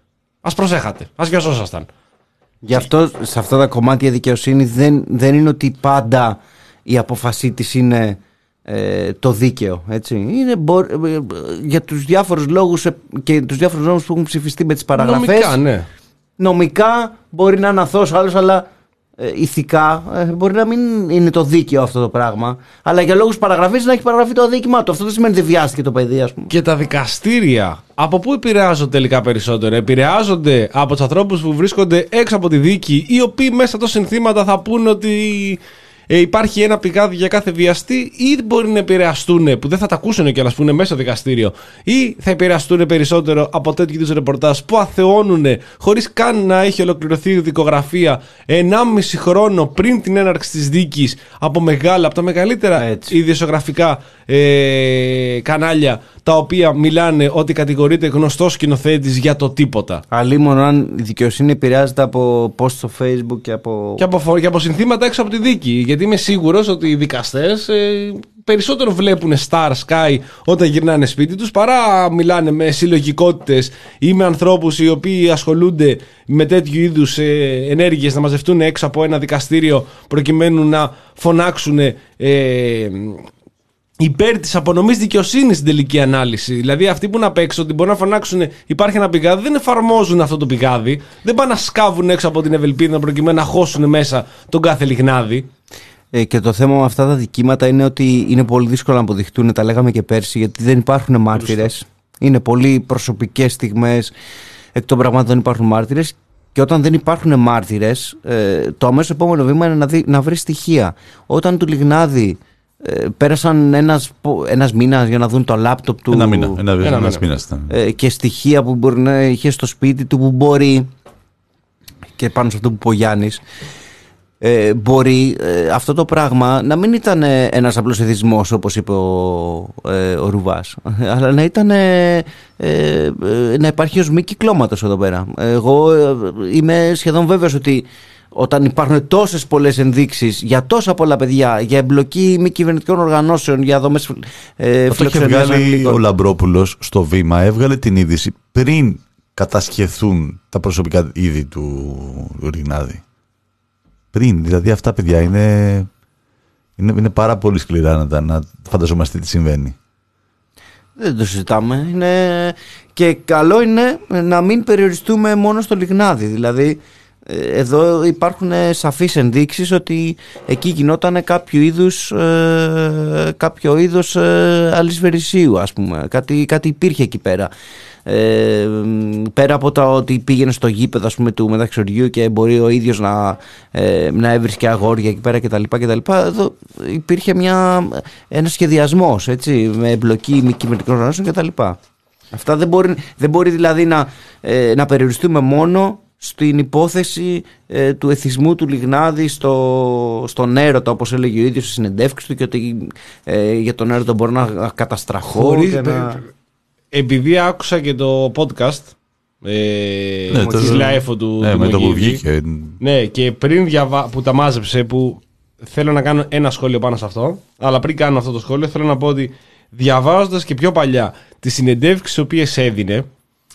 Ας προσέχατε, ας βιαζόσασταν. Γι' αυτό σε αυτά τα κομμάτια δικαιοσύνη δεν, δεν είναι ότι πάντα η απόφασή της είναι ε, το δίκαιο. Έτσι. Είναι μπο, ε, για τους διάφορους λόγους ε, και τους διάφορους λόγους που έχουν ψηφιστεί με τις παραγραφές. Νομικά, ναι. Νομικά μπορεί να είναι αθώος άλλος, αλλά ε, ηθικά ε, μπορεί να μην είναι το δίκαιο αυτό το πράγμα. Αλλά για λόγους παραγραφής να έχει παραγραφεί το αδίκημά του. Αυτό δεν σημαίνει ότι δεν βιάστηκε το παιδί, ας πούμε. Και τα δικαστήρια, από πού επηρεάζονται τελικά περισσότερο? Επηρεάζονται από τους ανθρώπους που βρίσκονται έξω από τη δίκη, οι οποίοι μέσα από συνθήματα θα πούνε ότι ε, υπάρχει ένα πηγάδι για κάθε βιαστή, ή μπορεί να επηρεαστούν, που δεν θα τα ακούσουν κιόλας, που είναι μέσα στο δικαστήριο, ή θα επηρεαστούν περισσότερο από τέτοιου είδους ρεπορτάζ που αθεώνουν χωρίς καν να έχει ολοκληρωθεί η δικογραφία ενάμιση χρόνο πριν την έναρξη της δίκης από μεγάλα, από τα μεγαλύτερα ειδησιογραφικά ε, κανάλια, τα οποία μιλάνε ότι κατηγορείται γνωστός σκηνοθέτης για το τίποτα. Αλλήμον αν η δικαιοσύνη επηρεάζεται από post στο Facebook και από... Και από, και από συνθήματα έξω από τη δίκη. Γιατί είμαι σίγουρος ότι οι δικαστές ε, περισσότερο βλέπουν Star Sky όταν γυρνάνε σπίτι τους, παρά μιλάνε με συλλογικότητες ή με ανθρώπους οι οποίοι ασχολούνται με τέτοιου είδους ε, ενέργειες, να μαζευτούν έξω από ένα δικαστήριο προκειμένου να φωνάξουν ε, υπέρ της απονομής δικαιοσύνης στην τελική ανάλυση. Δηλαδή, αυτοί που είναι απ' έξω, ότι μπορεί να φωνάξουν υπάρχει ένα πηγάδι, δεν εφαρμόζουν αυτό το πηγάδι, δεν πάνε να σκάβουν έξω από την ευελπίδα προκειμένου να χώσουν μέσα τον κάθε λιγνάδι. Ε, και το θέμα με αυτά τα δικήματα είναι ότι είναι πολύ δύσκολο να αποδειχτούν, τα λέγαμε και πέρσι, γιατί δεν υπάρχουν μάρτυρες. Είναι πολύ προσωπικές στιγμές, εκ των πραγμάτων δεν υπάρχουν μάρτυρες. Και όταν δεν υπάρχουν μάρτυρες, ε, το αμέσως επόμενο βήμα είναι να, δει, να βρει στοιχεία. Όταν του Λιγνάδη ε, πέρασαν ένας, ένας μήνας για να δουν το λάπτοπ του. Ένα μήνα. Ένα, ένα, ένας μήνα. Ε, και στοιχεία που μπορεί να είχε στο σπίτι του, που μπορεί. Και πάνω σε αυτό που είπε ο Γιάννης. Ε, μπορεί ε, αυτό το πράγμα να μην ήταν ε, ένας απλός εθισμός, όπως είπε ο, ε, ο Ρουβάς, αλλά να ήταν ε, ε, ε, να υπάρχει ως μη κυκλώματος εδώ πέρα. Εγώ ε, είμαι σχεδόν βέβαιος ότι όταν υπάρχουν τόσες πολλές ενδείξεις για τόσα πολλά παιδιά, για εμπλοκή μη κυβερνητικών οργανώσεων, για δομές ε, αυτό είχε βγάλει ο Λαμπρόπουλος στο Βήμα, έβγαλε την είδηση πριν κατασχεθούν τα προσωπικά είδη του Λιγνάδη. Πριν, δηλαδή αυτά παιδιά είναι, είναι, είναι πάρα πολύ σκληρά να, να φανταζόμαστε τι συμβαίνει. Δεν το συζητάμε. Είναι... Και καλό είναι να μην περιοριστούμε μόνο στο Λιγνάδη. Δηλαδή εδώ υπάρχουν σαφείς ενδείξεις ότι εκεί γινόταν κάποιο είδους ε, κάποιο είδος ε, αλυσβερισσίου, ας πούμε. Κάτι, κάτι υπήρχε εκεί πέρα. Ε, πέρα από το ότι πήγαινε στο γήπεδο, ας πούμε, του μεταξωριού και μπορεί ο ίδιος να, ε, να έβρισκε αγόρια εκεί πέρα κτλ. Εδώ υπήρχε μια, ένας σχεδιασμός, έτσι, με εμπλοκή μη κυβερνητικών οργανώσεων κτλ. Αυτά δεν μπορεί, δεν μπορεί δηλαδή να, ε, να περιοριστούμε μόνο στην υπόθεση ε, του εθισμού του Λιγνάδη στο, στον έρωτα, όπως έλεγε ο ίδιος στη συνεντεύξη του, και ότι ε, για τον έρωτα μπορώ να καταστραφώ. Χωρίς, να... Επειδή άκουσα και το podcast ε, ναι, της το... Λαέφο του ναι, με το που βγήκε. Ναι, και πριν διαβα... που τα μάζεψε, που θέλω να κάνω ένα σχόλιο πάνω σε αυτό, αλλά πριν κάνω αυτό το σχόλιο θέλω να πω ότι διαβάζοντας και πιο παλιά τις συνεντεύξεις οι οποίες έδινε,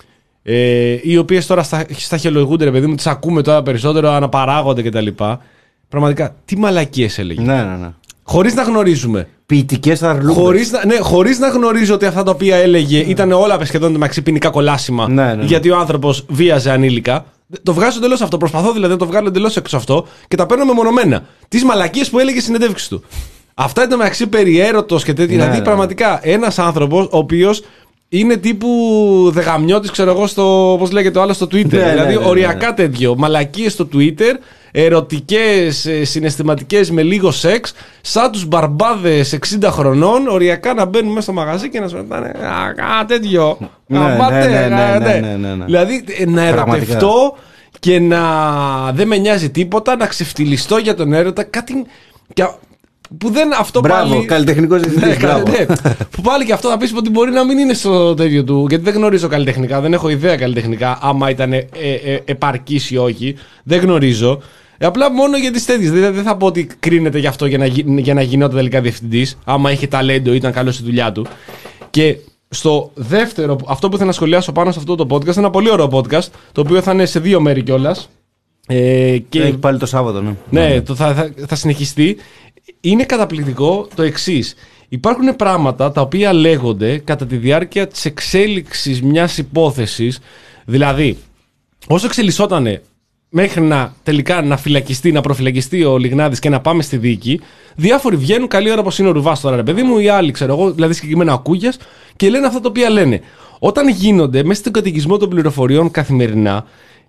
Ε, οι οποίες τώρα στα, σταχυολογούνται, ρε παιδί μου, τις ακούμε τώρα περισσότερο, αναπαράγονται κτλ. Πραγματικά, τι μαλακίες έλεγε. Ναι, ναι, ναι. Χωρίς να γνωρίζουμε. Ποιητικές αρλούμπες. Χωρίς να, ναι, χωρίς να γνωρίζω ότι αυτά τα οποία έλεγε ναι. ήταν όλα σχεδόν μεταξύ ποινικά κολάσιμα. Ναι, ναι, ναι. Γιατί ο άνθρωπος βίαζε ανήλικα. Το βγάζω εντελώς αυτό. Προσπαθώ δηλαδή να το βγάλω εντελώς έξω αυτό και τα παίρνω μεμονωμένα. Τις μαλακίες που έλεγε στη συνεντεύξη του. Αυτά ήταν μεταξύ περιέρωτος και τέτοια. Ναι, δηλαδή, ναι. πραγματικά ένας άνθρωπος ο οποίος είναι τύπου δεγαμιώτης, ξέρω εγώ, στο, πώς λέγεται το άλλο, στο Twitter. Ναι, δηλαδή, ναι, ναι, οριακά ναι. τέτοιο. Μαλακίες στο Twitter, ερωτικές, συναισθηματικές με λίγο σεξ, σαν τους μπαρμπάδες εξήντα χρονών, οριακά να μπαίνουν μέσα στο μαγαζί και να σου ρωτάνε α, τέτοιο. Ναι, ναι, ναι, ναι, ναι, ναι, ναι, ναι. Δηλαδή, να ερωτευτώ και να δεν με νοιάζει τίποτα, να ξεφτυλιστώ για τον έρωτα, κάτι. Που δεν αυτό μπράβο, πάλι. Καλλιτεχνικός διευθυντής. Ναι, ναι, που πάλι και αυτό θα πεις ότι μπορεί να μην είναι στο τέτοιο του. Γιατί δεν γνωρίζω καλλιτεχνικά, δεν έχω ιδέα καλλιτεχνικά, άμα ήταν ε, ε, επαρκής ή όχι. Δεν γνωρίζω. Ε, απλά μόνο για τις τέτοιες. Δηλαδή δεν θα πω ότι κρίνεται γι' αυτό για να, για να γινόταν τελικά διευθυντής. Άμα είχε ταλέντο ή ήταν καλό στη δουλειά του. Και στο δεύτερο, αυτό που ήθελα να σχολιάσω πάνω σε αυτό το podcast, ένα πολύ ωραίο podcast, το οποίο θα είναι σε δύο μέρη κιόλας. Ε, και Έχει πάλι το Σάββατο, ναι. ναι, το θα, θα, θα συνεχιστεί. Είναι καταπληκτικό το εξής. Υπάρχουν πράγματα τα οποία λέγονται κατά τη διάρκεια της εξέλιξης μιας υπόθεσης. Δηλαδή, όσο εξελισσότανε μέχρι να τελικά να φυλακιστεί, να προφυλακιστεί ο Λιγνάδης και να πάμε στη δίκη, διάφοροι βγαίνουν, καλή ώρα όπως είναι ο Ρουβάς τώρα, ρε παιδί μου, ή άλλοι, ξέρω εγώ, δηλαδή συγκεκριμένα ο Κούγιας, και λένε αυτά τα οποία λένε. Όταν γίνονται μέσα στον καταιγισμό των πληροφοριών καθημερινά,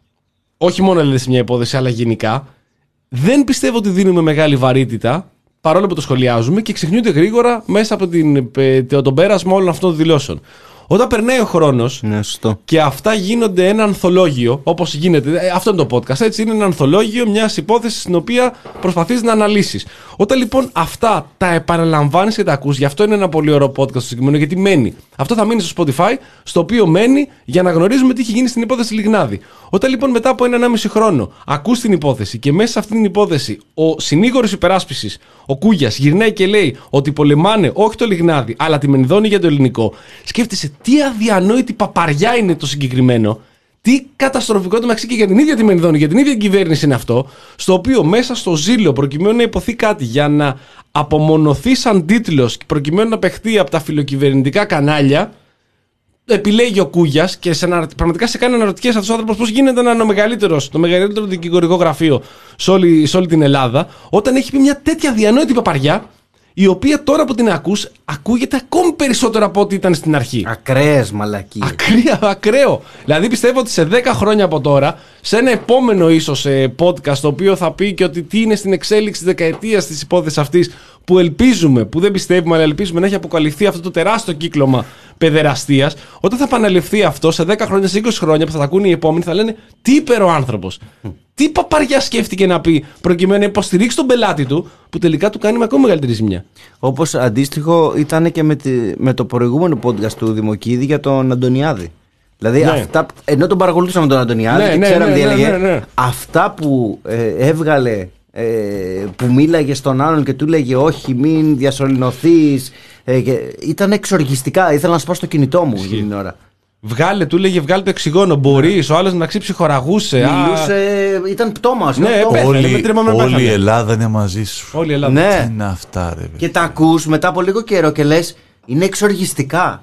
όχι μόνο δηλαδή σε μια υπόθεση, αλλά γενικά, δεν πιστεύω ότι δίνουμε μεγάλη βαρύτητα, παρόλο που το σχολιάζουμε, και ξεχνιούνται γρήγορα μέσα από την, τον πέρασμα όλων αυτών των δηλώσεων. Όταν περνάει ο χρόνος, Ναι, σωστό. και αυτά γίνονται ένα ανθολόγιο, όπως γίνεται. ε, Αυτό είναι το podcast. Έτσι, είναι ένα ανθολόγιο μιας υπόθεσης την οποία προσπαθείς να αναλύσεις. Όταν λοιπόν αυτά τα επαναλαμβάνεις και τα ακούς, γι' αυτό είναι ένα πολύ ωραίο podcast στο συγκεκριμένο, γιατί μένει. Αυτό θα μείνει στο Spotify, στο οποίο μένει για να γνωρίζουμε τι έχει γίνει στην υπόθεση Λιγνάδη. Όταν λοιπόν μετά από ένα ενάμιση χρόνο ακούς την υπόθεση και μέσα σε αυτή την υπόθεση ο συνήγορος υπεράσπισης, ο Κούγιας, γυρνάει και λέει ότι πολεμάνε όχι το Λιγνάδη, αλλά τη Μενδώνη για το ελληνικό, σκέφτεσαι τι αδιανόητη παπαριά είναι το συγκεκριμένο, τι καταστροφικό το μεταξύ και για την ίδια τη Μενδώνη, για την ίδια την κυβέρνηση είναι αυτό, στο οποίο μέσα στο ζήλο, προκειμένου να υποθεί κάτι για να απομονωθεί σαν τίτλος και προκειμένου να παιχτεί από τα φιλοκυβερνητικά κανάλια, επιλέγει ο Κούγιας και σε να, πραγματικά σε κάνει να αναρωτιέσαι αυτός ο άνθρωπος πώς γίνεται να είναι ο μεγαλύτερος, το μεγαλύτερο δικηγορικό γραφείο σε όλη, σε όλη την Ελλάδα, όταν έχει πει μια τέτοια αδιανόητη παπαριά, η οποία τώρα που την ακούς ακούγεται ακόμη περισσότερο από ό,τι ήταν στην αρχή. Ακραίες μαλακίες. Ακραία, ακραίο. Δηλαδή πιστεύω ότι σε δέκα χρόνια από τώρα, σε ένα επόμενο ίσως ε, podcast, το οποίο θα πει και ότι τι είναι στην εξέλιξη της δεκαετίας της υπόθεσης αυτής, που ελπίζουμε, που δεν πιστεύουμε, αλλά ελπίζουμε να έχει αποκαλυφθεί αυτό το τεράστιο κύκλωμα παιδεραστίας, όταν θα επαναληφθεί αυτό σε δέκα χρόνια, σε είκοσι χρόνια που θα τα ακούνε οι επόμενοι, θα λένε τι είπε ο άνθρωπος. Τι παπαριά σκέφτηκε να πει προκειμένου να υποστηρίξει τον πελάτη του, που τελικά του κάνει με ακόμη μεγαλύτερη ζημιά. Όπως αντίστοιχο ήταν και με, τη, με το προηγούμενο podcast του Δημοκίδη για τον Αντωνιάδη. Δηλαδή, Ναι. αυτά, ενώ τον παρακολουθούσαμε τον Αντωνιάδη Ναι, και ναι, ξέραμε ναι, τι ναι, έλεγε, ναι, ναι. αυτά που ε, έβγαλε, ε, που μίλαγε στον άλλον και του λέγε όχι, μην διασωληνωθείς, ε, και ήταν εξοργιστικά. Ήθελα να σπάσω το κινητό μου εκείνη την ώρα. Βγάλε, του λέγε βγάλε το εξηγόνο. Μπορεί, ο άλλο μεταξύ ψυχοραγούσε. α, Μιλούσε, ήταν πτώμα. Ναι, πτώμα. πέθανε. Όλη, με τρέμαμε, όλη πέθανε. η Ελλάδα είναι μαζί σου. Όλη η Ελλάδα. Τι Ναι. είναι αυτά, ρε. Και τα ακούς μετά από λίγο καιρό και λες είναι εξοργιστικά.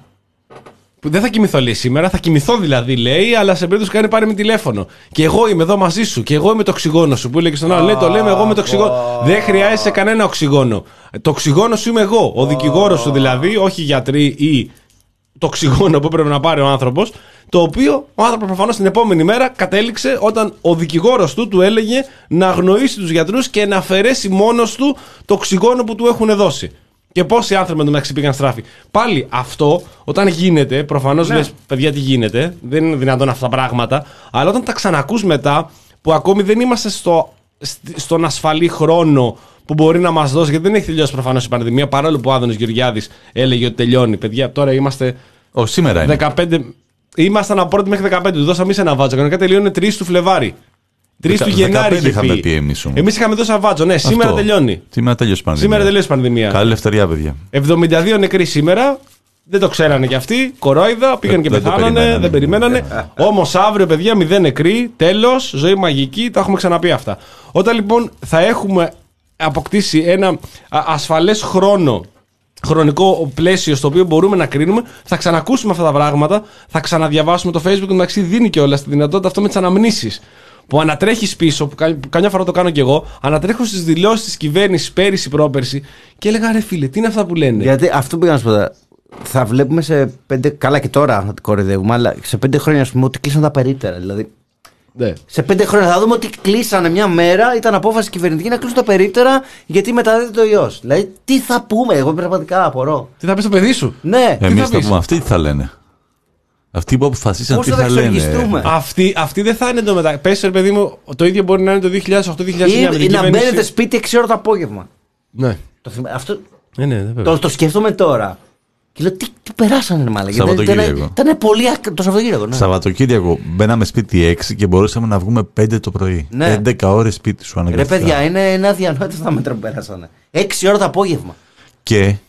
Που δεν θα κοιμηθώ, λέει σήμερα. Θα κοιμηθώ δηλαδή, λέει, αλλά σε περίπτωση που κάνει πάρει με τηλέφωνο. Και εγώ είμαι εδώ μαζί σου. Και εγώ είμαι το οξυγόνο σου. Που έλεγε στον άλλο, λέει, το λέμε εγώ με το οξυγόνο. Δεν χρειάζεσαι κανένα οξυγόνο. Το οξυγόνο σου είμαι εγώ. Ο δικηγόρος σου δηλαδή, όχι γιατροί ή το οξυγόνο που πρέπει να πάρει ο άνθρωπος. Το οποίο ο άνθρωπος προφανώς την επόμενη μέρα κατέληξε όταν ο δικηγόρος του του έλεγε να αγνοήσει τους γιατρούς και να αφαιρέσει μόνος του το οξυγόνο που του έχουν δώσει. Και πόσοι άνθρωποι μεταξύ πήγαν στράφη. Πάλι αυτό, όταν γίνεται, προφανώς λες, παιδιά, τι γίνεται, δεν είναι δυνατόν αυτά τα πράγματα, αλλά όταν τα ξανακούς μετά, που ακόμη δεν είμαστε στο, σ- στον ασφαλή χρόνο που μπορεί να μας δώσει, γιατί δεν έχει τελειώσει προφανώς η πανδημία, παρόλο που ο Άδωνης Γεωργιάδης έλεγε ότι τελειώνει. Παιδιά, τώρα είμαστε Ω, σήμερα είναι. δεκαπέντε. Ήμασταν από πρώτη μέχρι δεκαπέντε, του δώσαμε εμείς ένα βάτσο. Κανονικά τελειώνει τρεις του Φλεβάρι. τρεις του Δεκα- Γενάρη. δεκαπέντε είχε είχαμε πει. πει εμείς όμως. Εμείς είχαμε δώσει ένα βάτσο, ναι, σήμερα Αυτό. τελειώνει. Σήμερα τελειώσει η πανδημία. Σήμερα τελείωσε η πανδημία. Καλή ελευθερία, παιδιά. εβδομήντα δύο νεκροί σήμερα. Δεν το ξέρανε κι αυτοί. Κορόιδα, πήγαν και δεν το πεθάνανε. περιμένανε. Δεν περιμένανε. Όμως αύριο, παιδιά, μηδέν νεκροί. Τέλος, ζωή μαγική. Τα έχουμε ξαναπεί αυτά. Όταν λοιπόν θα έχουμε αποκτήσει ένα α, ασφαλές χρόνο, χρονικό πλαίσιο στο οποίο μπορούμε να κρίνουμε, θα ξανακούσουμε αυτά τα πράγματα. Θα ξαναδιαβάσουμε το Facebook. Εντάξει, δίνει κιόλας τη δυνατότητα αυτό με τις αναμνήσεις. Που ανατρέχεις πίσω, που κα- που καμιά φορά το κάνω κι εγώ, ανατρέχω στις δηλώσεις της κυβέρνησης πέρυσι, πρόπερσι και έλεγα ρε φίλε, τι είναι αυτά που λένε. Γιατί αυτό πήγα να σου πω. τώρα. Θα βλέπουμε σε πέντε. Καλά και τώρα να την κοροϊδεύουμε, αλλά σε πέντε χρόνια ας πούμε ότι κλείσαν τα περίπτερα. Δηλαδή, Ναι. σε πέντε χρόνια θα δούμε ότι κλείσανε μια μέρα, ήταν απόφαση κυβερνητική να κλείσουν τα περίπτερα γιατί μεταδίδεται το ιός. Δηλαδή, τι θα πούμε, εγώ πραγματικά απορώ. Τι θα πει στο παιδί σου. Ναι, Εμείς θα θα πεις? πούμε, αυτοί τι θα λένε. Αυτοί που αποφασίσαν πώς τι θα θα τα λένε. εξοργιστούμε. Αυτή, αυτή δεν θα είναι το μεταξύ. Πες ρε παιδί μου, το ίδιο μπορεί να είναι το δύο χιλιάδες οκτώ δύο χιλιάδες εννιά. Ή, ή να μπαίνετε σπίτι έξι ώρα το απόγευμα. Ναι. Το, θυμα- αυτό, Ναι, ναι, βέβαια. το, το σκέφτομαι τώρα. Και λέω, τι, τι περάσανε, ρε μάλακα. Γιατί Σαββατοκύριακο. Ήταν, ήταν πολύ ακ... το Σαββατοκύριακο. Ναι. Σαββατοκύριακο μπαίναμε σπίτι έξι και μπορούσαμε να βγούμε πέντε το πρωί. Ναι. έντεκα ώρες σπίτι σου Ρε αναγκαστικά. παιδιά, είναι ένα αδιανόητο τα μέτρα που πέρασανε. έξι ώρα το απόγευμα. Και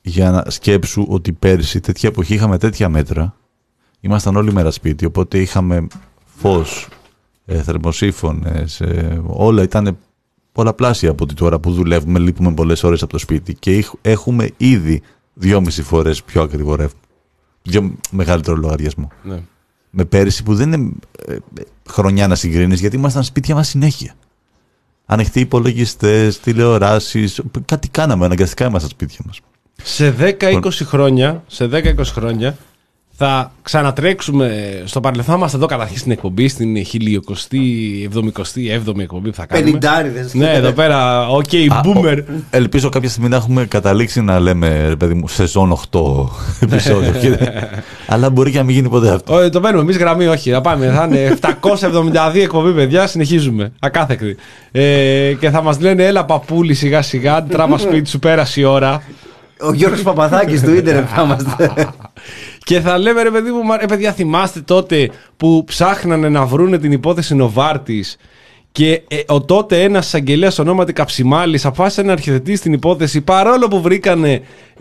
για να σκέψου ότι πέρσι τέτοια εποχή είχαμε τέτοια μέτρα. Ήμασταν όλη μέρα σπίτι, οπότε είχαμε φως, ε, θερμοσύφωνες, ε, όλα ήταν πολλαπλάσια από ότι τώρα που δουλεύουμε, λείπουμε πολλές ώρες από το σπίτι και έχουμε ήδη δυόμιση φορές πιο ακριβό ρεύμα. Πιο μεγαλύτερο λογαριασμό. Ναι. Με πέρυσι που δεν είναι ε, χρονιά να συγκρίνεις, γιατί ήμασταν σπίτια μας συνέχεια. Ανοιχτοί υπολογιστές, τηλεοράσεις, κάτι κάναμε, αναγκαστικά ήμασταν σπίτια μας. Σε δέκα είκοσι χρόνια, σε δέκα είκοσι χρόνια θα ξανατρέξουμε στο παρελθόν. Θα είμαστε εδώ καταρχήν στην εκπομπή, στην χιλιοκοστή, εβδομηκοστή έβδομη εκπομπή που θα κάνουμε. Πενηντάριδες. Ναι, εδώ πέρα, οκ, okay, boomer. Ο, ελπίζω κάποια στιγμή να έχουμε καταλήξει να λέμε, ρε παιδί μου, σεζόν οκτώ επεισόδιο. Αλλά μπορεί και να μην γίνει ποτέ αυτό. Όχι, το παίρνουμε εμείς γραμμή, όχι. Θα πάμε. Θα είναι επτακόσια εβδομήντα δύο εκπομπή, παιδιά. Συνεχίζουμε. Ακάθεκτη. Ε, και θα μας λένε, έλα παππούλη, σιγά σιγά. Τράμα σπίτι σου, πέρασε η ώρα. Ο Γιώργος Παπαδάκης του ίντερνετ θα είμαστε. Και θα λέμε, ρε παιδί μου, ρε παιδιά, θυμάστε τότε που ψάχνανε να βρούνε την υπόθεση Νοβάρτης και ε, ο τότε ένας εισαγγελέας ονόματι Καψιμάλης αποφάσισε να αρχιοθετήσει την υπόθεση, παρόλο που βρήκανε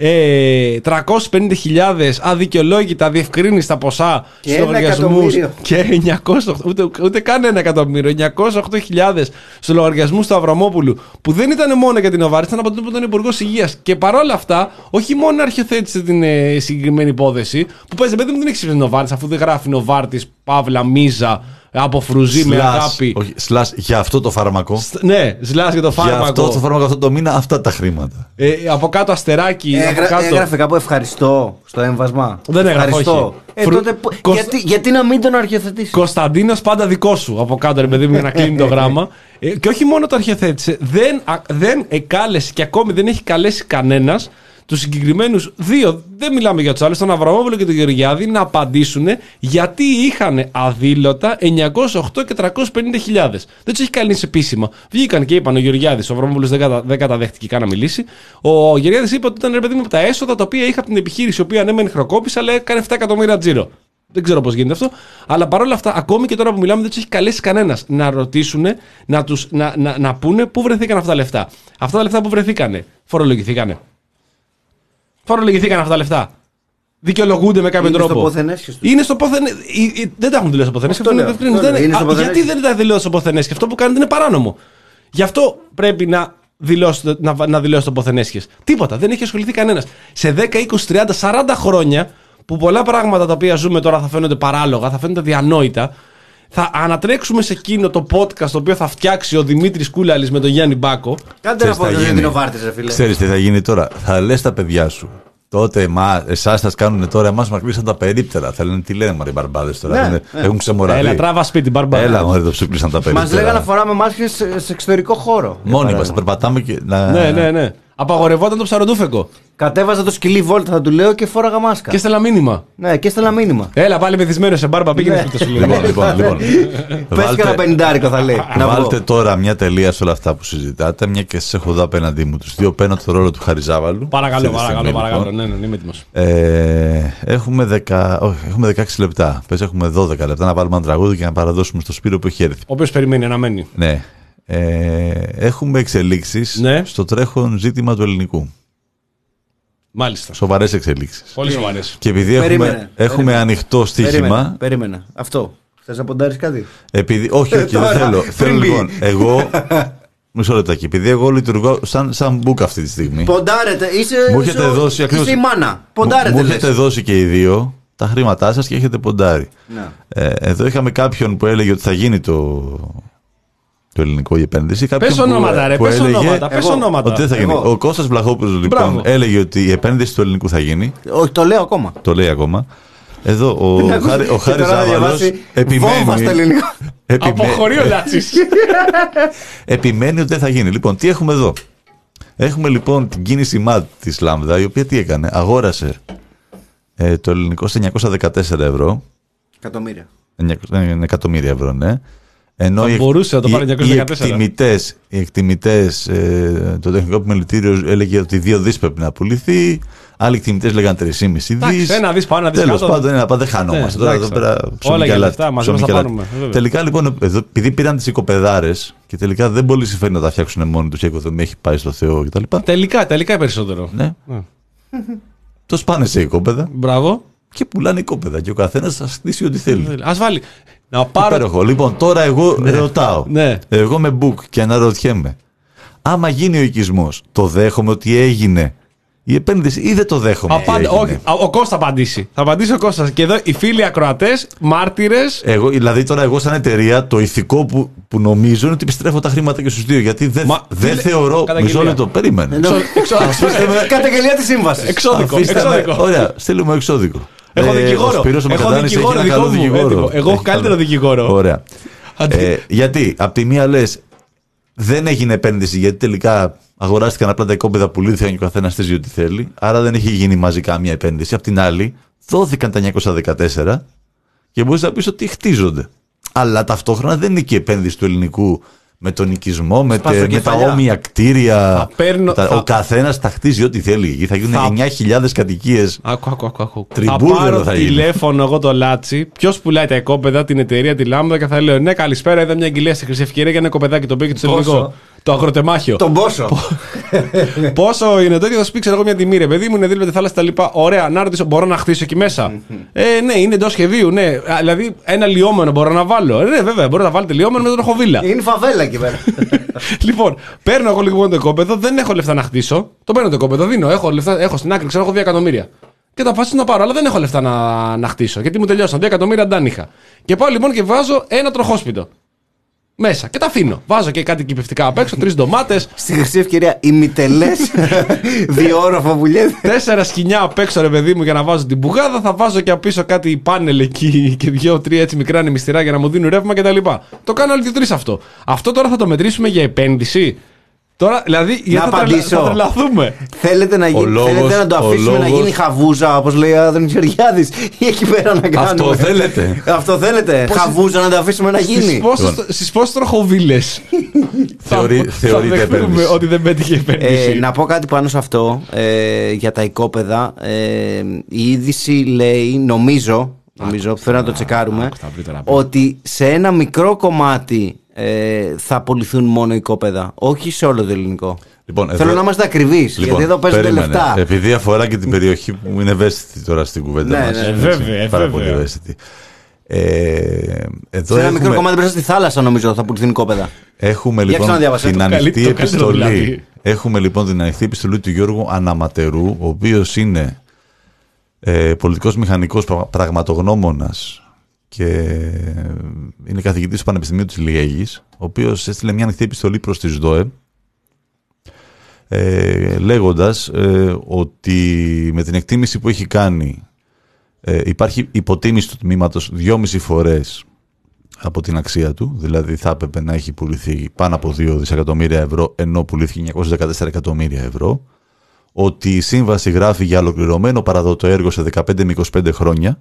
ε, τριακόσιες πενήντα χιλιάδες αδικαιολόγητα διευκρίνηστα ποσά στους λογαριασμούς και εννιακόσια, ούτε, ούτε καν ένα εκατομμύριο, εννιακόσιες οκτώ χιλιάδες στους λογαριασμούς του Αβραμόπουλου, που δεν ήταν μόνο για την Νοβάρτης, ήταν από τον Υπουργός Υγείας. Και παρόλα αυτά, όχι μόνο αρχιοθέτησε την ε, συγκεκριμένη υπόθεση, που παίζει, παιδί μου, δεν έχει ψηφίσει Νοβάρτης, αφού δεν γράφει Νοβάρτης, Παύλα, Μίζα. Από φρουζί slash, με αγάπη. Όχι, slash, για αυτό το φάρμακο. Σ, ναι, slash για το φάρμακο. Για αυτό το φάρμακο αυτό το μήνα, αυτά τα χρήματα. Ε, από κάτω αστεράκι. Ε, από κάτω... Έγραφε κάπου ευχαριστώ στο έμβασμα. Δεν έγραφε. Ε, Φρου... τότε, Κωσ... γιατί, γιατί να μην τον αρχιοθετήσει. Κωνσταντίνος, πάντα δικό σου. Από κάτω, ρε παιδί μου, για να κλείνει το γράμμα. Ε, και όχι μόνο το αρχιοθέτησε, δεν, α, δεν εκάλεσε και ακόμη δεν έχει καλέσει κανένας τους συγκεκριμένους δύο, δεν μιλάμε για τους άλλους, τον Αβραμόπουλο και τον Γεωργιάδη, να απαντήσουν γιατί είχαν αδήλωτα εννιακόσιες οκτώ και τριακόσιες πενήντα χιλιάδες. Δεν τους έχει καλήσει επίσημα. Βγήκαν και είπαν ο Γεωργιάδης, ο Αβραμόπουλος δεν, κατα, δεν καταδέχτηκε καν να μιλήσει. Ο Γεωργιάδης είπε ότι ήταν, ρε παιδί μου, από τα έσοδα τα οποία είχα από την επιχείρηση, η οποία ναι, μεν χρεοκόπησε, αλλά έκανε επτά εκατομμύρια τζίρο. Δεν ξέρω πώς γίνεται αυτό. Αλλά παρόλα αυτά, ακόμη και τώρα που μιλάμε, δεν τους έχει καλέσει κανένας να ρωτήσουν, να, τους, να, να, να πούνε πού βρεθήκαν αυτά τα λεφτά. Αυτά τα λεφτά που βρεθήκανε, φορολογηθήκανε. Φορολογηθήκαν αυτά τα λεφτά. Δικαιολογούνται με κάποιο είναι τρόπο. Στο ποθενέσχες τους. Είναι στο ποθενέσχες. Δεν τα έχουν δηλώσει στο ποθενέσχες. Γιατί δεν τα δηλώσει στο ποθενέσχες? Αυτό που κάνετε είναι παράνομο. Γι' αυτό πρέπει να δηλώσει, να, να δηλώσει το ποθενέσχες. Τίποτα. Δεν έχει ασχοληθεί κανένας. Σε δέκα, είκοσι, τριάντα, σαράντα χρόνια που πολλά πράγματα τα οποία ζούμε τώρα θα φαίνονται παράλογα, θα φαίνονται διανόητα, θα ανατρέξουμε σε εκείνο το podcast το οποίο θα φτιάξει ο Δημήτρης Κούλαλης με τον Γιάννη Μπάκο. Κάντε ένα podcast για την Νοβάρτης, ρε φίλε. Ξέρεις τι θα γίνει τώρα? Θα λες τα παιδιά σου. Τότε εσάς θα κάνουν τώρα, εμάς μας κλείσαν τα περίπτερα. Θα λένε τι λένε μωρέ οι μπαρμπάδες τώρα. Ναι, ναι. Ναι. Έχουν ξεμοραδεί. Έλα, τράβα σπίτι, μπαρμπάδε. Έλα, μωρέ, το σου κλείσαν τα περίπτερα. Μας λέγανε να φοράμε μάσκες σε, σε εξωτερικό χώρο. Μόνοι μας, περπατάμε και. Να... Ναι, ναι, ναι. Απαγορευόταν το ψαροντούφεκο. Κατέβαζα το σκυλί βόλτα, θα του λέω, και φόραγα μάσκα. Και στέλνα μήνυμα. Ναι, και στέλνα μήνυμα. Έλα, πάλι μεθυσμένο σε μπάρμπα, πήγαινε σπίτι σου. Λοιπόν, λοιπόν, λοιπόν. Πες και ένα πενηντάρικο θα λέει. Βάλτε τώρα μια τελεία σε όλα αυτά που συζητάτε, μια και σας έχω εδώ απέναντί μου. Τους δύο παίρνω το ρόλο του Χαριζάβαλου. Παρακαλώ, παρακαλώ, παρακαλώ. Ναι, ναι, είμαι έτοιμος. Ε, έχουμε, δεκα, όχι, έχουμε δεκαέξι λεπτά. Πες έχουμε δώδεκα λεπτά να βάλουμε ένα τραγούδι και να παραδώσουμε στο Σπύρο που έχει έρθει. Ο οποίος περιμένει, αναμένει. Ναι. Ε, έχουμε εξελίξεις ναι. στο τρέχον ζήτημα του ελληνικού. Μάλιστα. Σοβαρές εξελίξεις. Πολύ σοβαρές. Και επειδή περίμενε, έχουμε, έχουμε περίμενε. ανοιχτό στοίχημα. Περίμενε, περίμενε. Αυτό. Θες να ποντάρεις κάτι? Επειδή, όχι, όχι, δεν θέλω. Θέλω λοιπόν, εγώ. Μισό λεπτάκι. Επειδή εγώ λειτουργώ σαν, σαν μπουκ αυτή τη στιγμή. Ποντάρετε. Είσαι, μου έχετε είσαι, δώσει ακριβώς. Είσαι η μάνα. Ποντάρετε. Μου, μου έχετε δώσει και οι δύο τα χρήματά σας και έχετε ποντάρει. Ε, εδώ είχαμε κάποιον που έλεγε ότι θα γίνει το. Το ελληνικό η επένδυση. Πες ονόματα, ρε. Πες ονόματα. Πες ονόματα. Ότι δεν θα γίνει. Εγώ. Ο Κώστας Βλαχόπουλος λοιπόν Μπράβο. έλεγε ότι η επένδυση του ελληνικού θα γίνει. Όχι, το λέω ακόμα. Το λέει ακόμα. Εδώ ο, Χάρη, ο Χάρης Ζάβαλος επιμένει. Αποχωρεί ο Λάτσης. Επιμένει ότι δεν θα γίνει. Λοιπόν, τι έχουμε εδώ? Έχουμε λοιπόν την κίνηση ΜΑΤ της Λάμδα, η οποία τι έκανε? Αγόρασε ε, το ελληνικό σε εννιακόσια δεκατέσσερα ευρώ. Εκατομμύρια. Εκατομμύρια ευρώ, ναι. Ενώ θα οι, μπορούσε να το πάρει εννιακόσια δεκατέσσερα. Οι εκτιμητές, οι εκτιμητές ε, το τεχνικό επιμελητήριο έλεγε ότι δύο δις πρέπει να πουληθεί. Άλλοι εκτιμητές λέγανε τρία κόμμα πέντε δις. Ένα δις πάνω, ένα δις Τέλος κάτω. πάντων, ένα, δεν χανόμαστε. Ναι, τώρα εδώ πέρα όλα για λεφτά, μαζί μας θα πάρουμε. Τελικά λοιπόν, εδώ, επειδή πήραν τις οικοπεδάρες και τελικά δεν πολύ συμφέρει να τα φτιάξουν μόνοι τους, η οικοδομή έχει πάει στο Θεό κτλ. Τελικά, τελικά περισσότερο. Ναι. Ναι. Το σπάνε σε οικόπεδα Μπράβο. και πουλάνε οικόπεδα. Και ο καθένας θα στήσει ό,τι θέλει. Ας βάλει. Να πάρω. Υπέροχο. Λοιπόν, τώρα εγώ ρωτάω. Ναι. Εγώ με book και αναρωτιέμαι. Άμα γίνει ο οικισμός, το δέχομαι ότι έγινε η επένδυση ή δεν το δέχομαι? ότι Απάντα, έγινε? όχι, ο Κώστας θα απαντήσει. Θα απαντήσει ο Κώστας. Και εδώ οι φίλοι ακροατές, μάρτυρες. Εγώ, δηλαδή τώρα εγώ σαν εταιρεία το ηθικό που, που νομίζω είναι ότι επιστρέφω τα χρήματα και στους δύο. Γιατί δεν Μα, δεν φίλε, θεωρώ. καταγγελία. Μισό λεπτό, περίμενε. Καταγγελία τη σύμβαση. Εξώδικο. Αφήστε με- εξώδικο. Ωραία, στείλουμε εξώδικο. Έχω Ε, δικηγόρο. ο Σπύρος ο Έχω Μακαντάνης έχει δικηγόρο ένα δικό καλό μου, δικηγόρο. έτοιμο. Εγώ έχω Έχει καλύτερο καλό- δικηγόρο. Ωραία. Αντί- Ε, γιατί, απ' τη μία λες, δεν έγινε επένδυση, γιατί τελικά αγοράστηκαν απλά τα οικόπεδα που λύθηκαν και ο καθένας θες ό,τι θέλει. Άρα δεν έχει γίνει μαζικά μια επένδυση. Απ' την άλλη, δόθηκαν τα εννιακόσια δεκατέσσερα και μπορείς να πεις ότι χτίζονται. Αλλά ταυτόχρονα δεν είναι και η επένδυση του ελληνικού με τον οικισμό, με, τε, με τα κεφαλιά. όμοια κτίρια. Θα παίρνω- τα- θα- Ο καθένας θα χτίζει ό,τι θέλει. Εκεί θα γίνουν Θα- εννιά χιλιάδες κατοικίες. Άκου, άκου, άκου, άκου. Θα Τριμπούρδελο πάρω θα γίνει. τηλέφωνο εγώ το Λάτσι. Ποιο πουλάει τα οικόπεδα, την εταιρεία, τη Λάμδα και θα λέω: Ναι, καλησπέρα. Είδα μια αγγελία στη Χρυσή Ευκαιρία για ένα κοπεδάκι το πήγε στο Πόσο? ελληνικό. Το αγροτεμάχιο. Τον πόσο. Πόσο είναι το ίδιο, θα σου πει ξέρω εγώ μια τιμή, ρε παιδί μου, είναι δίπλα τη θάλασσα τα λοιπά. Ωραία, να ρωτήσω, μπορώ να χτίσω εκεί μέσα. ε, ναι, είναι εντός σχεδίου, ναι. Α, δηλαδή ένα λιόμενο μπορώ να βάλω. Ε, ναι, βέβαια, μπορώ να βάλετε λιόμενο με τον Οχοβίλα. Είναι φαβέλα εκεί πέρα. Λοιπόν, παίρνω εγώ λίγο το οικόπεδο, δεν έχω λεφτά να χτίσω. Το παίρνω το οικόπεδο, δίνω. Έχω, λεφτά, έχω στην άκρη, ξέρω, έχω δύο εκατομμύρια. Και τα αποφασίσω να πάρω, αλλά δεν έχω λεφτά να, να χτίσω. Γιατί μου τελειώσαν. δύο εκατομμύρια δεν είχα. Και πάω λοιπόν και βάζω ένα τροχόσπιτο μέσα και τα αφήνω. Βάζω και κάτι κυπευτικά απ' έξω, τρεις ντομάτες, Στη Χρυσή Ευκαιρία ημιτελές διόροφα βουλιέται. τέσσερα σκοινιά απ' έξω, ρε παιδί μου, για να βάζω την μπουγάδα. Θα βάζω και απ' πίσω κάτι πάνελ εκεί και δύο-τρία έτσι μικρά νημιστηρά για να μου δίνουν ρεύμα κτλ. Το κάνω όλοι δύο-τρεις αυτό. Αυτό τώρα θα το μετρήσουμε για επένδυση. Τώρα, δηλαδή, γιατί θα, τρελα... απαντήσω. θα τρελαθούμε. Θέλετε να, γι... λόγος- θέλετε να το ο αφήσουμε να λόγος- γίνει χαβούζα, όπως λέει ο Άδωνης Γεωργιάδης, ή εκεί πέρα να κάνουμε. Αυτό θέλετε. Αυτό θέλετε. Χαβούζα να το αφήσουμε να Στις γίνει. πόσες, στις πόσες τροχοβίλες Θεωρεί- θα, θεωρείται θα δεχτούμε επένδυση. ότι δεν πέτυχε επένδυση. Ε, να πω κάτι πάνω σε αυτό ε, για τα οικόπεδα. Ε, η είδηση λέει, νομίζω, νομίζω θέλω να το τσεκάρουμε, άκου, θα βρει τώρα. ότι σε ένα μικρό κομμάτι ε, θα απολυθούν μόνο οικόπεδα, όχι σε όλο το ελληνικό. Λοιπόν, Θέλω να είμαστε ακριβείς, γιατί εδώ παίζουν περίμενε. λεφτά. Επειδή αφορά και την περιοχή που είναι ευαίσθητη τώρα στην κουβέντα Ναι, μας. ναι, ναι. Έτσι, Βέβαια, ε, πάρα βέβαια. πολύ ευαίσθητη. Ε, εδώ Σε ένα μικρό έχουμε, κομμάτι μέσα στη θάλασσα, νομίζω, θα απολυθούν οικόπεδα. έχουμε Για λοιπόν ξαναδιάβασε, την το ανοιχτή καλύτερο, το καλύτερο επιστολή. δηλαδή. Έχουμε λοιπόν την ανοιχτή επιστολή του Γιώργου Αναματερού, ο οποίος είναι ε, πολιτικός μηχανικός πρα- πραγματογνώμονας και είναι καθηγητής του Πανεπιστημίου της Λιέγης, ο οποίος έστειλε μια ανοιχτή επιστολή προς τη ΣΔΟΕ, ε, λέγοντας ε, ότι με την εκτίμηση που έχει κάνει ε, υπάρχει υποτίμηση του τμήματος δυόμιση φορές από την αξία του, δηλαδή θα έπρεπε να έχει πουληθεί πάνω από δύο δισεκατομμύρια ευρώ, ενώ πουλήθηκε εννιακόσια δεκατέσσερα εκατομμύρια ευρώ, ότι η σύμβαση γράφει για ολοκληρωμένο παραδοτό έργο σε δεκαπέντε με είκοσι πέντε χρόνια,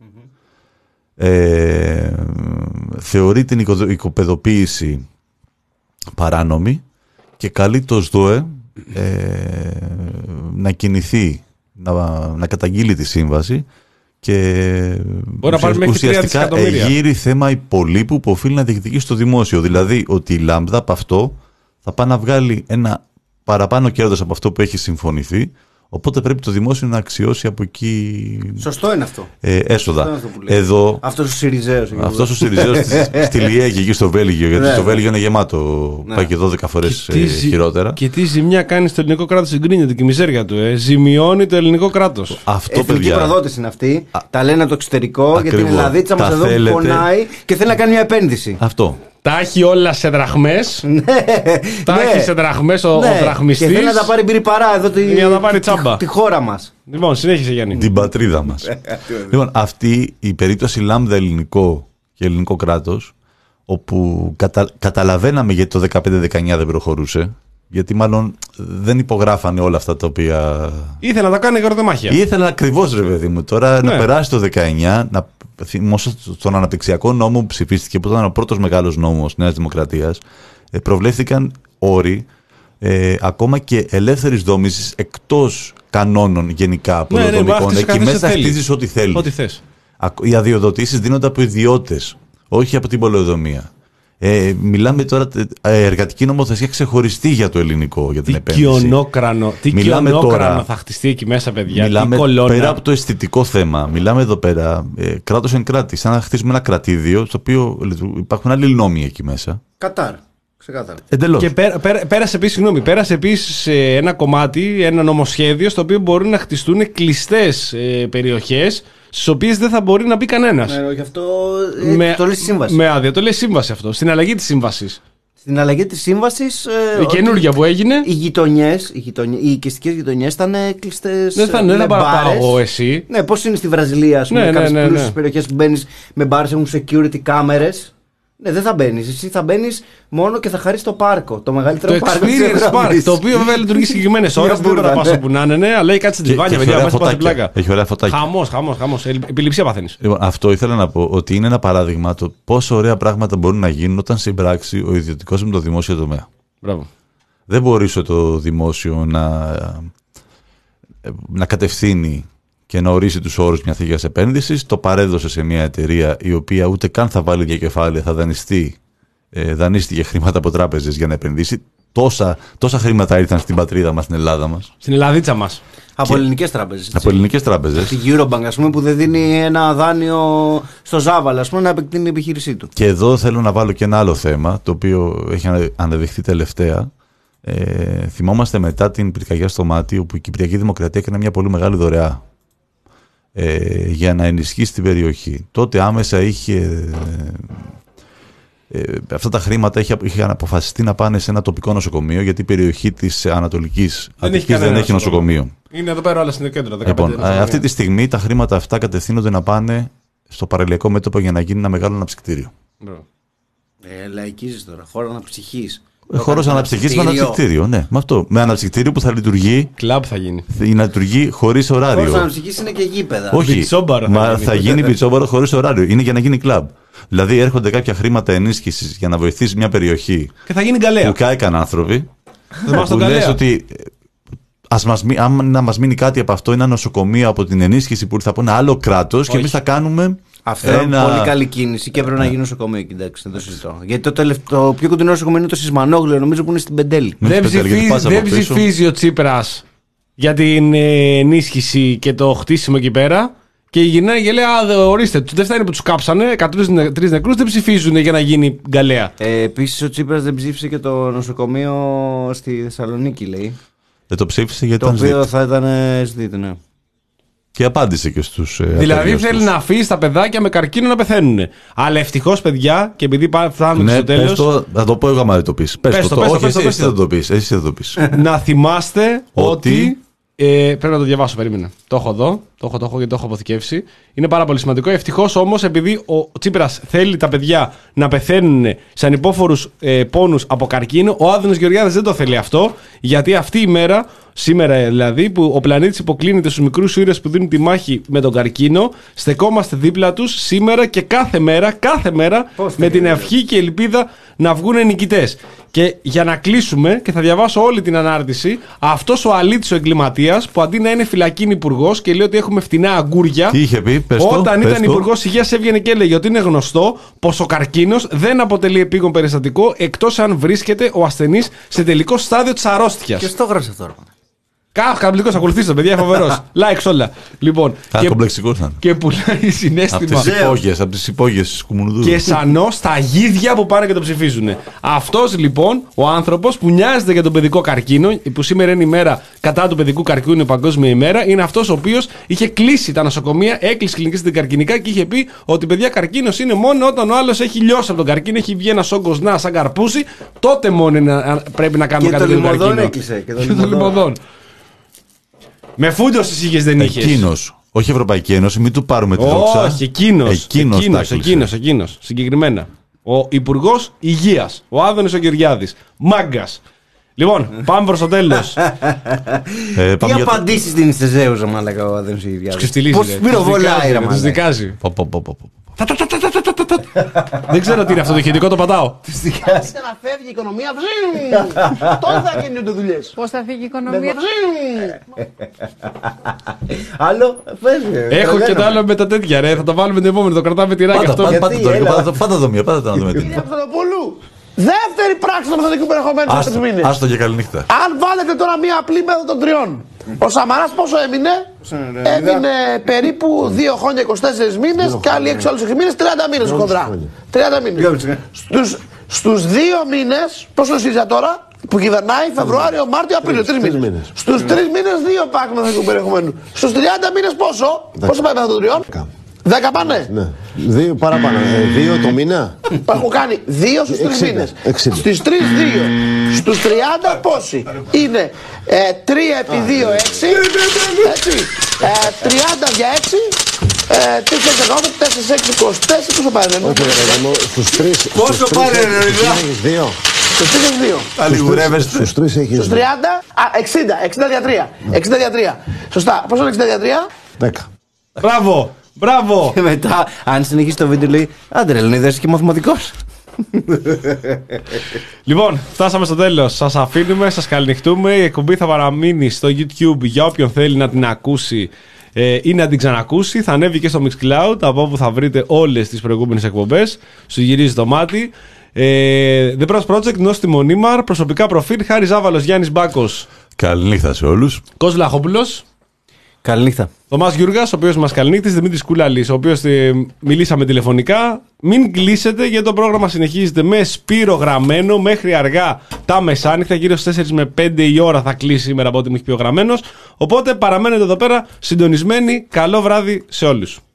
ε, θεωρεί την οικοδο- οικοπεδοποίηση παράνομη και καλεί το ΣΔΟΕ ε, να κινηθεί, να, να καταγγείλει τη σύμβαση και Μπορεί να πάρει μέχρι τρία ουσιαστικά δισεκατομμύρια. εγείρει θέμα υπολείπου που οφείλει να διεκδικήσει στο δημόσιο. Δηλαδή ότι η Λάμδα από αυτό θα πάει να βγάλει ένα παραπάνω κέρδος από αυτό που έχει συμφωνηθεί, οπότε πρέπει το δημόσιο να αξιώσει από εκεί Σωστό είναι αυτό. ε, έσοδα. Σωστό είναι αυτό που λέει. Εδώ Αυτός ο Σιριζέος. αυτός ο Σιριζέος στη, στη Λιέγη εκεί στο Βέλγιο, γιατί Ναι. στο Βέλγιο είναι γεμάτο, Ναι. πάει και δώδεκα φορές Και τι ε, ζη- χειρότερα. Και τι ζημιά κάνει στο ελληνικό κράτος, συγκρίνεται και η μιζέρια του. Ε. Ζημιώνει το ελληνικό κράτος. Αυτό, Εθνική παιδιά, προδότηση είναι αυτή. Τα λένε από το εξωτερικό για την Ακριβώς. Ελλαδίτσα μας Τα εδώ που θέλετε. πονάει και θέλει να κάνει μια επένδυση. αυτό. Τα έχει όλα σε δραχμές. Τα Ναι. έχει σε δραχμές ο, Ναι. ο δραχμιστής. Και θέλει να τα πάρει μπυριπαρά εδώ τη, Για να τα πάρει τη- τσάμπα. τη χώρα μας. Λοιπόν, συνέχισε Γιάννη. Την πατρίδα μας. Λοιπόν, αυτή η περίπτωση Λάμδα ελληνικό και ελληνικό κράτος, όπου κατα, καταλαβαίναμε γιατί το δεκαπέντε δεκαεννιά δεν προχωρούσε, γιατί μάλλον δεν υπογράφανε όλα αυτά τα οποία Ήθελε να τα κάνει γορδεμάχια. ήθελα ακριβώς, ρε παιδί μου, τώρα Ναι. να περάσει το δεκαεννιά, να θυμώσω στον αναπτυξιακό νόμο που ψηφίστηκε, που ήταν ο πρώτος μεγάλος νόμος Νέας Δημοκρατίας, ε, προβλέφθηκαν όροι ε, ακόμα και ελεύθερης δόμησης εκτός κανόνων γενικά Ναι, ναι, πολεοδομικών. μπορεί να χτίσεις Εκεί κάθε μέσα θέλει. χτίζεις ό,τι θέλεις. Ό,τι θες. Ακ- Οι αδειοδοτήσεις δίνονται από ιδιώτες, όχι από την πολεοδομία. Ε, μιλάμε τώρα ε, εργατική νομοθεσία ξεχωριστή για το ελληνικό, για την Τι επένδυση. Κοιονόκρανο, τι Μιλάμε κοιονόκρανο τώρα- θα χτιστεί εκεί μέσα, παιδιά. Μιλάμε τι κολόνα. πέρα από το αισθητικό θέμα. Μιλάμε εδώ πέρα ε, κράτος εν κράτη. Σαν να χτίσουμε ένα κρατήδιο, στο οποίο λειτουργούν- υπάρχουν άλλοι νόμοι εκεί μέσα. Κατάρ. Ξεκάθαρα. Εντελώς. Και πέρα, πέρα, πέρασε επίση, συγγνώμη, πέρασε επίσης ε, ένα κομμάτι, ένα νομοσχέδιο στο οποίο μπορεί να χτιστούν κλειστές ε, περιοχές στις οποίες δεν θα μπορεί να μπει κανένας. Ναι, όχι αυτό. Ε, το λέει στη σύμβαση. Με άδεια, το λέει σύμβαση αυτό. Στην αλλαγή της σύμβασης. Στην αλλαγή τη σύμβαση. Ε, Η καινούργια που έγινε. Οι γειτονιές, οι, γειτονιές, οι οικιστικές γειτονιές ήταν κλειστές. Δεν θα, δεν θα παραπάω εγώ εσύ. Ναι, πώς είναι στη Βραζιλία, ας πούμε, Ναι, ναι, κάποιες ναι, ναι. πλούσιες περιοχές που μπαίνεις με μπάρες, έχουν security κάμερες. Ναι, δεν θα μπαίνεις. Εσύ θα μπαίνεις μόνο και θα χαρείς το πάρκο. Το μεγαλύτερο Το πάρκο της Experience Park, Ευρώπης. το οποίο βέβαια λειτουργεί συγκεκριμένες ώρες. Μια Δεν μπορεί να μπουρδα, πας ναι. όπου να είναι, ναι, αλλά έχει κάτι στην Και- τυβάνια, και παιδιά. έχει Μας ωραία πας στην φωτάκια. πλάκα. Έχει ωραία φωτάκια. Χαμός, χαμός, χαμός. Ε, Επιληψία παθαίνεις. Λοιπόν, αυτό ήθελα να πω ότι είναι ένα παράδειγμα το πόσο ωραία πράγματα μπορούν να γίνουν όταν συμπράξει ο ιδιωτικός με το δημόσιο τομέα. Μπράβο. Δεν μπορεί το δημόσιο να, να κατευθύνει και να ορίσει τους όρους μια τέτοια επένδυση. Το παρέδωσε σε μια εταιρεία η οποία ούτε καν θα βάλει για κεφάλαια, θα δανειστεί, ε, δανείστηκε χρήματα από τράπεζες για να επενδύσει. Τόσα, τόσα χρήματα ήρθαν στην πατρίδα μας, στην Ελλάδα μας, Στην Ελλαδίτσα μας. Από ελληνικές τράπεζες. από ελληνικές τράπεζες. Τη Eurobank, ας πούμε, που δεν δίνει ένα δάνειο στο Ζάβαλ, ας πούμε, να επεκτείνει την επιχείρησή του. Και εδώ θέλω να βάλω και ένα άλλο θέμα, το οποίο έχει ανε- αναδειχθεί τελευταία. Ε, θυμόμαστε μετά την πυρκαγιά στο Μάτι, όπου η Κυπριακή Δημοκρατία έκανε μια πολύ μεγάλη δωρεά ε, για να ενισχύσει την περιοχή. Τότε άμεσα είχε... Ε, ε, αυτά τα χρήματα είχε, είχαν αποφασιστεί να πάνε σε ένα τοπικό νοσοκομείο, γιατί η περιοχή της Ανατολικής Αττικής δεν κανένα έχει νοσοκομείο. Είναι εδώ πέρα όλα στην κέντρο. Λοιπόν, ε, αυτή τη στιγμή τα χρήματα αυτά κατευθύνονται να πάνε στο παραλιακό μέτωπο για να γίνει ένα μεγάλο αναψυκτήριο. Ε, λαϊκίζεις τώρα. Χώρο αναψυχής. Χώρο αναψυχής με αναψυκτήριο. Ναι, με αυτό. Με αναψυκτήριο που θα λειτουργεί, Κλαμπ θα γίνει. να λειτουργεί χωρίς Χώρο ωράριο. αναψυχής είναι και γήπεδα. Όχι, Μπιτσόμπαρο θα μα γίνει. θα γίνει μπιτσόμπαρο χωρίς ωράριο. Είναι για να γίνει κλαμπ. Δηλαδή έρχονται κάποια χρήματα ενίσχυσης για να βοηθήσει μια περιοχή Και θα γίνει γκαλέα. που κάηκαν άνθρωποι. Θυμάσαι τον Που λες Γκαλέα. ότι ε, ας μας, μει- αν να μας μείνει κάτι από αυτό, ένα νοσοκομείο από την ενίσχυση που ήρθε από ένα άλλο κράτος και εμείς θα κάνουμε. Αυτό είναι πολύ καλή κίνηση και έπρεπε να γίνει νοσοκομείο. Κοιτάξτε, δεν το συζητώ. Γιατί το, τελευταίο, το πιο κοντινό νοσοκομείο είναι το Σισμανόγλιο, νομίζω που είναι στην Πεντέλη. Μην Δεν τους πετάει, γιατί ψηφίζει, πας δεν από πίσω. ψηφίζει ο Τσίπρας για την ε, ενίσχυση και το χτίσιμο εκεί πέρα. Και γυρνάει και λέει: Α, δε- ορίστε, δεν φτάνει που του κάψανε, εκατό τρεις νεκρούς, δεν ψηφίζουν για να γίνει γκαλέα. Ε, Επίσης ο Τσίπρας δεν ψήφισε και το νοσοκομείο στη Θεσσαλονίκη, λέει. Δεν το ψήφισε γιατί Το ήταν οποίο ΣΔΙΤ. θα ήταν ΣΔΙΤ, ναι. Και απάντησε και στους. ε, Δηλαδή απεργιώστες. θέλει να αφήσει τα παιδάκια με καρκίνο να πεθαίνουν. Αλλά ευτυχώς, παιδιά, και επειδή πά- φτάνουμε Ναι, στο πες τέλος, το, θα το πω εγώ άμα δεν το πεις. Πες, Πες το, το, πες το, όχι, πες το, εσύ, πες εσύ το. δεν το πεις. Εσύ δεν το πεις. να θυμάστε ότι. Ότι- Ε, πρέπει να το διαβάσω, περίμενε. Το έχω εδώ, το έχω, το έχω γιατί το έχω αποθηκεύσει. Είναι πάρα πολύ σημαντικό. Ευτυχώς όμως, επειδή ο Τσίπρας θέλει τα παιδιά να πεθαίνουν σε ανυπόφορους ε, πόνους από καρκίνο, ο Άδωνης Γεωργιάδης δεν το θέλει αυτό, γιατί αυτή η μέρα, σήμερα δηλαδή, που ο πλανήτης υποκλίνεται στους μικρούς ήρωες που δίνουν τη μάχη με τον καρκίνο, στεκόμαστε δίπλα τους σήμερα και κάθε μέρα, κάθε μέρα, με την ευχή και ελπίδα να βγουν νικητές. Και για να κλείσουμε, και θα διαβάσω όλη την ανάρτηση, αυτός ο αλήτης ο εγκληματίας που αντί να είναι φυλακήν υπουργός και λέει ότι έχουμε φτηνά αγκούρια. Τι είχε πει, πες το, Όταν πες ήταν το. υπουργός υγείας έβγαινε και έλεγε ότι είναι γνωστό πως ο καρκίνος δεν αποτελεί επίγον περιστατικό εκτός αν βρίσκεται ο ασθενής σε τελικό στάδιο της αρρώστιας. Και στο έγραψε αυτό, ρε. Κάχ, καμπλικός, ακολουθήστε, παιδιά, φοβερός. Likes όλα. Λοιπόν, Α, και, κομπλεξικό ήταν. και πουλάει Από συνέστημα. τις υπόγειες, από τις υπόγειες της Κουμουνδούρου. Και σανό στα γίδια που πάνε και το ψηφίζουν. Αυτός λοιπόν ο άνθρωπος που νοιάζεται για τον παιδικό καρκίνο, που σήμερα είναι η μέρα κατά του παιδικού καρκίνου, η παγκόσμια ημέρα, είναι αυτός ο οποίος είχε κλείσει τα νοσοκομεία, έκλεισε κλινικές στην καρκινικά και είχε πει ότι παιδιά καρκίνος είναι μόνο όταν ο άλλος έχει λιώσει από τον καρκίνο, έχει βγει ένας όγκος να σαν καρπούζι, τότε μόνο είναι, α, πρέπει να κάνουμε Και κάτι το για τον λιμωδόν καρκίνο. έκλεισε, και το Και το λιμωδόν. λιμωδόν. Με φούντος τις είχες δεν είχες. Εκείνος, όχι η Ευρωπαϊκή Ένωση, μην του πάρουμε τη δόξα. Όχι, εκείνος. Εκείνος, τα Εκείνος, έκλεισε. εκείνος, εκείνος, συγκεκριμένα. Ο Υπουργός Υγείας, ο Άδωνης ο Γεωργιάδης. Μάγκας. Λοιπόν, πάμε προς το τέλος. Ε, Τι πάμε για το- απαντήσεις δίνει στη Ζέουζα, μαλάκα, ο Άδωνης Γεωργιάδης. Ξεφτιλίζει. Πώς πυροβολάει, ρε Τους μαλάκα. δικάζει. Πω, πω, πω, πω, πω. Δεν ξέρω τι είναι αυτό το ηχητικό, το πατάω. Ώστε να φεύγει η οικονομία. Τότε θα κινούνται δουλειές. Πώς θα φύγει η οικονομία. Άλλο, φεύγει. Έχω και το άλλο με τα τέτοια, ρε. Θα το βάλουμε την επόμενη, το κρατάμε τυράκι Πάτα, αυτό. πάτα, γιατί, πάτα, έλα. πάτα, πάτα το μία, πάτα το να δούμε τι είναι. Κύριε Αυτοδοπούλου, δεύτερη πράξη του νομοθετικού περιεχομένου σε τρεις μήνες. Άστο και καληνύχτα. Αν βάλετε τώρα μία απλή μέθοδο των τριών, ο Σαμαράς πόσο έμεινε? Έμεινε περίπου δύο χρόνια είκοσι τέσσερις μήνες και άλλοι έξι άλλους έξι μήνες, τριάντα μήνες χοντρά. τριάντα μήνες. Στους, στους δύο μήνες, πόσο ΣΥΡΙΖΑ τώρα, που κυβερνάει Φεβρουάριο, Μάρτιο, Απρίλιο, τρεις μήνες. Στους τρεις μήνες δύο πάκ νομοθετικού περιεχομένου. Στους τριάντα μήνες πόσο? Πόσο πάει μέθοδο των τριών? δέκα πάνε. Ναι. Δύο παραπάνω. Ε, δύο το μήνα. Έχω κάνει δύο στους τρεις εξήντα, μήνες. εξήντα. Στις τρεις δύο. Στους τριάντα πόσοι? Είναι ε, τρία επί δύο, έξι. Έτσι. Ε, τριάντα για έξι. Ε, τρία δεκαοκτώ, τέσσερα έξι, είκοσι τέσσερα. Πόσο πάει ρε? Όχι, ρε, ρε, στους τρεις. Πόσο στους τρεις πάρε, ρε, έχεις- ρε, έχεις δύο. Στους τρεις έχεις δύο. Αλληγουρεύεστε. Στους τρεις έχεις Στους δύο. τριάντα, α, εξήντα. εξήντα για τρία. εξήντα για τρία. Σωστά. Πόσο είναι εξήντα για τρία? Δέκα. Μπράβο, μπράβο. Και μετά, αν συνεχίσει το βίντεο, λέει άντε ρε Λεωνίδα, είσαι και μαθηματικός. Λοιπόν, φτάσαμε στο τέλος. Σας αφήνουμε, σας καληνυχτούμε. Η εκπομπή θα παραμείνει στο YouTube για όποιον θέλει να την ακούσει ε, ή να την ξανακούσει. Θα ανέβει και στο Mixcloud, από όπου θα βρείτε όλες τις προηγούμενες εκπομπές. Σου γυρίζει το μάτι. Ε, The Bros Project, Νόστι Μονίμαρ, προσωπικά προφίλ, Χάρης Ζάβαλος, Γιάννης Μπάκος, Καληνύχτα σε όλους. Κώστα Λαχόπουλος, Καληνύχτα. Θωμάς Γιούργας, ο οποίος μας καληνύχτης, Δημήτρης Κούλαλης, ο οποίος ε, μιλήσαμε τηλεφωνικά. Μην κλείσετε, γιατί το πρόγραμμα συνεχίζεται με Σπύρο γραμμένο μέχρι αργά τα μεσάνυχτα, γύρω στις τέσσερις με πέντε η ώρα θα κλείσει σήμερα από ό,τι μου έχει πει ο γραμμένος. Οπότε παραμένετε εδώ πέρα συντονισμένοι. Καλό βράδυ σε όλους.